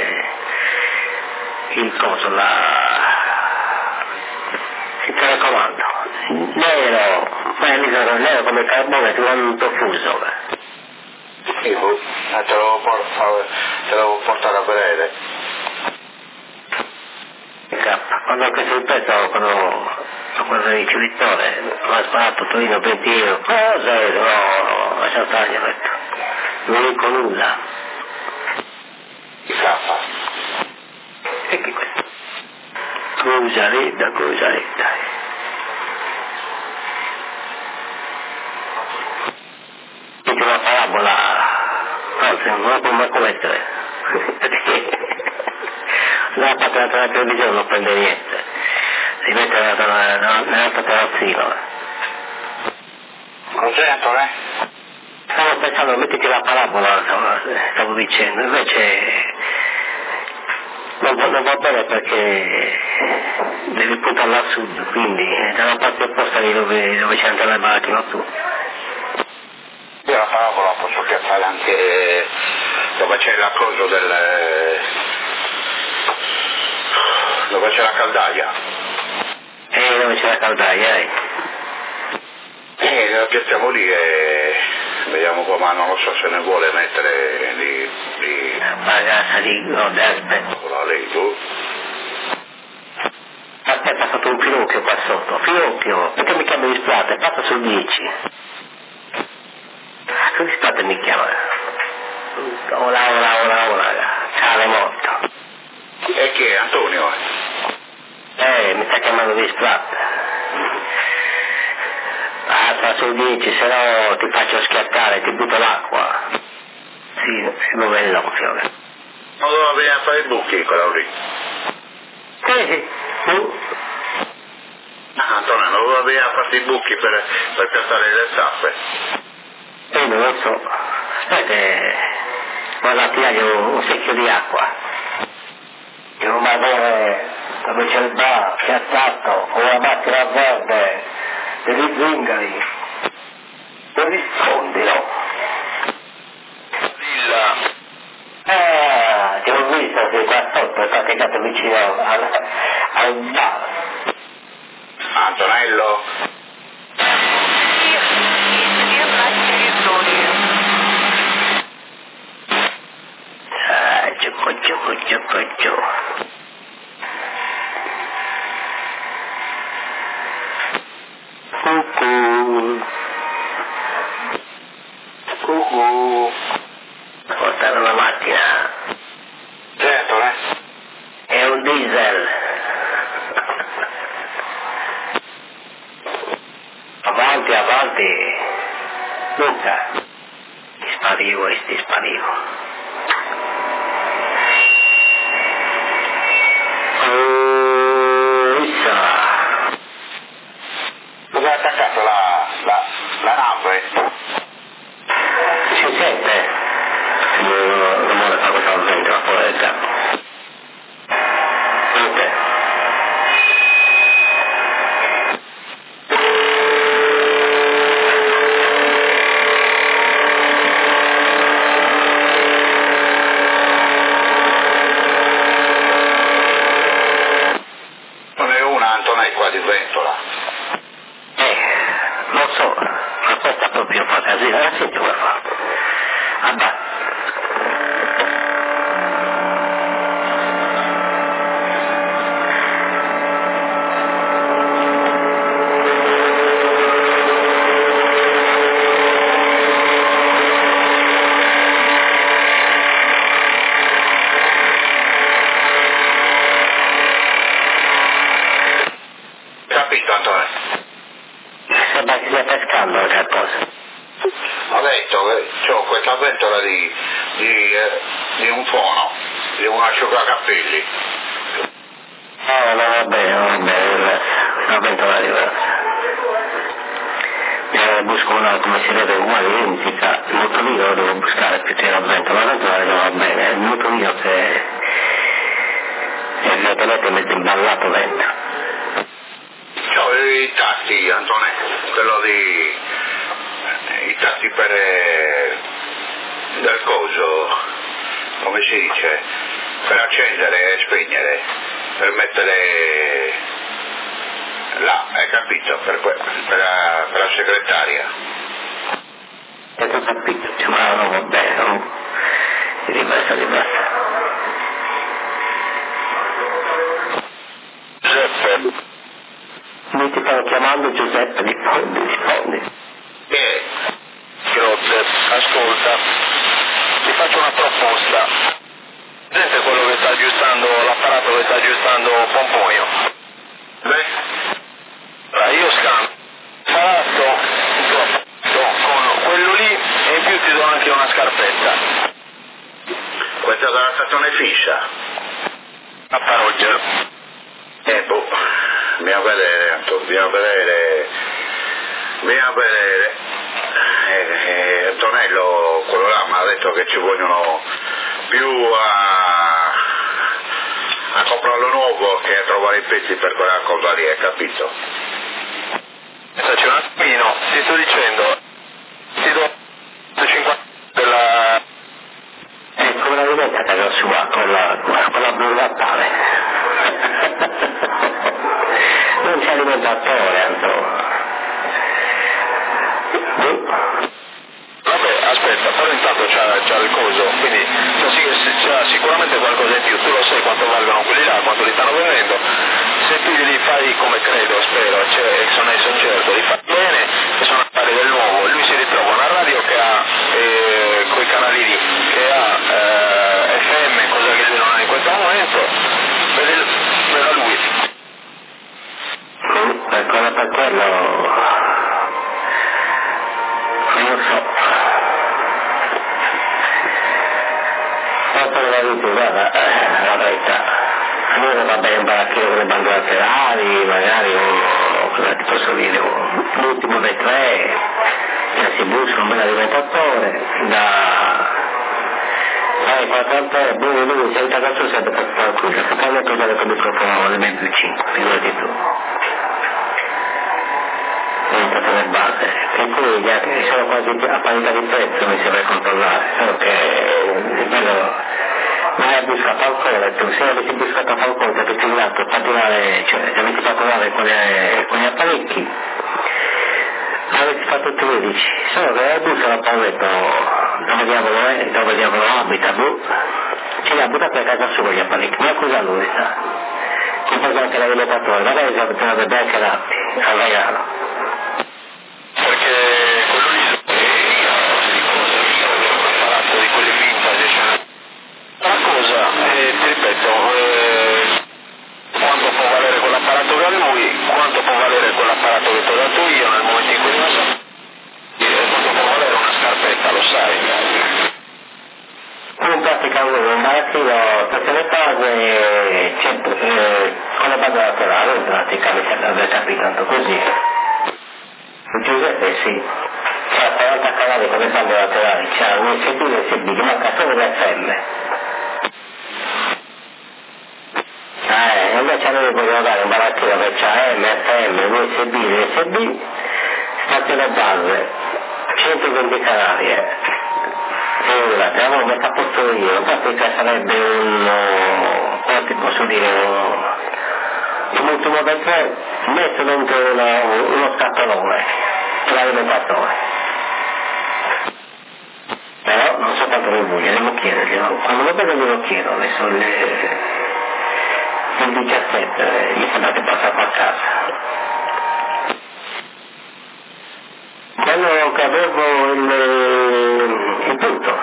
Speaker 2: il coso, il telecomando, nero come carbone, tutto fuso.
Speaker 6: Sì, te lo devo portare a vedere.
Speaker 2: Quando ho preso il pezzo, quando il ricevitore mi ha sparato Torino 20 euro, cosa è? No, lascia stare, ho detto, non dico nulla.
Speaker 6: Scappa.
Speaker 2: E che questo? Cosa rida. Dice una parabola, forse non la può manco mettere. La parte della televisione non prende niente, si mette nell'altro terrazzino.
Speaker 6: Cos'è, Antonio?
Speaker 2: Stavo pensando, mettiti la parabola, stavo dicendo, invece non va bene perché devi puntarla a sud, quindi dalla parte opposta di dove c'è anche la macchina tu.
Speaker 6: Io la parabola posso piazzare anche dove c'è la cosa dove c'è la caldaia.
Speaker 2: Dove c'è la caldaia,
Speaker 6: la piazziamo lì e vediamo qua, ma non lo so se ne vuole mettere lì.
Speaker 2: Bagassa di aspetta.
Speaker 6: Lì, tu.
Speaker 2: Aspetta, ha fatto un finocchio qua sotto, finocchio, perché mi chiama displate, passa sul 10. Sul displate mi chiama. Ola, sale morto.
Speaker 6: E chi è, Antonio?
Speaker 2: Mi sta chiamando displate. Passa sul 10, se no ti faccio schiattare, ti butto l'acqua. Sì, dove è l'occhio?
Speaker 6: Ma dove viene a fare i buchi quello lì?
Speaker 2: Sì.
Speaker 6: Antonio, dove viene a fare i buchi per piazzare le zappe?
Speaker 2: Non lo so. Aspetta, vado a tirare un secchio di acqua. Devo vedere dove c'è il bar, piazzato, con la macchina verde, degli zingari. Dove nascondilo?
Speaker 6: Villa.
Speaker 2: Ti ho visto che qua sotto è praticato vicino al bar.
Speaker 6: Antonello?
Speaker 2: Ciucco. Cucù. Portare una macchina.
Speaker 6: Certo,
Speaker 2: È un diesel. Avanti. Luca. Ti sparivo.
Speaker 6: Dove ha attaccato la nave?
Speaker 2: senti come fa. Vabbè.
Speaker 6: Questa ventola di un fono, di un asciugacapelli.
Speaker 2: No, va bene, una ventola diversa. Busco una, come si vede, uguale, identica. Il motorino lo devo buscare più che la ventola va bene, il motorino che lo tenete mezzo imballato dentro.
Speaker 6: C'ho i tasti, Antonello, quello i tasti del coso, come si dice, per accendere e spegnere, per mettere là, hai capito, per la segretaria.
Speaker 2: E ho capito, ma non va bene, no? Ribassa.
Speaker 6: Giuseppe.
Speaker 2: Mi ti stanno chiamando Giuseppe, rispondi.
Speaker 3: Grazie, ascolta, ti faccio una proposta. Vedete quello che sta aggiustando, l'apparato che sta aggiustando Pomponio?
Speaker 6: Beh?
Speaker 3: Allora, io scambio con quello lì e in più ti do anche una scarpetta.
Speaker 6: Questa dalla stazione fissa?
Speaker 3: A Paroggia.
Speaker 6: Bisogna vedere. Antonello, quello là mi ha detto che ci vogliono più a comprarlo nuovo che a trovare i pezzi per quella cosa lì, hai capito?
Speaker 3: C'è un attimino, ti sto dicendo, ti do 50 della...
Speaker 2: come la diventa la sua, con la brulatale. Non c'è alimentatore, Antonio.
Speaker 3: Vabbè, aspetta, però intanto c'ha il coso, quindi c'ha sicuramente qualcosa in più, tu lo sai quanto valgono quelli là, quanto li stanno vendendo, se tu li fai come credo, spero, sono certo, li fai bene e sono a fare del nuovo, lui si ritrova una radio che ha quei canali lì, che ha FM, cosa che lui non ha in questo momento, veda lui.
Speaker 2: Ancora per quello non so. Quanto la vita, guarda, la verità, a me non va bene un baracchino con le bandole laterali, magari cosa ti posso dire, l'ultimo dei tre, che si busca un bel alimentatore, da 40 euro, lui senza cazzo sempre per fare qui, che poi le cose come microfono le mie più 5, figurati tu. Le base, e poi gli altri sono quasi a parità di prezzo, mi sembra controllare, solo che quello non è buscato ancora, tu se avessi buscato a Falcone per tutti gli altri, pattinare, cioè se avessi fatto male con gli apparecchi, avessi fatto 13, solo che la busta l'ha poi detto dove diavolo abita, ce l'ha buttata a casa sua gli apparecchi, ma cosa lui sta? Come anche l'alimentatore, magari si potrebbe bere anche latte, a Vaiano.
Speaker 3: Perché quello lì un apparato di quelli vintage, una cosa, ti ripeto, quanto può valere quell'apparato che ha lui, quanto può valere quell'apparato che ti ho dato io nel momento in cui non so, e quanto può valere una scarpetta, lo sai.
Speaker 2: In pratica un barattino tutte le cose con la base laterale, in pratica avete capito tanto così. Giuseppe sì, c'ha 40 canali con le bande laterali, c'ha un USB, USB, gli manca solo l'FM. Invece noi vogliamo dare un barattino che c'ha M, FM, USB, USB, stazione base, 120 canali, Ora, te l'avevo messo a posto io, in pratica sarebbe come ti posso dire, un ultimo del 3, metto dentro uno scatolone per l'alimentatore. cosa glielo chiedo adesso, il 17, gli sembra che passato a casa. Quello che avevo il punto.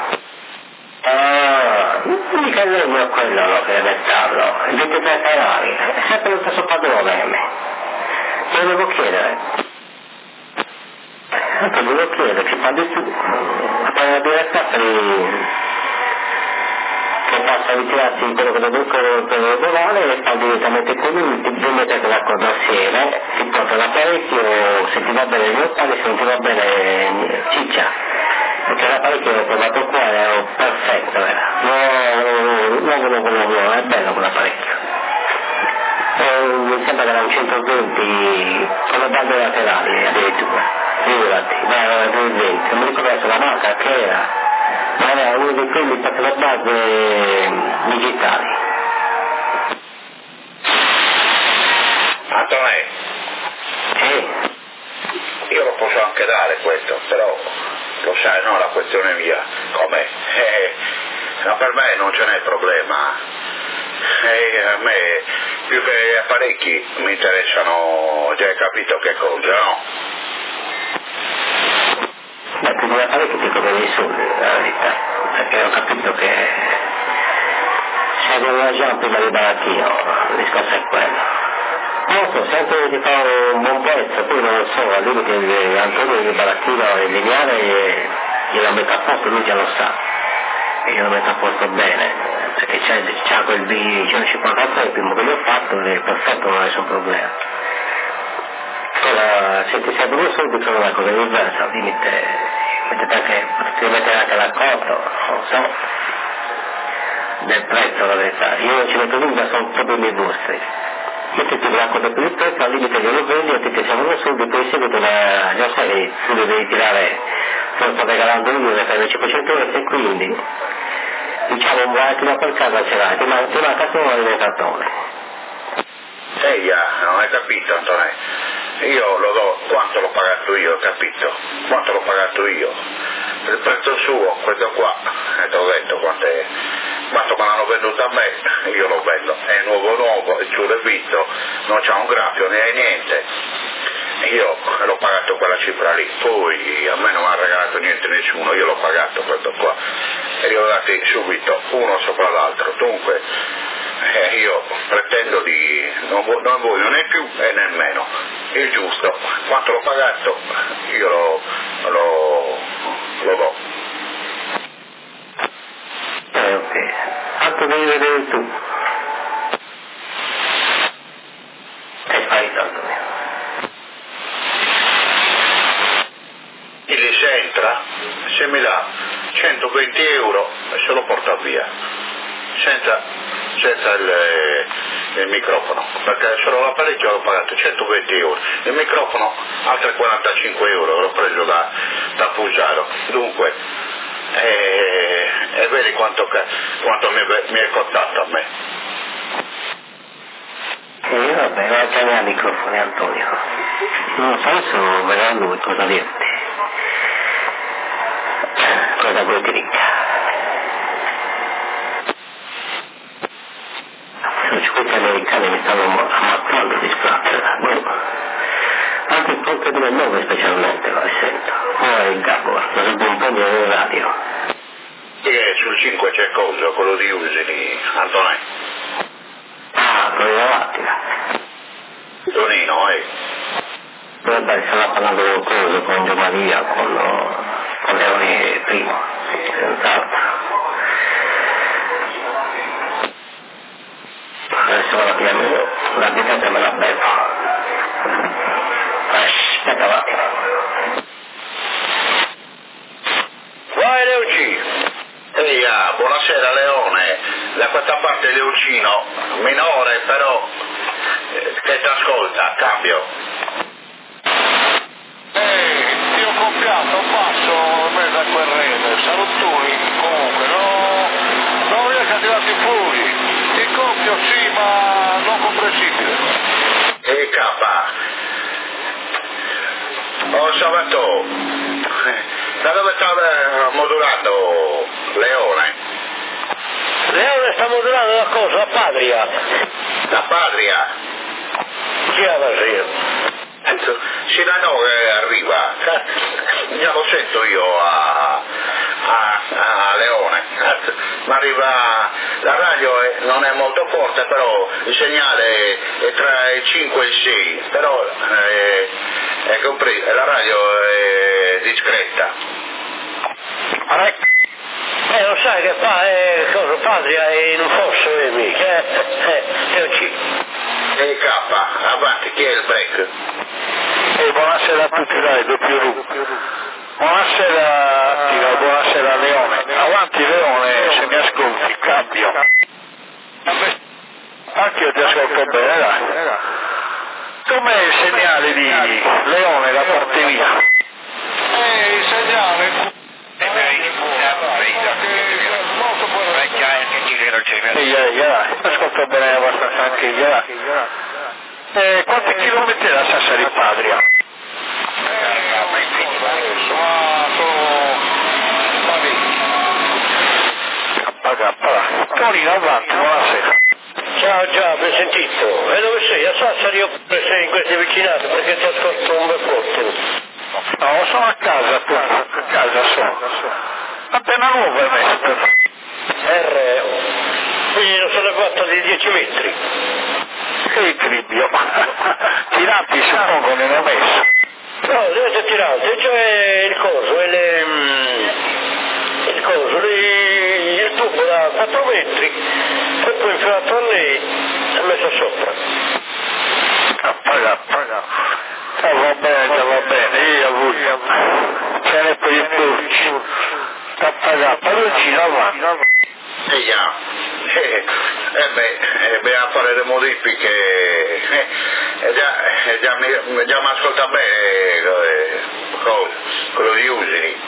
Speaker 2: Mica il legno è quello che deve metterlo, il 23 Ferrari, è sempre lo stesso padrone a me. Te lo devo chiedere. Anche devo chiedere che quando tu fai la diretta che possa ritirarsi quello che deve volare e fa direttamente con lui, vi mettete d'accordo assieme, ti porta l'apparecchio, se ti va bene il locale, se non ti va bene ciccia, perché l'apparecchio l'ho provato qua, era perfetto, no, è bello quell'apparecchio. Mi sembra che era un 120 con le bande laterali addirittura, figurati, era 220, non mi ricordo adesso la marca che era. Ma era uno di quelli per le base digitali.
Speaker 6: Antonè, io lo posso anche dare questo, però lo sai, no, la questione mia, com'è? No, per me non ce n'è problema. A me più che gli apparecchi mi interessano, già hai capito che cosa, no?
Speaker 2: Beh, più di apparecchi ti coprono i soldi, la verità, perché ho capito che se avevo già prima di barattino, il discorso è quello. Non so, se anche ti fa un buon prezzo, poi non lo so, al limite Antonio di barattino è lineare glielo metto a posto, lui già lo sa, e glielo metto a posto bene, perché c'ha quel B153, il primo che gli ho fatto, è perfetto, non è nessun problema. Ora, se ti servono i soldi sono una cosa diversa, al limite potete mettere anche l'accordo, non so, del prezzo, la verità. Io non ci metto nulla, sono problemi vostri. Mettiti l'accordo per il prezzo, al limite glielo vendi, e ti servono i soldi, poi in seguito già sai che tu li devi tirare, te lo sto regalando io, ne fai 500 euro e quindi, diciamo, un buon per casa ce l'hai, ti manca solo il cartone.
Speaker 6: Non hai capito, Antonio? Io lo do quanto l'ho pagato io, capito? Quanto l'ho pagato io. Il prezzo suo, questo qua, ti ho detto quanto me l'hanno venduto a me, io lo vendo. È nuovo, è giù del visto, non c'ha un graffio, né è niente. Io l'ho pagato quella cifra lì, poi a me non mi ha regalato niente nessuno, io l'ho pagato questo qua. E li ho dati subito, uno sopra l'altro. Dunque, io pretendo di non voglio né più e nemmeno il giusto, quanto l'ho pagato io lo do.
Speaker 2: Ok, fatto devi vedere tu e fai tanto mio.
Speaker 6: E se entra, se mi dà 120 euro se lo porta via senza il microfono, perché solo l'apparecchio l'ho pagato 120 euro, il microfono altri 45 euro, l'ho preso da Fusaro. Dunque, e vedi quanto mi è costato a me.
Speaker 2: Vabbè, vai a chiamare i microfoni, Antonio. Non so, adesso vedrà lui cosa dirti. Cosa vuoi dire? Questi americani mi stanno ammazzando di splatter, anche il ponte delle 9 specialmente lo sento, ora il Gabor, lo so un po' di radio.
Speaker 6: Sul 5 c'è cosa, quello di Usini, Antonio.
Speaker 2: Quello dell'Attila.
Speaker 6: Tonino,
Speaker 2: Vabbè, stava parlando con cosa, con Gio Maria, con Leone Primo, senz'altro. Adesso la difesa me la bevo. Aspetta un attimo.
Speaker 6: Vai Leucino. Buonasera Leone, da questa parte Leucino, minore però che ti ascolta, cambio.
Speaker 3: Ti ho copiato, passo in mezzo a quel rete, salutoni comunque, non riesco a tirarti fuori. Ti copio sì, ma non comprensibile.
Speaker 6: Salvatore, da dove sta modulando Leone?
Speaker 2: Leone sta modulando la cosa, la patria.
Speaker 6: La patria?
Speaker 2: Chi è la patria?
Speaker 6: Cirano che arriva, già lo sento io a Leone, ma arriva, la radio non è molto forte, però il segnale è tra il 5 e il 6, però la radio è discreta.
Speaker 2: Lo sai che fa, cosa, patria è in un fosso, mica,
Speaker 6: K, avanti, chi è il break?
Speaker 5: Buonasera a tutti dai, doppio Buonasera Attila, buonasera Leone. Avanti Leone, se mi ascolti, cambio. Anche io ti ascolto bene, dai. Com'è il segnale di Leone da parte mia?
Speaker 3: Il segnale
Speaker 5: ascolto bene abbastanza anche io. Quanti chilometri da Sassari Patria? Torino avanti, buonasera.
Speaker 2: Ciao, ben sentito. E dove sei? A Sassari oppure sei in queste vicinanze perché ti ascolto un bel po'?
Speaker 5: No, sono a casa sono. Appena nuova è messo.
Speaker 2: Quindi non sono fatto di 10 metri.
Speaker 5: Che equilibrio. Tiranti suppongo non ho messo.
Speaker 2: No, deve essere tirante, cioè il coso, il tubo da 4 metri e poi infilato a lei e messo sopra.
Speaker 5: Va bene, io voglio. Ce n'è per i turci. Padroncino avanti.
Speaker 6: Dobbiamo fare le modifiche, già mi ascolta bene quello di Usini.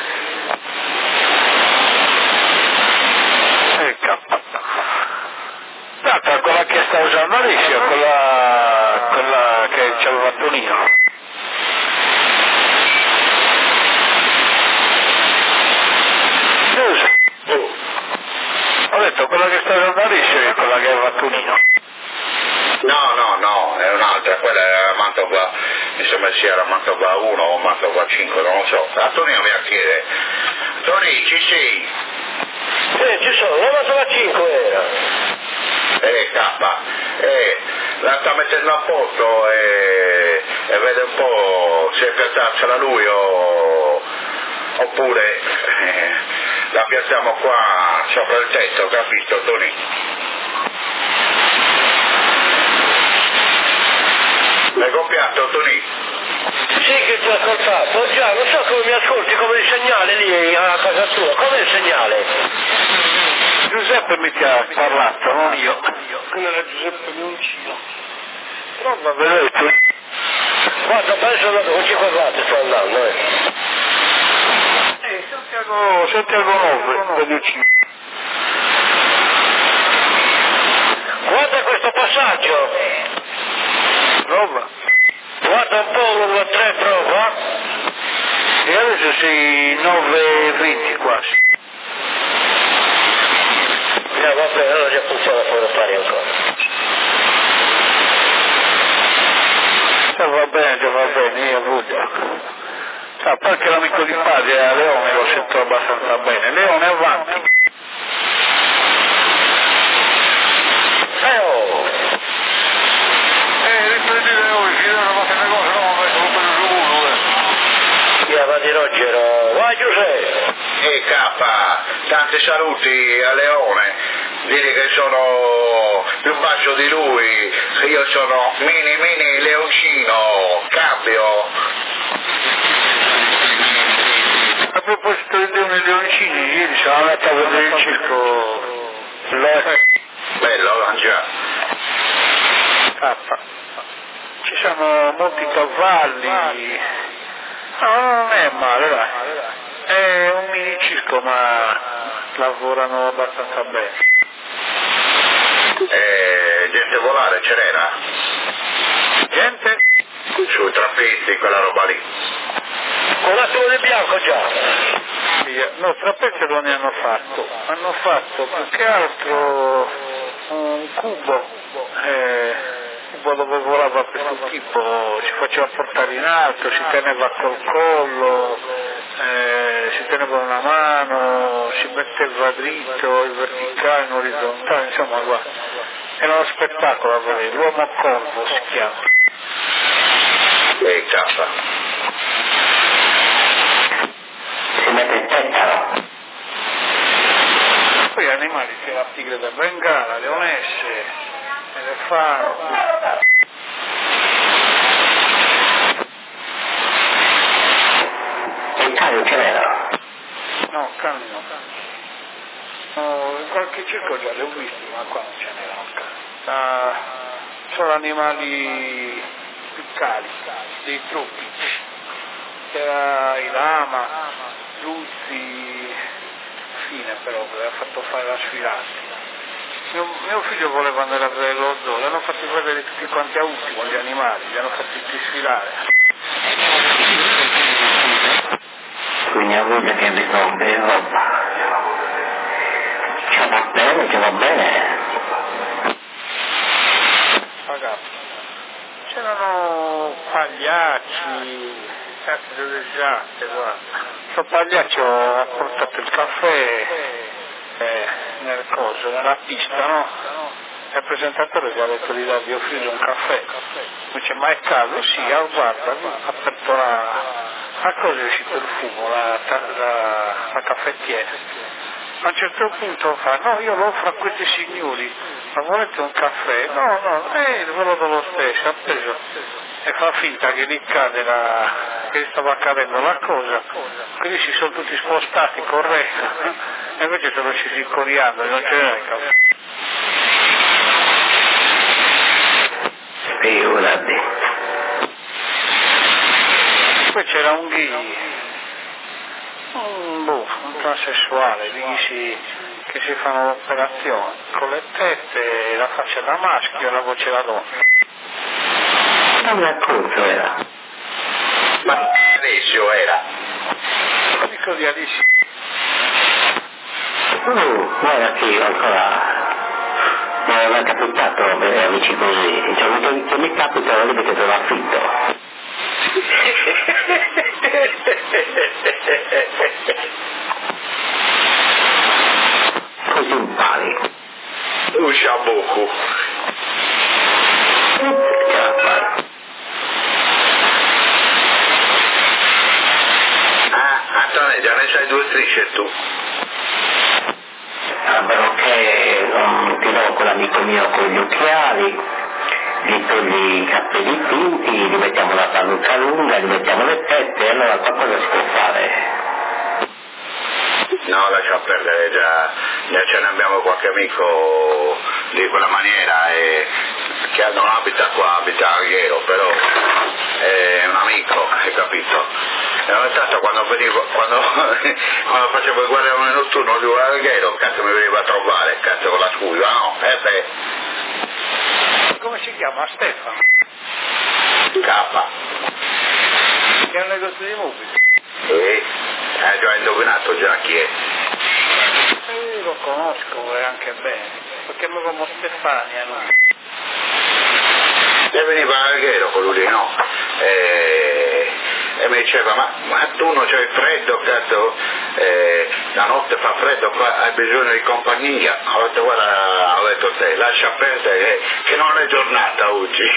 Speaker 5: Quella che sta usando Alicia, quella che c'aveva Tonino. Ho detto quella che sta usando Alicia è quella che aveva Tonino.
Speaker 6: No, è un'altra, quella era Mantova, mi sembra sia era Mantova 1 o Mantova 5, non lo so. Antonio mi chiede, Toni, ci sei?
Speaker 2: Ci sono, la Mantova 5 era.
Speaker 6: La sta mettendo a posto e vede un po' se piazzarsela lui oppure la piazziamo qua sopra il tetto, capito Toni? L'hai copiato Toni?
Speaker 2: Sì che ti ho ascoltato, già non so come mi ascolti, come il segnale lì a casa tua, com'è il segnale?
Speaker 5: Giuseppe mi ha parlato, non io.
Speaker 3: Quello era Giuseppe Leoncino.
Speaker 5: No, ma vedete.
Speaker 2: Guarda, penso da 5 watt sto andando,
Speaker 5: Santiago 9, Leoncino.
Speaker 2: Guarda questo passaggio.
Speaker 5: Prova.
Speaker 2: Guarda un po' lungo a 3, prova.
Speaker 5: E adesso sei 9:20 quasi.
Speaker 2: Va bene, allora già funziona fuori fare ancora.
Speaker 5: Già va bene, io voglio. Perché l'amico di padre Leone lo sento abbastanza bene. Leone avanti.
Speaker 3: Riprendi Leone, si deve fare le cose, no, ma sono per il sicuro,
Speaker 2: Chiama di Rogero. Vai Giuseppe.
Speaker 6: Tanti saluti a Leone. Dire che sono più basso di lui, io sono mini Leoncino, cambio.
Speaker 5: A proposito di Leone Leoncini, ieri sono andato a vedere il circo.
Speaker 6: Bello, già.
Speaker 5: Ci sono molti cavalli. No, non è male, dai. È un mini circo, ma lavorano abbastanza bene.
Speaker 6: Gente volare ce n'era?
Speaker 5: Gente?
Speaker 6: Sui trappisti, quella roba lì.
Speaker 2: Un attimo di bianco già.
Speaker 5: no, trapezzo hanno fatto più che altro un cubo dove volava questo tipo, si faceva portare in alto, si teneva col collo, si teneva una mano, si metteva dritto, in verticale, in orizzontale, insomma guarda, era uno spettacolo a vedere, l'uomo corvo si chiama.
Speaker 6: E cazzo.
Speaker 2: Si mette in testa, no?
Speaker 5: Poi gli animali, c'è la tigre da Bengala, leonesse, elefante.
Speaker 2: E i cani ce n'erano?
Speaker 5: No, cani no. No, in qualche circo già li ho visti, ma qua non ce n'erano cani. Sono animali piccoli, dei tropici. C'era il lama, Luzzi, fine però, aveva fatto fare la sfilata. Mio figlio voleva andare a vedere lo zoo, l'hanno fatti vedere tutti quanti a ultimo gli animali, li hanno fatti tutti sfilare.
Speaker 2: Quindi ha avuto che vi compri roba. Che va bene.
Speaker 5: Ragazzi, c'erano pagliacci, cazzo delle giatte, guarda. Questo pagliaccio ha portato il caffè nel coso, nella pista, no? E il presentatore gli ha detto di dargli a offrire un caffè. Dice, ma è caldo? Sì, guarda, ha aperto la cosa, è uscito il fumo, la caffettiera. A un certo punto fa, no, io lo offro a questi signori, ma volete un caffè? No, ve lo do lo stesso, ha preso e fa finta che lì cade che stava accadendo la cosa, quindi si sono tutti spostati correndo, e invece sono scesi coriando, non c'era il caffè.
Speaker 2: Figurati.
Speaker 5: Poi c'era un gay, un transessuale, che si fanno l'operazione, con le tette, la faccia da maschio e la voce da donna.
Speaker 2: Non mi accorto era.
Speaker 6: Ma Alessio era?
Speaker 5: Dico di Alessio.
Speaker 2: Guarda che io ancora non avevo capitato a vedere amici così, cioè che mi capita lì perché sono affitto. Così impari.
Speaker 6: Uscia buco. Antonio, già ne sai 2 strisce tu.
Speaker 2: A meno che non ti do quell'amico mio con gli occhiali, gli togli i capelli finti, gli mettiamo la parrucca lunga, gli mettiamo le tette, allora qualcosa si può fare.
Speaker 6: No, lascia perdere, già ce ne abbiamo qualche amico di quella maniera che non abita qua, abita a Alghero, però è un amico, hai capito? E ogni tanto quando facevo il guardiano notturno di Alghero, cazzo mi veniva a trovare, cazzo con la scusa, no?
Speaker 5: Come si chiama? Stefano?
Speaker 6: K.
Speaker 5: Che è un negozio di mobili.
Speaker 6: Hai già indovinato già chi è?
Speaker 5: Io lo conosco anche bene, lo chiamavamo Stefania, no?
Speaker 6: E veniva a Alghero con lui, no? E mi diceva, ma tu non c'hai freddo, cazzo? La notte fa freddo, qua hai bisogno di compagnia. Ho detto, guarda, ho detto te, lascia perdere che non è giornata oggi.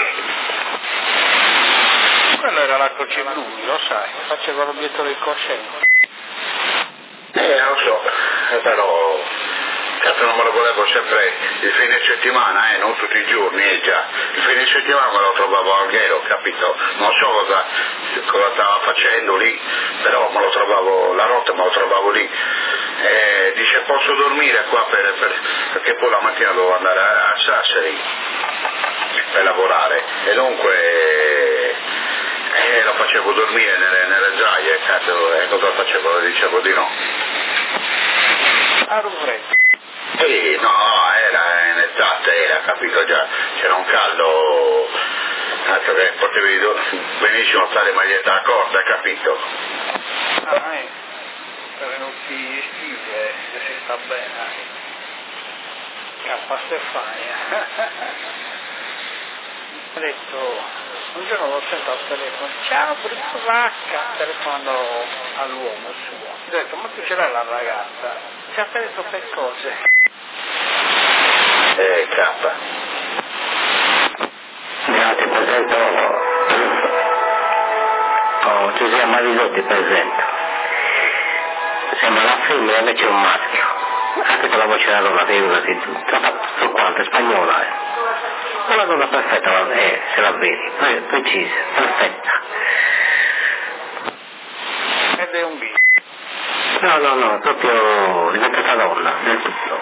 Speaker 5: Quello era la Croce Blu, lo sai, faceva l'obiettivo del coscienza.
Speaker 6: Lo so, però cazzo non me lo volevo sempre il fine settimana, non tutti i giorni, già. Il fine settimana me lo trovavo a Alghero, capito? Non so cosa stava facendo lì, però me lo trovavo, la notte me lo trovavo lì. Dice posso dormire qua perché poi la mattina devo andare a Sassari per lavorare e dunque lo facevo dormire nelle zaie, cazzo, e cosa facevo? Dicevo di no.
Speaker 5: A Rovereto.
Speaker 6: No, era in estate, capito già, c'era un caldo, cazzo che potevi benissimo stare in maglietta corta, capito?
Speaker 5: Per va bene. K Stefania. Ho detto, un giorno l'ho sentito al telefono, ciao Bricovacca, telefonando all'uomo suo. Ho detto, ma tu ce l'hai la ragazza? Ci ha detto per cose.
Speaker 6: K.
Speaker 2: Ti presento, Giuseppe Marisotti presento. Sembra una femmina invece è un maschio, anche con la voce della donna, figurati tutto quanto, è spagnola. Una donna perfetta, se la vedi, precisa, perfetta.
Speaker 5: Ed è un gay.
Speaker 2: No, proprio diventata donna, del tutto.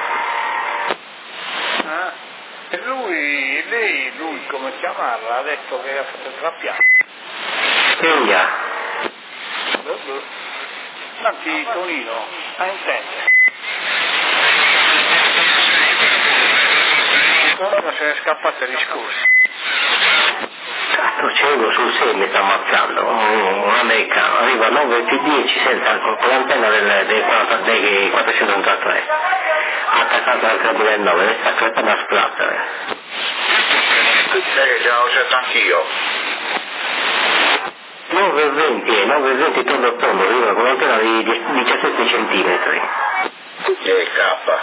Speaker 5: Ah, e lui come chiamarla, ha detto che ha fatto il trapianto.
Speaker 2: Figlia.
Speaker 5: Tanti Tonino, a intendere. Ora se ne è scappato il discorso.
Speaker 2: Cazzo, c'è uno sul 6 mi sta ammazzando, un americano, arriva a 9:10 senza con l'antenna dei 403, attaccato al 2009, le sta crepando a splattere.
Speaker 6: Ce l'avevo sentito anch'io.
Speaker 2: 9:20 tondo, arriva con l'antenna di 17 centimetri.
Speaker 6: K.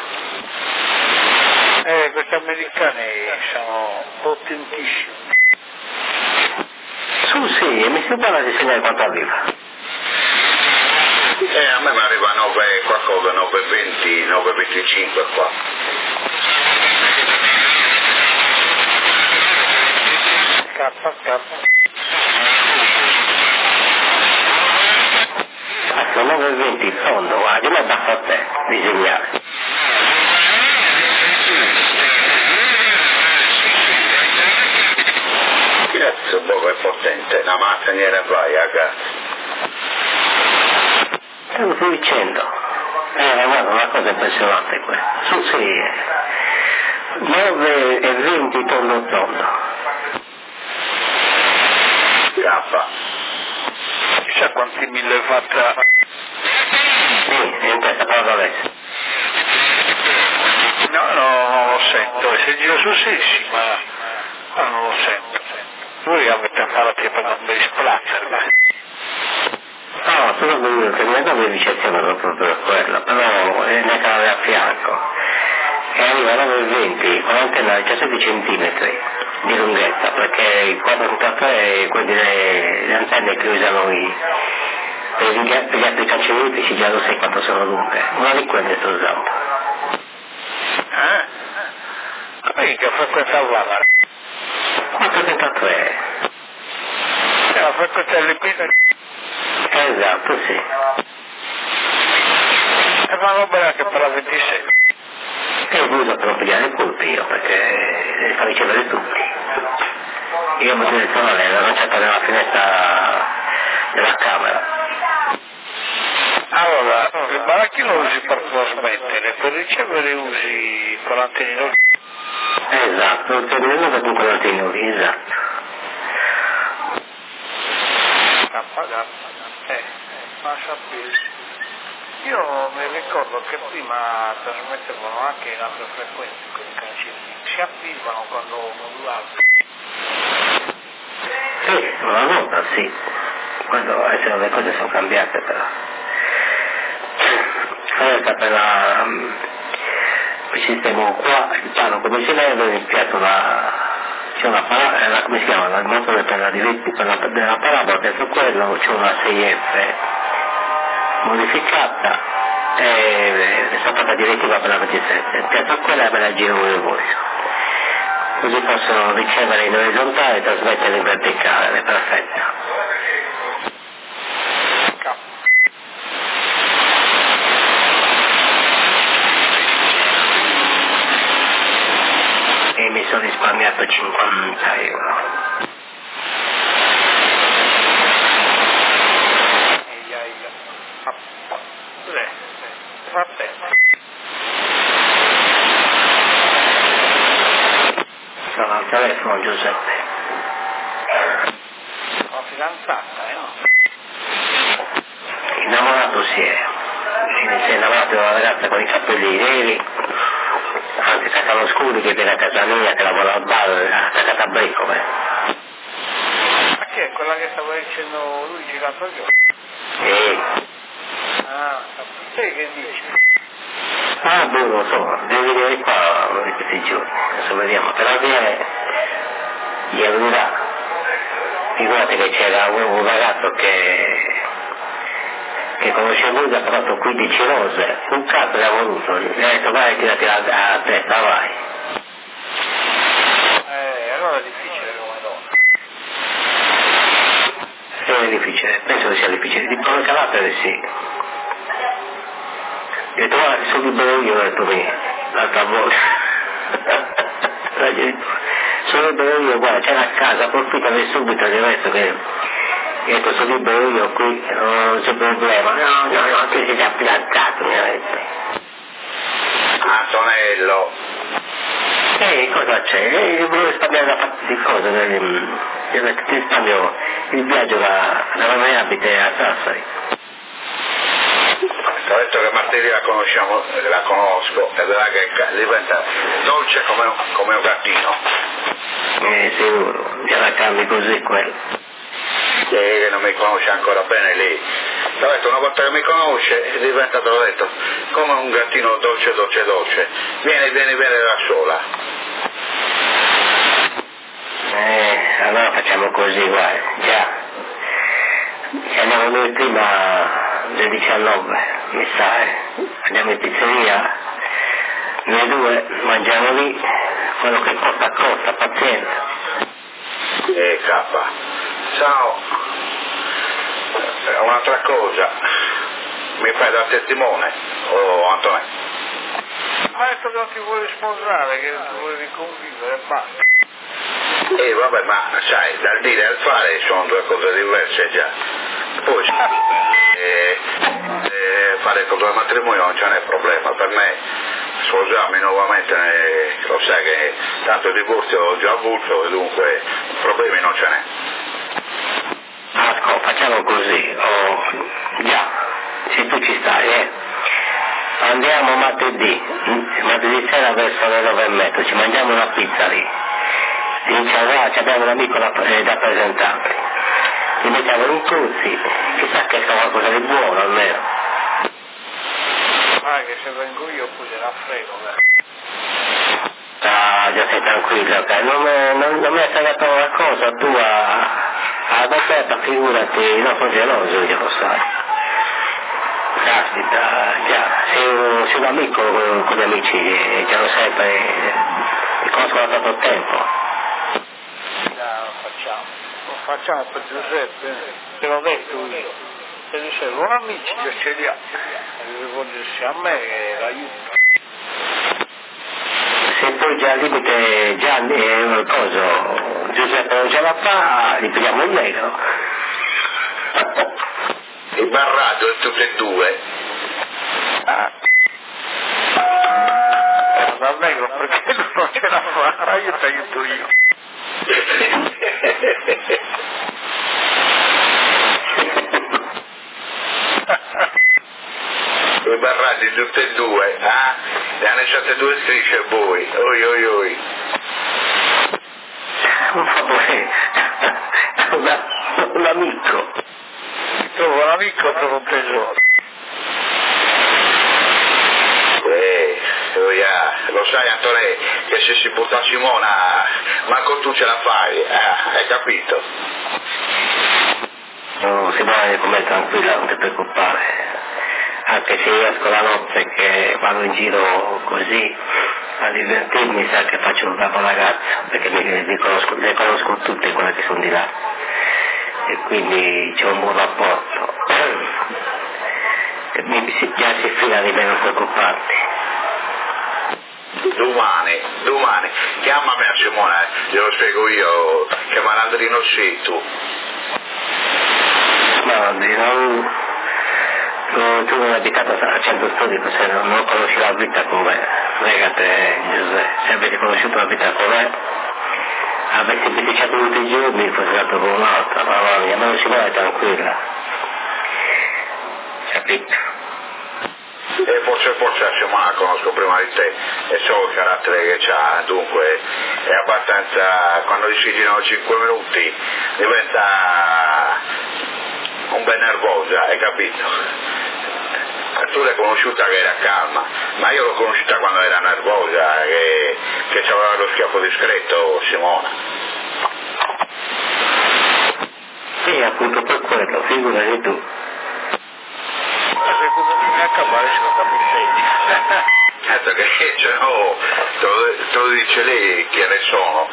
Speaker 5: Questi americani sono potentissimi.
Speaker 2: Sul 6 mi si parla di segnare quanto arriva.
Speaker 6: A me mi arriva 9 qualcosa, 9:20, 9:25 qua.
Speaker 5: K.
Speaker 2: Ecco, 9:20 tondo, guarda, ma basta a te di segnare.
Speaker 6: Cazzo, è potente, una mazzaniera vai a cazzo.
Speaker 2: Te lo sto dicendo. Guarda, una cosa impressionante questa. Sul 6 9:20 tondo.
Speaker 6: K.
Speaker 5: Chissà quanti mille è fatta.
Speaker 2: Sì, in questa parola adesso.
Speaker 5: No, non lo sento, se gira su sì, ma non lo sento. Voi avete parlato per non mi splazzare.
Speaker 2: No, solo quello che mi ha dato l'indicazione proprio per quello, però ne cade a fianco. E arriva a 9:20 con l'antenna di 17 centimetri di lunghezza, perché il 403 quelli le antenne che usano per gli altri cacci olimpici già lo sai quanto sono lunghe. Una di quelle sto usando.
Speaker 5: Che frequenza va?
Speaker 2: 433.
Speaker 5: La frequenza dell'epidemia.
Speaker 2: Esatto, sì.
Speaker 5: E vanno bene anche per la 26.
Speaker 2: E ho voluto però pigliare il colpo io, perché le fa ricevere tutti. Io mi sono l'ho lanciata nella finestra della camera.
Speaker 5: Allora, il baracchino lo usi per trasmettere, per ricevere usi con l'antennino.
Speaker 2: Esatto, il terminale con l'antennino lì, esatto.
Speaker 5: Ma sapessi. Io mi ricordo che prima trasmettevano anche in altre frequenze con i cancelli, si attivano quando modulavano.
Speaker 2: Sì, una volta sì, quando adesso le cose sono cambiate però. Allora per il sistema qua, il piano come si vede, è impianto c'è una parabola, come si chiama, il motore per la della parabola, dentro quello c'è una 6F modificata e è stata la direttiva per la 27, impianto a quella per la giro così possono ricevere in orizzontale e trasmettere in verticale, è perfetta. E mi sono risparmiato 50 euro. Sono al telefono Giuseppe.
Speaker 5: Una fidanzata, no?
Speaker 2: Innamorato si è. si è innamorato di una ragazza con i capelli neri, anzi capelli scuri, che viene a casa mia, che lavora al bar, a casa Bricole.
Speaker 5: Ma che è quella che stava dicendo Luigi l'altro giorno?
Speaker 2: Sì.
Speaker 5: Ah, te che dici?
Speaker 2: Ah, boh, non so, devo venire qua uno di questi giorni, adesso vediamo, però viene, glielo dirà. Figurate che c'era un ragazzo che conoscevo lui, ha fatto 15 rose, un cazzo che ha voluto, gli ha detto vai tirati la testa, vai.
Speaker 5: Allora è difficile come donna.
Speaker 2: È difficile, penso che sia difficile, di buon carattere sì. Ho detto guarda, sono libero io, ho detto l'altra volta. Sono libero io, guarda, c'è la casa, approfittane subito del resto che ho detto sono libero io qui, non c'è problema. No, tu sei già piantato, mi ha detto.
Speaker 6: Antonello.
Speaker 2: Cosa c'è? Volevo risparmiare da parte di cose, ti risparmio il viaggio da Miami a Sassari.
Speaker 6: Ti ho detto che Martelli la conosco, e vedrà che diventa dolce come un gattino.
Speaker 2: Sicuro, già la cambi così quello.
Speaker 6: Che non mi conosce ancora bene lì. Ti ho detto, una volta che mi conosce diventa, te l'ho detto, come un gattino dolce. Viene da sola.
Speaker 2: Allora facciamo così, guarda, già. Ci andiamo noi prima del 19, mi sa, andiamo in pizzeria, noi due mangiamo lì, quello che costa, pazienza.
Speaker 6: Cappa. Ciao. Un'altra cosa, mi fai da testimone, Antonello?
Speaker 5: Ma ha detto che non ti vuole sposare, che non ti vuole riconvivere, basta.
Speaker 6: Vabbè, ma sai, dal dire e al fare sono due cose diverse già. Poi fare cose del matrimonio non ce n'è problema, per me sposarmi nuovamente, lo sai che tanto divorzio ho già avuto e dunque problemi non ce n'è.
Speaker 2: Asco, facciamo così, già, se tu ci stai, andiamo martedì sera verso le 9:30, ci mangiamo una pizza lì, abbiamo un amico da presentare, ci mettiamo in cuzzi, chissà che fa qualcosa di buono almeno.
Speaker 5: Che se vengo io poi gliela frego,
Speaker 2: Già sei tranquillo, ok? Non mi hai fregato una cosa tua, ad aperta figurati, no, sono geloso io, lo sai. Caspita, già, sei un amico con gli amici, già lo sai, ti conosco da tanto tempo.
Speaker 5: Lo facciamo per Giuseppe, te l'ho detto io. Se dice, non amici io ce li ho, deve rivolgersi a me e l'aiuto.
Speaker 2: Se poi già al limite, Giuseppe non ce la fa, li pigliamo in negro.
Speaker 6: Il barraggio è tutte e due.
Speaker 5: Va bene, perché non ce la fa, io ti aiuto io.
Speaker 6: I barraggi tutte e due, le hanno lasciate due strisce voi, oi.
Speaker 2: Un amico.
Speaker 5: Trovo un amico, trovo un tesoro.
Speaker 6: Lo sai Antonello, che se si butta Simona, manco tu ce la fai, hai capito?
Speaker 2: No, Simone, come tranquilla, non ti preoccupare. Anche se io esco la notte che vado in giro così a divertirmi, sa che faccio un capo ragazza, perché le conosco tutte quelle che sono di là. E quindi c'è un buon rapporto. Già si fila di me, non preoccuparti.
Speaker 6: Domani, chiamami a Simone, glielo spiego io, che malandrino sei tu.
Speaker 2: Malandrino, tu non hai abitato a Centro Storico, se non conosci la vita con me, fregate Giuseppe, se avete conosciuto la vita con me, avessi beneficiato tutti i giorni, fosse stato con un'altra, mamma mia, ma non si vuole tranquilla, capito?
Speaker 6: e forse insomma la conosco prima di te e so il carattere che c'ha, dunque è abbastanza, quando gli si girano 5 minuti diventa un bel nervosa, hai capito? Tu l'hai conosciuta che era calma, ma io l'ho conosciuta quando era nervosa, che aveva lo schiaffo discreto, Simona.
Speaker 2: Sì, appunto per quello, figurati tu.
Speaker 5: Secondo me neanche appare sulla capitale.
Speaker 6: Certo che te lo dice lei chi ne sono.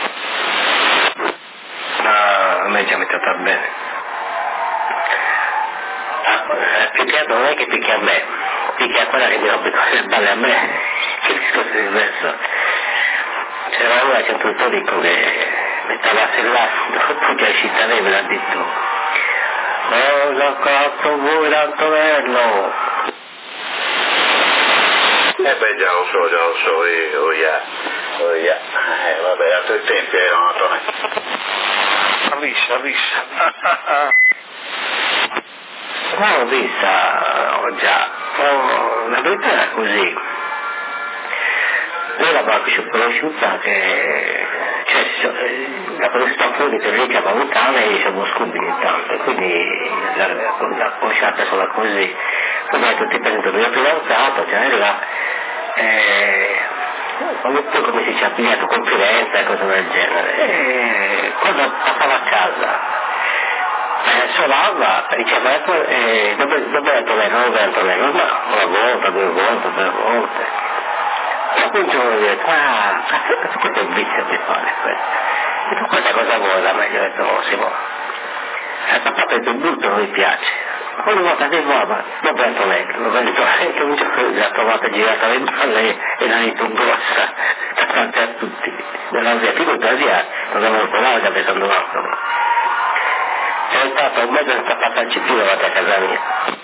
Speaker 2: Ma a me già mi è stata bene. Più che altro non è che picchia a me, picchia a quella che mi rompe le balle a me, che il discorso è diverso. C'era una che un po' dico che mi stava sellando, tutti ai cittadini me l'ha detto. Cosa cazzo vuoi Antonello?
Speaker 6: Beh già lo so, oh yeah. Vabbè, altri tempi erano Antonello.
Speaker 5: Ha visto.
Speaker 2: L'ho vista, già, la verità era così. Noi l'abbiamo conosciuta che, la conosciuta fuori che lei chiama lontana e siamo scubini intanto, quindi la conosciata sola così. Poi mi ha detto ti presento il mio fidanzato, cioè là, poi come si è abbigliato confidenza e cose del genere. Quando passava a casa, suonava e diceva dove Antonello? Ma una volta, 2 volte, 3 volte. E poi un giorno ho detto, questo è un vizio di fare questo. E tu questa cosa vuoi da me? Gli ho detto, Simone, papà il brutto non mi piace. Ogni volta che va, dove Antonello? Che un giorno l'ha trovata girata le balle e l'ha detto grossa, davanti a tutti. Nella zia, figurati, non avevo provato già pensando un altro. È stato un mezzo stappato al CP davanti a casa mia.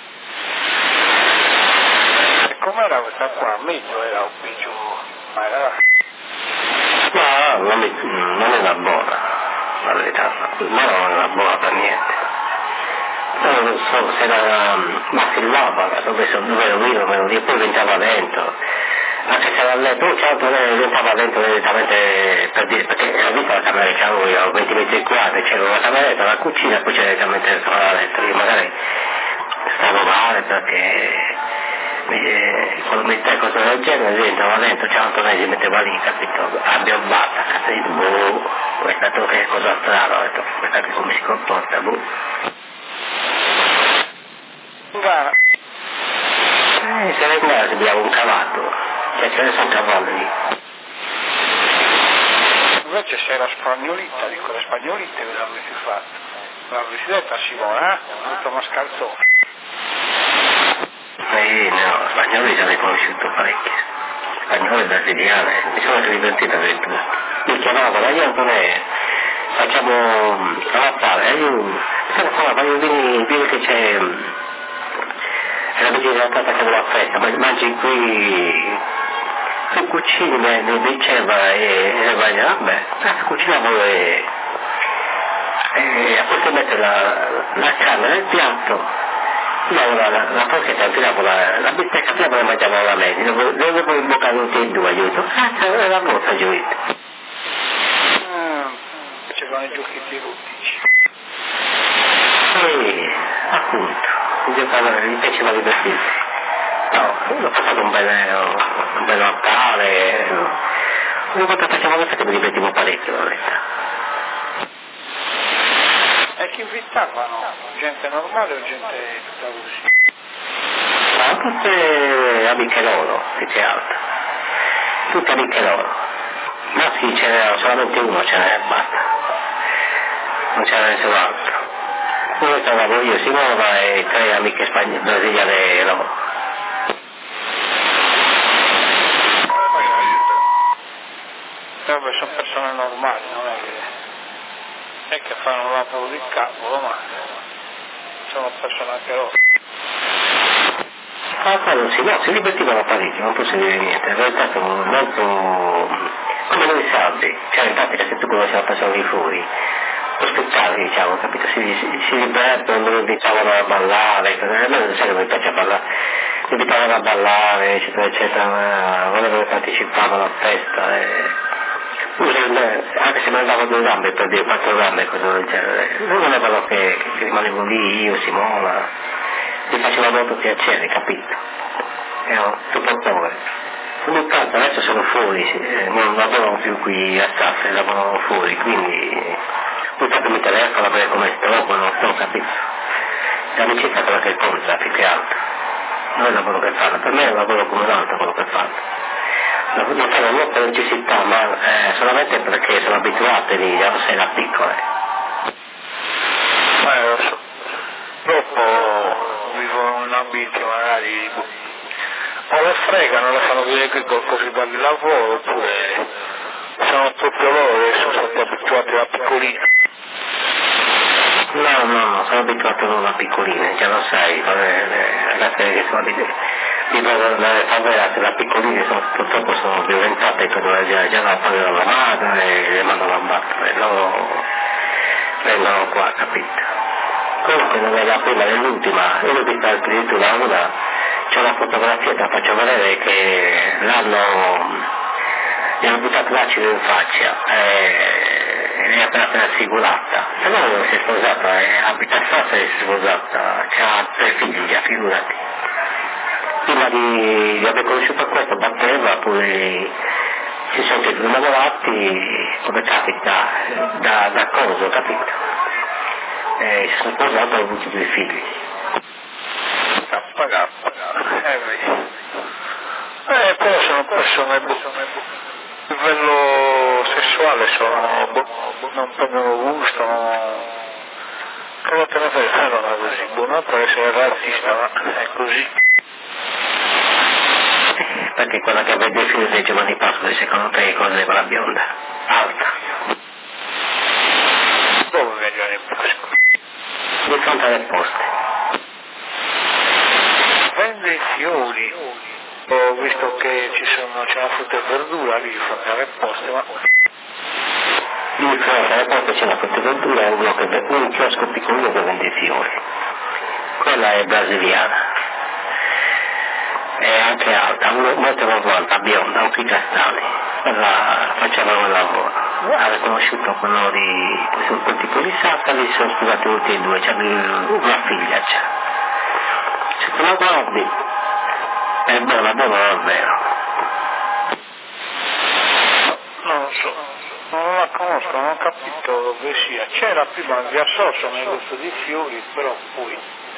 Speaker 5: E com'era questa qua? Meglio era un peggio, ma era...
Speaker 2: No, non era buona, la verità, ma non era buona per niente. Non so se era massillava, dove ero io, e poi diventava lento. Anche se era lento, poi certo diventava lento direttamente per dire, perché era vista la camera che avevo io, 20 metri quadri, c'era una cameretta, la cucina, poi c'era direttamente il letto. Io magari stavo male perché quando mi dai cose del genere diventava lento, c'era Antonello si metteva lì, capito? Abbiobbata, capito? Questa che cosa strana, ho detto, questa che come si comporta, se ne guarda se abbiamo un cavallo, cioè ce ne sono cavalli lì.
Speaker 5: Invece se era spagnolita, dico, la spagnolita che l'avresti fatto. L'avresti detta Simona, tutto mascalzone.
Speaker 2: No, spagnoli ne ho conosciuto parecchi. Spagnole brasiliane, mi sono divertito addirittura. Mi chiamavano, io Antonello, facciamo la fare, io vieni che c'è... Era vicino che avevo la festa, ma mangi qui, tu cucini, mi diceva e vabbè, cucinavo e a posto mettere la carne nel piatto, la porchetta tiravo la bistecca, prima la mangiavo la media, dovevo imboccare tutti e 2, aiuto, era la borsa giuita.
Speaker 5: C'erano i giochetti erotici.
Speaker 2: Sì, appunto. Gli piaceva divertirsi. No, l'ho passato un bel Natale. Una volta facciamo la festa mi divertivo parecchio, la verità.
Speaker 5: E chi invitavano? Gente normale o gente tutta così?
Speaker 2: Ma tutte amiche loro, più che altro. Tutte amiche loro. Ma sì, c'era solamente uno, ce n'era e basta. Non c'era nessun altro. Dove stavamo io, Simona e 3 amiche brasiliane loro.
Speaker 5: Vabbè, sono persone normali, non è che fanno un lavoro di cavolo, ma sono persone anche loro.
Speaker 2: Quello sì, no, si divertivano parecchio, non posso dire niente, in realtà sono molto come noi sardi, cioè in pratica se tu conosci una persona di fuori, spettacoli, diciamo, capito? Si divertono, non invitavano a ballare, a me non sai che mi piace ballare, mi invitavano voleva ballare, eccetera, eccetera, ma voleva che partecipava alla festa anche se mandavo 2 gambe per dire 4 gambe, cose del genere. Lui volevano che rimanevo lì, io, Simona, mi faceva molto piacere, capito? Ero tutto povero. Ogni tanto adesso sono fuori, non lavorano più qui a Sassari, lavorano fuori, quindi ogni tanto mi telefono a vedere come sto, non sto, capito? L'amicizia è quella che conta, più che altro. Non è il lavoro che fanno, per me è un lavoro come un altro quello che fanno. Lo fanno non per necessità, ma solamente perché sono abituati lì, non sei da piccole.
Speaker 5: Lo so. Dopo vivono in un ambiente magari o lo fregano, lo fanno vedere che qualcosa dal lavoro, oppure sono proprio loro e sono stati abituati da piccolini.
Speaker 2: No, sono abituato non da piccoline, già lo sai, ragazze che sono le favelate da piccoline purtroppo sono diventate già la pagano la madre e le mandano a battere, loro vengono qua, capito? Comunque non è la prima né l'ultima, io ho visto addirittura una, c'è una fotografia, te la faccio vedere, che gli hanno buttato l'acido in faccia e lei è appena assicurata, se no non si è sposata, abita a Sassari e si è sposata, ha 3 figli, figurati. Prima di aver conosciuto questo batteva, poi si sono innamorati, come capita, da coso, capito? E si sono sposati e hanno avuto 2 figli.
Speaker 5: Però sono persone a livello sessuale non prendono gusto, cosa te ne fai? Non è così, buono per essere razzista, ma è così.
Speaker 2: Perché quella che vede il figlio dei Giovanni Pascoli, secondo te che cosa è quella bionda? Alta.
Speaker 5: Dove vede Giovanni Pascoli?
Speaker 2: Di fronte alle poste.
Speaker 5: Vende i fiori. Ho visto che c'è una frutta e verdura lì di fronte alle poste, ma...
Speaker 2: Lì di fronte alle poste c'è una frutta e verdura e un chiosco piccolino che vende i fiori. Quella è brasiliana. È anche alta, 1,90 m, bionda, occhi castani. Quella faceva un lavoro. Ha conosciuto quello di quel tipo di Sassari, si sono sposati tutti e 2, c'è una figlia c'è. Se te la guardi, è buona davvero.
Speaker 5: Non lo so, non la conosco, non ho capito dove sia. C'era prima il Via Sosso nel negozio di fiori, però poi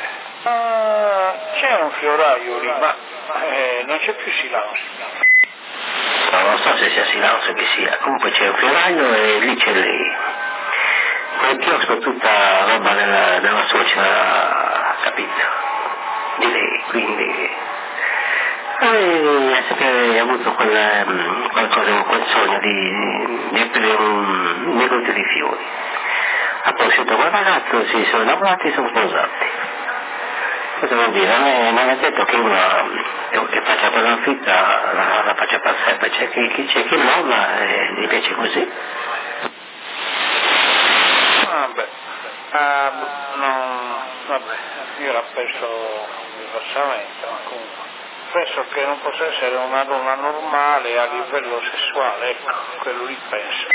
Speaker 5: c'è un fioraio lì, ma non c'è più Silenzio.
Speaker 2: Non so se sia Silenzio che sia, comunque c'è un fioraio e lì c'è lei. Quel chiosco tutta roba della suocera, capito? Di lei, quindi... è sempre avuto quel sogno di aprire un negozio di fiori. Ha conosciuto quel ragazzo, si sono innamorati e sono sposati. Cosa vuol dire? Non è detto che uno che faccia per la vita la faccia per sempre, c'è chi molla e gli piace così.
Speaker 5: Vabbè, io la penso diversamente, ma comunque penso che non possa essere una donna normale a livello sessuale, ecco, quello lì penso.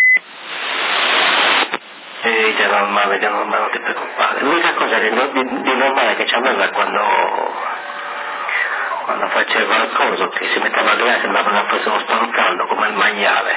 Speaker 2: Già normale, non ti preoccupare. L'unica cosa di normale che c'aveva quando faceva qualcosa, che si metteva a vedere, sembrava che fossero stanzando come il maiale.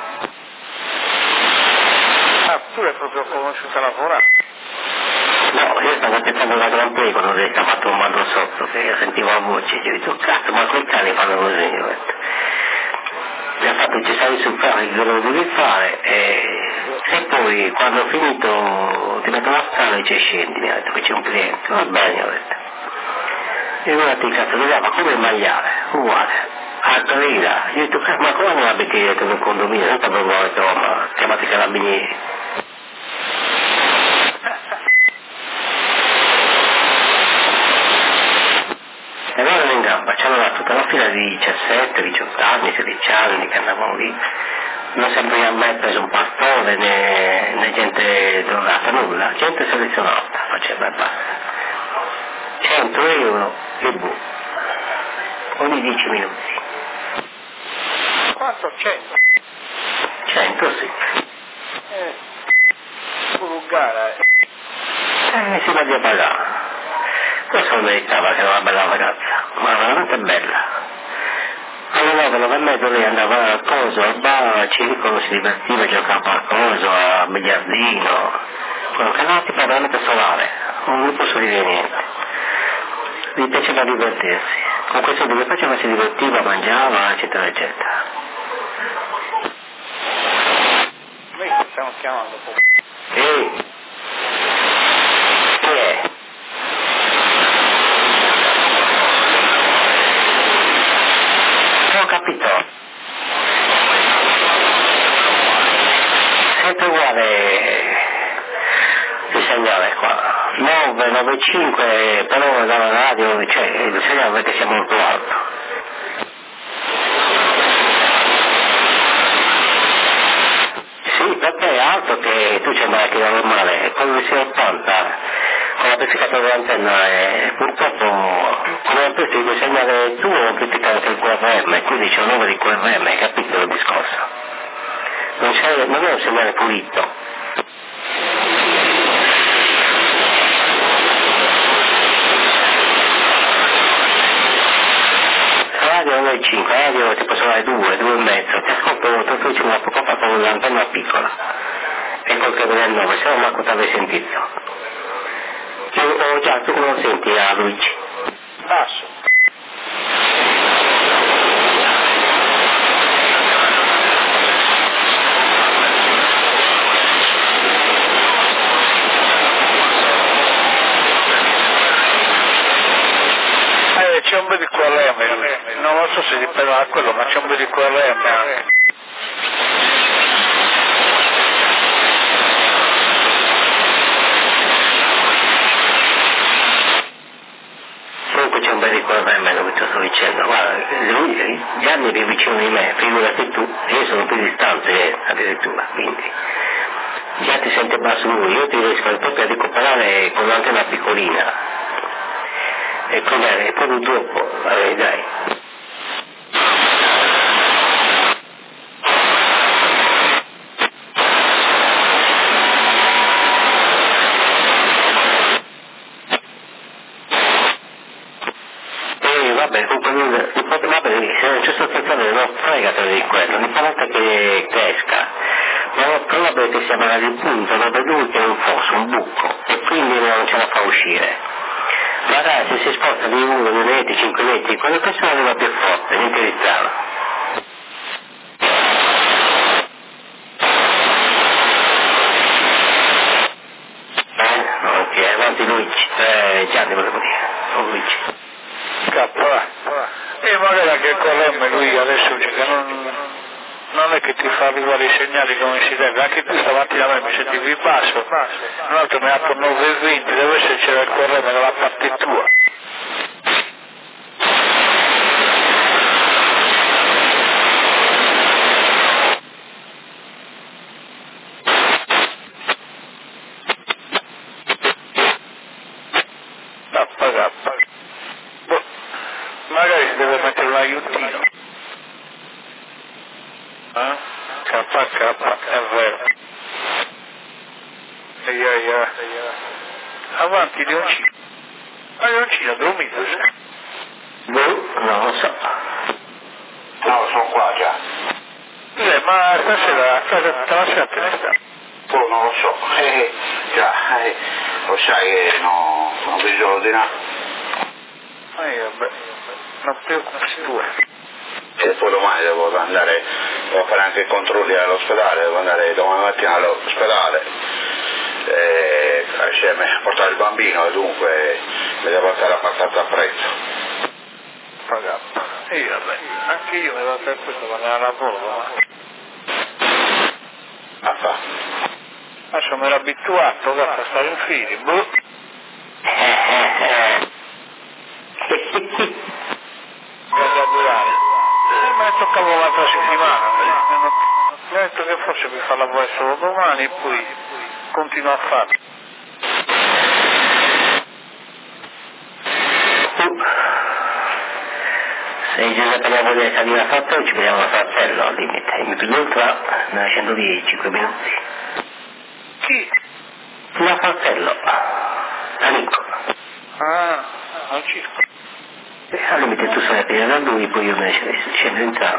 Speaker 5: Tu l'hai proprio conosciuta a lavorare?
Speaker 2: No, io stavo aspettando la Grand Prix quando lei stava tombando sotto, che io sentivo la voce, io ho detto, cazzo, ma quei cani fanno così, io ho detto. Mi ha fatto cessare sul fare che lo dovevi fare e poi quando ho finito ti metto la scala e ci scendi, mi ha detto che c'è un cliente, va bene, ho detto. E allora ti cazzo, ma come il maiale, uguale, a grida, io ho detto, ma come non abiti dietro nel condominio, senza proprio, ho detto, ma chiamate i carabinieri. E allora in gamba c'era tutta la fila di 17, 18 anni, 16 anni che andavano lì. Non sembrava mai preso un pastore né gente drogata, nulla, gente selezionata, faceva e basta. 100 euro e boh. ogni 10 minuti.
Speaker 5: Quanto? 100?
Speaker 2: 100 sì.
Speaker 5: Vulgare.
Speaker 2: Mi si va a pagare. Questo lo meritava che era una bella ragazza, ma veramente bella. Alle 9 per mezzo lei andava a coso, al bar, al circolo, si divertiva, giocava a coso, a biliardino. Quello che era una tipa veramente solare, non gli posso dire niente. Gli piaceva divertirsi. Con questo che faceva si divertiva, mangiava, eccetera, eccetera.
Speaker 5: Noi stiamo chiamando poi.
Speaker 2: Ehi! Chi è? Ho capito. Sempre uguale il segnale qua. 995, però dalla radio, cioè il segnale perché sia molto alto. Sì, perché è alto che tu c'è una macchina normale, con il 680, con la pizzicatura dell'antenna, purtroppo come questo il segnale tuo critica anche il QRM, quindi c'è un numero di QRM, hai capito il discorso? Non è un segnale pulito. Radio non è 5, radio ti posso dare 2 e mezzo, ti ascolto tutto il giorno poco fa con l'antenna piccola e col che vede il 9, se no manco ti avevi sentito. Io già tu non senti a Luigi.
Speaker 5: Basso. C'è un po' di QRM, non lo so se dipende da quello, ma c'è un po' di QRM anche.
Speaker 2: Comunque c'è un bel QRM dove ti sto dicendo, guarda, lui, gli anni più vicino di me, figurati tu, io sono più distante addirittura, quindi già ti sente basso lui, io ti riesco proprio a recuperare con l'antenna piccolina. E com'è? E poi dopo, dai. Vabbè, c'è sostanzialmente non fregatene di quello, l'importante che cresca. Ma è probabile che sia magari il punto dove lui è un fosso, un buco, e quindi non ce la fa uscire. Magari se si sposta di 1, 2 metri, 5 metri, quella persona arriva più forte, niente di strano. Ok, avanti Luigi, Gianni volevo dire, non Luigi.
Speaker 5: Scappa, e magari anche il QRM lui adesso dice che non è che ti fa arrivare i segnali come si deve, anche tu stamattina a me mi sentivi basso, un altro mi ha dato 9,20, deve essere c'era il QRM dalla parte tua. Magari si deve mettere un aiutino. KK, è vero. Avanti Leoncino. Ma Leoncino ha dormito, sai?
Speaker 2: Non lo so.
Speaker 6: No, sono qua già.
Speaker 5: Ma stasera te ne sta?
Speaker 6: Oh, non lo so. Già, lo sai che no, non bisogna ordinare.
Speaker 5: Vabbè, non ti preoccupare tu.
Speaker 6: E poi domani devo fare anche i controlli all'ospedale, devo andare domani mattina all'ospedale, portare il bambino e dunque mi devo portare abbastanza a prezzo.
Speaker 5: Pagato. Vabbè, anche io mi devo per questo quando era lavoro, adesso mi ero abituato a stare in fili, a durare. Me ne toccavo un'altra settimana, mi ha detto che forse mi fa lavorare solo domani e poi continuo a farlo.
Speaker 2: Se Giuseppe ne vuole salire a Fratello, ci vediamo a Fratello al limite. Il più ultra ne scendo di 5 minuti.
Speaker 5: Chi?
Speaker 2: A Fratello. Amico.
Speaker 5: Ah, al circo.
Speaker 2: Al limite tu stai appena da lui, poi io me ne scendo in trano.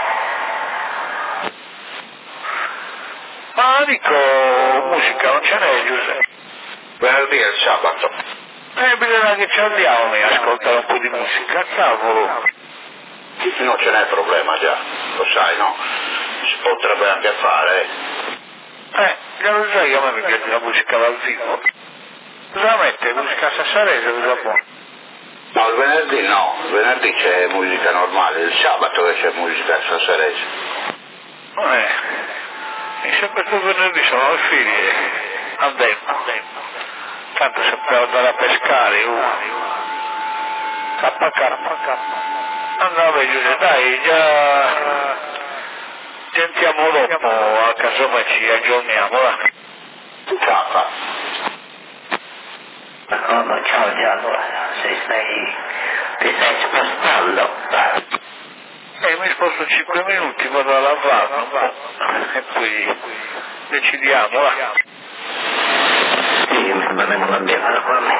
Speaker 5: Ma dico, musica non ce n'è, Giuseppe.
Speaker 6: Venerdì e il sabato.
Speaker 5: Bisogna che ci andiamo a ascoltare un po' di musica, cavolo.
Speaker 6: Non ce n'è problema già, lo sai, no? Si potrebbe anche fare.
Speaker 5: Già lo sai che a me mi piace la musica dal vivo. Cosa mette? Musica sassarese, cosa buona?
Speaker 6: No, il venerdì no, il venerdì c'è musica normale, il sabato che c'è musica sassarese.
Speaker 5: Mi sa questo venerdì sono i figli, andiamo. Tanto sappiamo andare a pescare, K. Vabbè Giuseppe, dai, già sentiamo dopo, a casomai ci aggiorniamo, va.
Speaker 6: K.
Speaker 2: D'accordo, ciao Giallo, ti stai spostando.
Speaker 5: Mi sposto 5 minuti, vado a lavare un po' e poi decidiamo, va.
Speaker 2: Sì, mi sembra che non abbia fatto a me.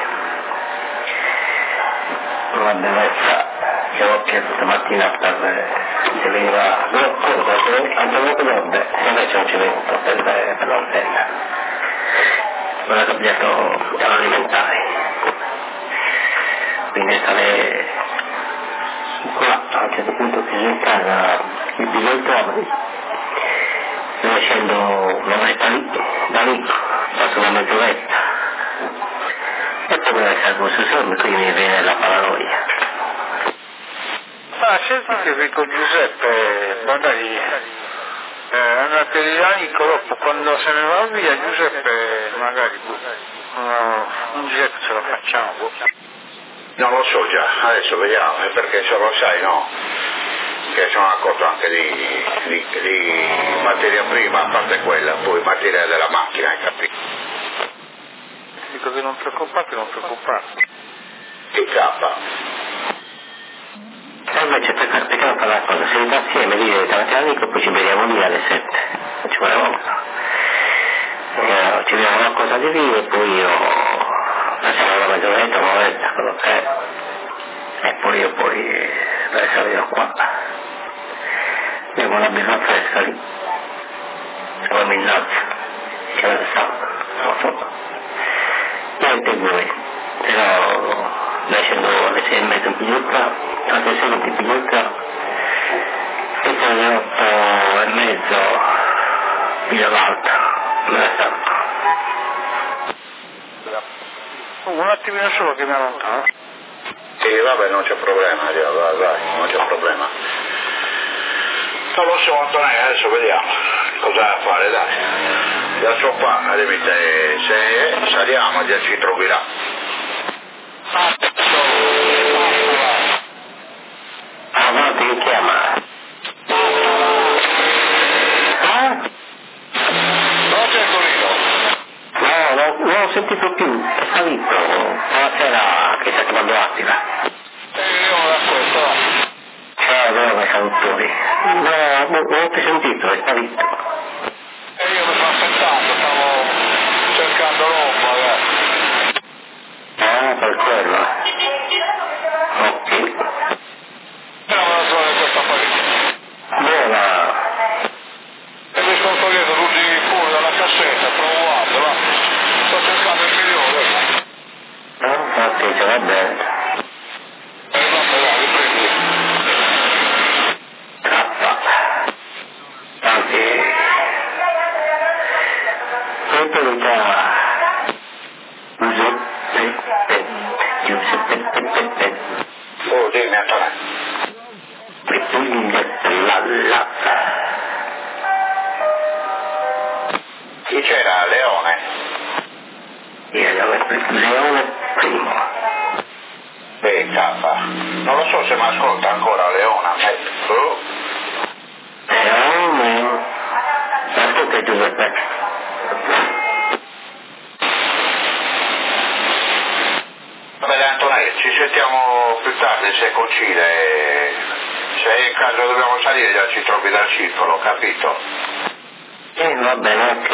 Speaker 2: Una bellezza che ho chiesto stamattina se veniva andavo con onde e invece non ci vengo per l'antenne. Non ha cambiato l'alimentare. Quindi stare qua a un certo punto chiuso in casa il biglietto sto facendo un'oretta lì, da lì passo una mezz'oretta e poi me ne salgo su sonno, quindi mi viene la paranoia.
Speaker 5: Senti che con Giuseppe, magari andate di amico dopo, quando se ne va via Giuseppe, magari un giretto ce lo facciamo.
Speaker 6: Non lo so già, adesso vediamo, perché se lo sai, no? Che sono accorto anche di materia prima, a parte quella, poi materia della macchina, hai capito?
Speaker 5: Dico che non preoccupate.
Speaker 6: Che K?
Speaker 2: E invece per fare la cosa, se va assieme lì davanti all'amico, poi ci vediamo lì alle 7, ci vuole molto. Ci vediamo una cosa di lì e poi io facciamo una mezz'oretta, un'oretta, quello che è. E poi io salirò qua. Bevo una birra fresca lì. Se poi mi innalzo, c'è il sangue, non lo so. Niente voi, però noi scendo alle 6:30 in Pigliucca, alle 6:20 in Pigliucca, e poi alle 8:30 Villa l'Alta, me la salto.
Speaker 5: Un attimino solo che mi allontano.
Speaker 6: Sì, vabbè, non c'è problema, vai, non c'è problema. Non lo so, Antonio, adesso vediamo cosa da fare, dai. Da so qua, al limite, se saliamo già ci troverà.
Speaker 2: Avanti che chiama?
Speaker 6: Non c'è Torino.
Speaker 2: No, non ho sentito più, è salito. Buonasera, che sta chiamando Attila.
Speaker 6: Io l'ascolto, va.
Speaker 2: Ciao, dove saluttori? No, non ho più sentito, è salito.
Speaker 6: E io mi sono aspettato, stavo cercando roba, ragazzi.
Speaker 2: Ah, per quello. Ok.
Speaker 6: Non me la so di questa farina.
Speaker 2: Buona.
Speaker 6: E mi sono togliendo tutti fuori dalla cassetta, provate, va. Sto cercando il milione.
Speaker 2: Ok, ce va bene.
Speaker 6: Vabbè, dai, riprendi.
Speaker 2: Anzi, Giuseppe,
Speaker 6: Oh, dimmi, Antonio. Chi c'era? Leone?
Speaker 2: Leone primo.
Speaker 6: Beh, K. Non lo so se mi ascolta ancora Leone.
Speaker 2: Leone. Ascolta Giuseppe.
Speaker 6: Vabbè, Antonio, ci sentiamo più tardi se coincide. caso dobbiamo salire già ci trovi dal circolo, capito?
Speaker 2: Va bene, ok.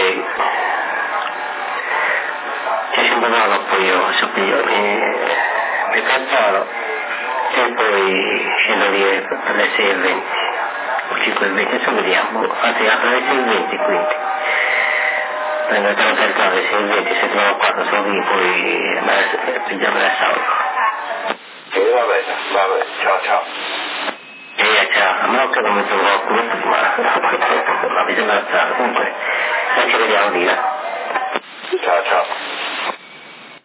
Speaker 2: Ci sembravano poi io, sapevo, mi cazzaro e poi scendo lì per le 6:20 o 5:20, adesso vediamo, anzi apre le 6:20 quindi. Prendo il treno per il alle 6:20, se trovo qua, sono lì, poi pigliamo la salva.
Speaker 6: Va bene, ciao.
Speaker 2: Ciao, a meno che non mi trovo qualcuno prima, ma bisogna alzare, comunque, ci vediamo lì.
Speaker 6: Ciao.